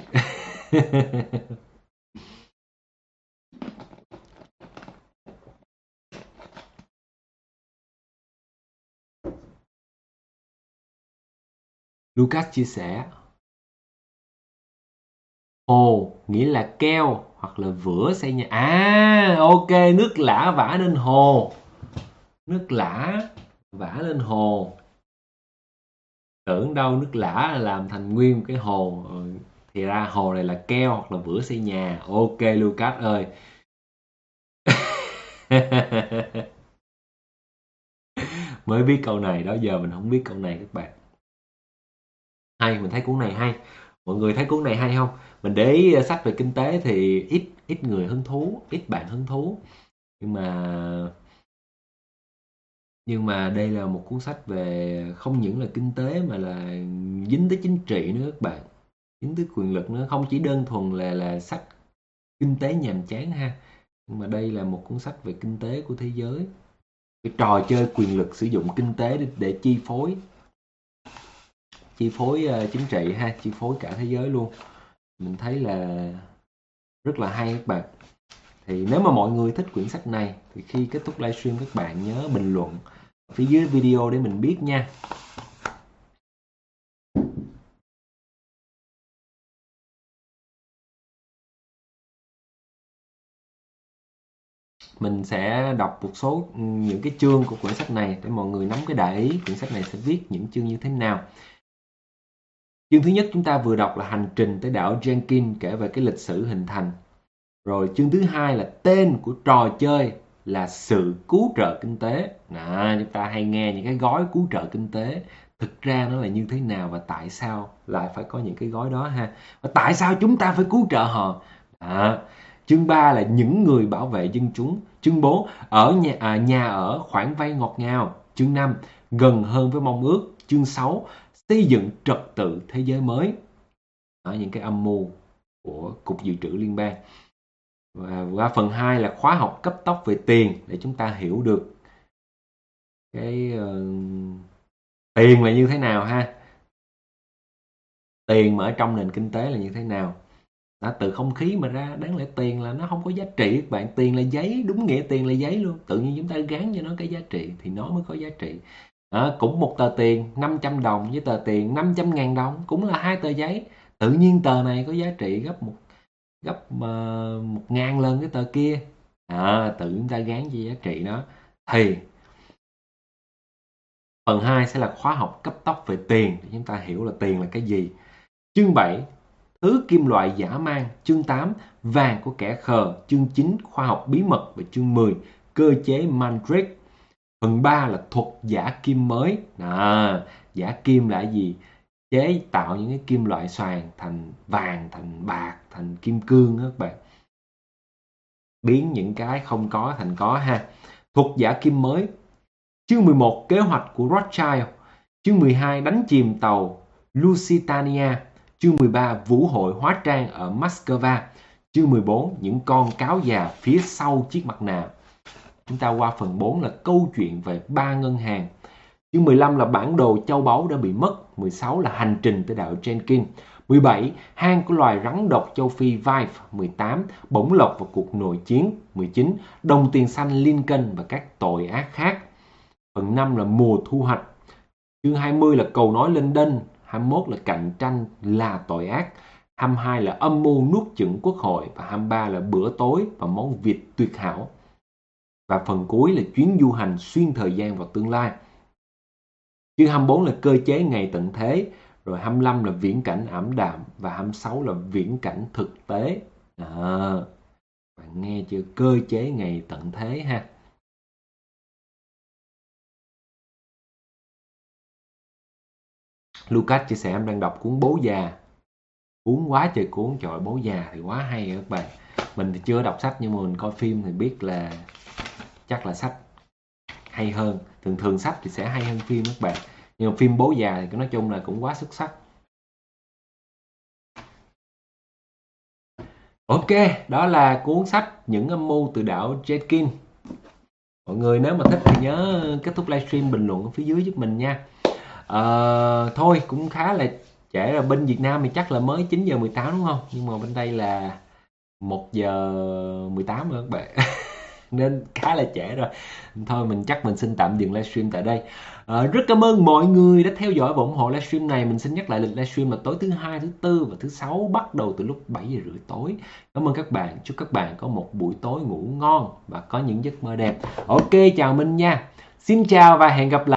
Lucas chia sẻ hồ nghĩa là keo hoặc là vữa xây nhà. Ok, nước lã vả lên hồ. Nước lã vả lên hồ. Tưởng đâu nước lã làm thành nguyên một cái hồ. Thì ra hồ này là keo hoặc là vữa xây nhà. Ok Lucas ơi. Mới biết câu này đó, giờ mình không biết câu này các bạn. Hay, mình thấy cuốn này hay. Mọi người thấy cuốn này hay không? Mình để ý sách về kinh tế thì ít người hứng thú, ít bạn hứng thú. Nhưng mà đây là một cuốn sách về không những là kinh tế mà là dính tới chính trị nữa các bạn, dính tới quyền lực nữa, không chỉ đơn thuần là sách kinh tế nhàm chán ha. Nhưng mà đây là một cuốn sách về kinh tế của thế giới, cái trò chơi quyền lực sử dụng kinh tế để chi phối chính trị ha, chi phối cả thế giới luôn. Mình thấy là rất là hay các bạn. Thì nếu mà mọi người thích quyển sách này thì khi kết thúc livestream các bạn nhớ bình luận phía dưới video để mình biết nha. Mình sẽ đọc một số những cái chương của quyển sách này để mọi người nắm cái đại ý quyển sách này sẽ viết những chương như thế nào. Chương thứ nhất chúng ta vừa đọc là hành trình tới đảo Jenkins, kể về cái lịch sử hình thành. Rồi chương thứ hai là tên của trò chơi là sự cứu trợ kinh tế. Chúng ta hay nghe những cái gói cứu trợ kinh tế. Thực ra nó là như thế nào và tại sao lại phải có những cái gói đó ha. Và tại sao chúng ta phải cứu trợ họ. Chương 3 là những người bảo vệ dân chúng. Chương 4 ở nhà ở khoản vay ngọt ngào. Chương 5 gần hơn với mong ước. Chương 6 xây dựng trật tự thế giới mới. Những cái âm mưu của Cục Dự trữ Liên bang. Và qua phần 2 là khóa học cấp tốc về tiền để chúng ta hiểu được cái tiền là như thế nào ha. Tiền mà ở trong nền kinh tế là như thế nào. Từ không khí mà ra, đáng lẽ tiền là nó không có giá trị các bạn. Tiền là giấy, đúng nghĩa tiền là giấy luôn. Tự nhiên chúng ta gắn cho nó cái giá trị thì nó mới có giá trị. Cũng một tờ tiền 500 đồng với tờ tiền 500.000 đồng cũng là hai tờ giấy. Tự nhiên tờ này có giá trị gấp 1.000 lần cái tờ kia. Tự chúng ta gán cho giá trị đó. Thì phần 2 sẽ là khóa học cấp tốc về tiền để chúng ta hiểu là tiền là cái gì. Chương 7 thứ kim loại dã man. Chương 8 vàng của kẻ khờ. Chương 9 khoa học bí mật. Và chương 10 cơ chế Mandrake. Phần 3 là thuật giả kim mới. Giả kim là gì? Chế tạo những cái kim loại xoàn thành vàng, thành bạc, thành kim cương đó các bạn. Biến những cái không có thành có ha. Thuật giả kim mới. Chương 11 kế hoạch của Rothschild. Chương 12 đánh chìm tàu Lusitania. Chương 13 vũ hội hóa trang ở Moscow. Chương 14 những con cáo già phía sau chiếc mặt nạ. Chúng ta qua phần 4 là câu chuyện về 3 ngân hàng. Chương 15 là bản đồ châu báu đã bị mất. 16 là hành trình tới đảo Jenkins. 17 hang của loài rắn độc châu Phi Vive. 18 bổng lộc và cuộc nội chiến. 19 đồng tiền xanh Lincoln và các tội ác khác. Phần 5 là mùa thu hoạch. Chương 20 là cầu nói lên đên. 21 là cạnh tranh là tội ác. 22 là âm mưu nuốt chửng quốc hội. Và 23 là bữa tối và món vịt tuyệt hảo. Và phần cuối là chuyến du hành xuyên thời gian vào tương lai. Chương 24 là cơ chế ngày tận thế. Rồi 25 là viễn cảnh ảm đạm. Và 26 là viễn cảnh thực tế. Bạn nghe chưa? Cơ chế ngày tận thế ha. Lucas chia sẻ em đang đọc cuốn Bố Già. Cuốn quá trời cuốn. Trời ơi, Bố Già thì quá hay các bạn. Mình thì chưa đọc sách nhưng mà mình coi phim thì biết là chắc là sách hay hơn. Thường sách thì sẽ hay hơn phim các bạn. Nhưng mà phim Bố Già thì nói chung là cũng quá xuất sắc. Ok, đó là cuốn sách Những âm mưu từ đảo Jenkins. Mọi người nếu mà thích thì nhớ kết thúc livestream bình luận ở phía dưới giúp mình nha. Thôi cũng khá là trễ rồi. Bên Việt Nam thì chắc là mới 9 giờ 18 đúng không? Nhưng mà bên đây là 1 giờ 18 rồi các bạn. Nên khá là trễ rồi. Thôi mình xin tạm dừng livestream tại đây. Rất cảm ơn mọi người đã theo dõi và ủng hộ livestream này. Mình xin nhắc lại lịch livestream là tối thứ Hai, thứ Tư và thứ Sáu, bắt đầu từ lúc 7 giờ rưỡi tối. Cảm ơn các bạn. Chúc các bạn có một buổi tối ngủ ngon và có những giấc mơ đẹp. Ok, chào Minh nha. Xin chào và hẹn gặp lại.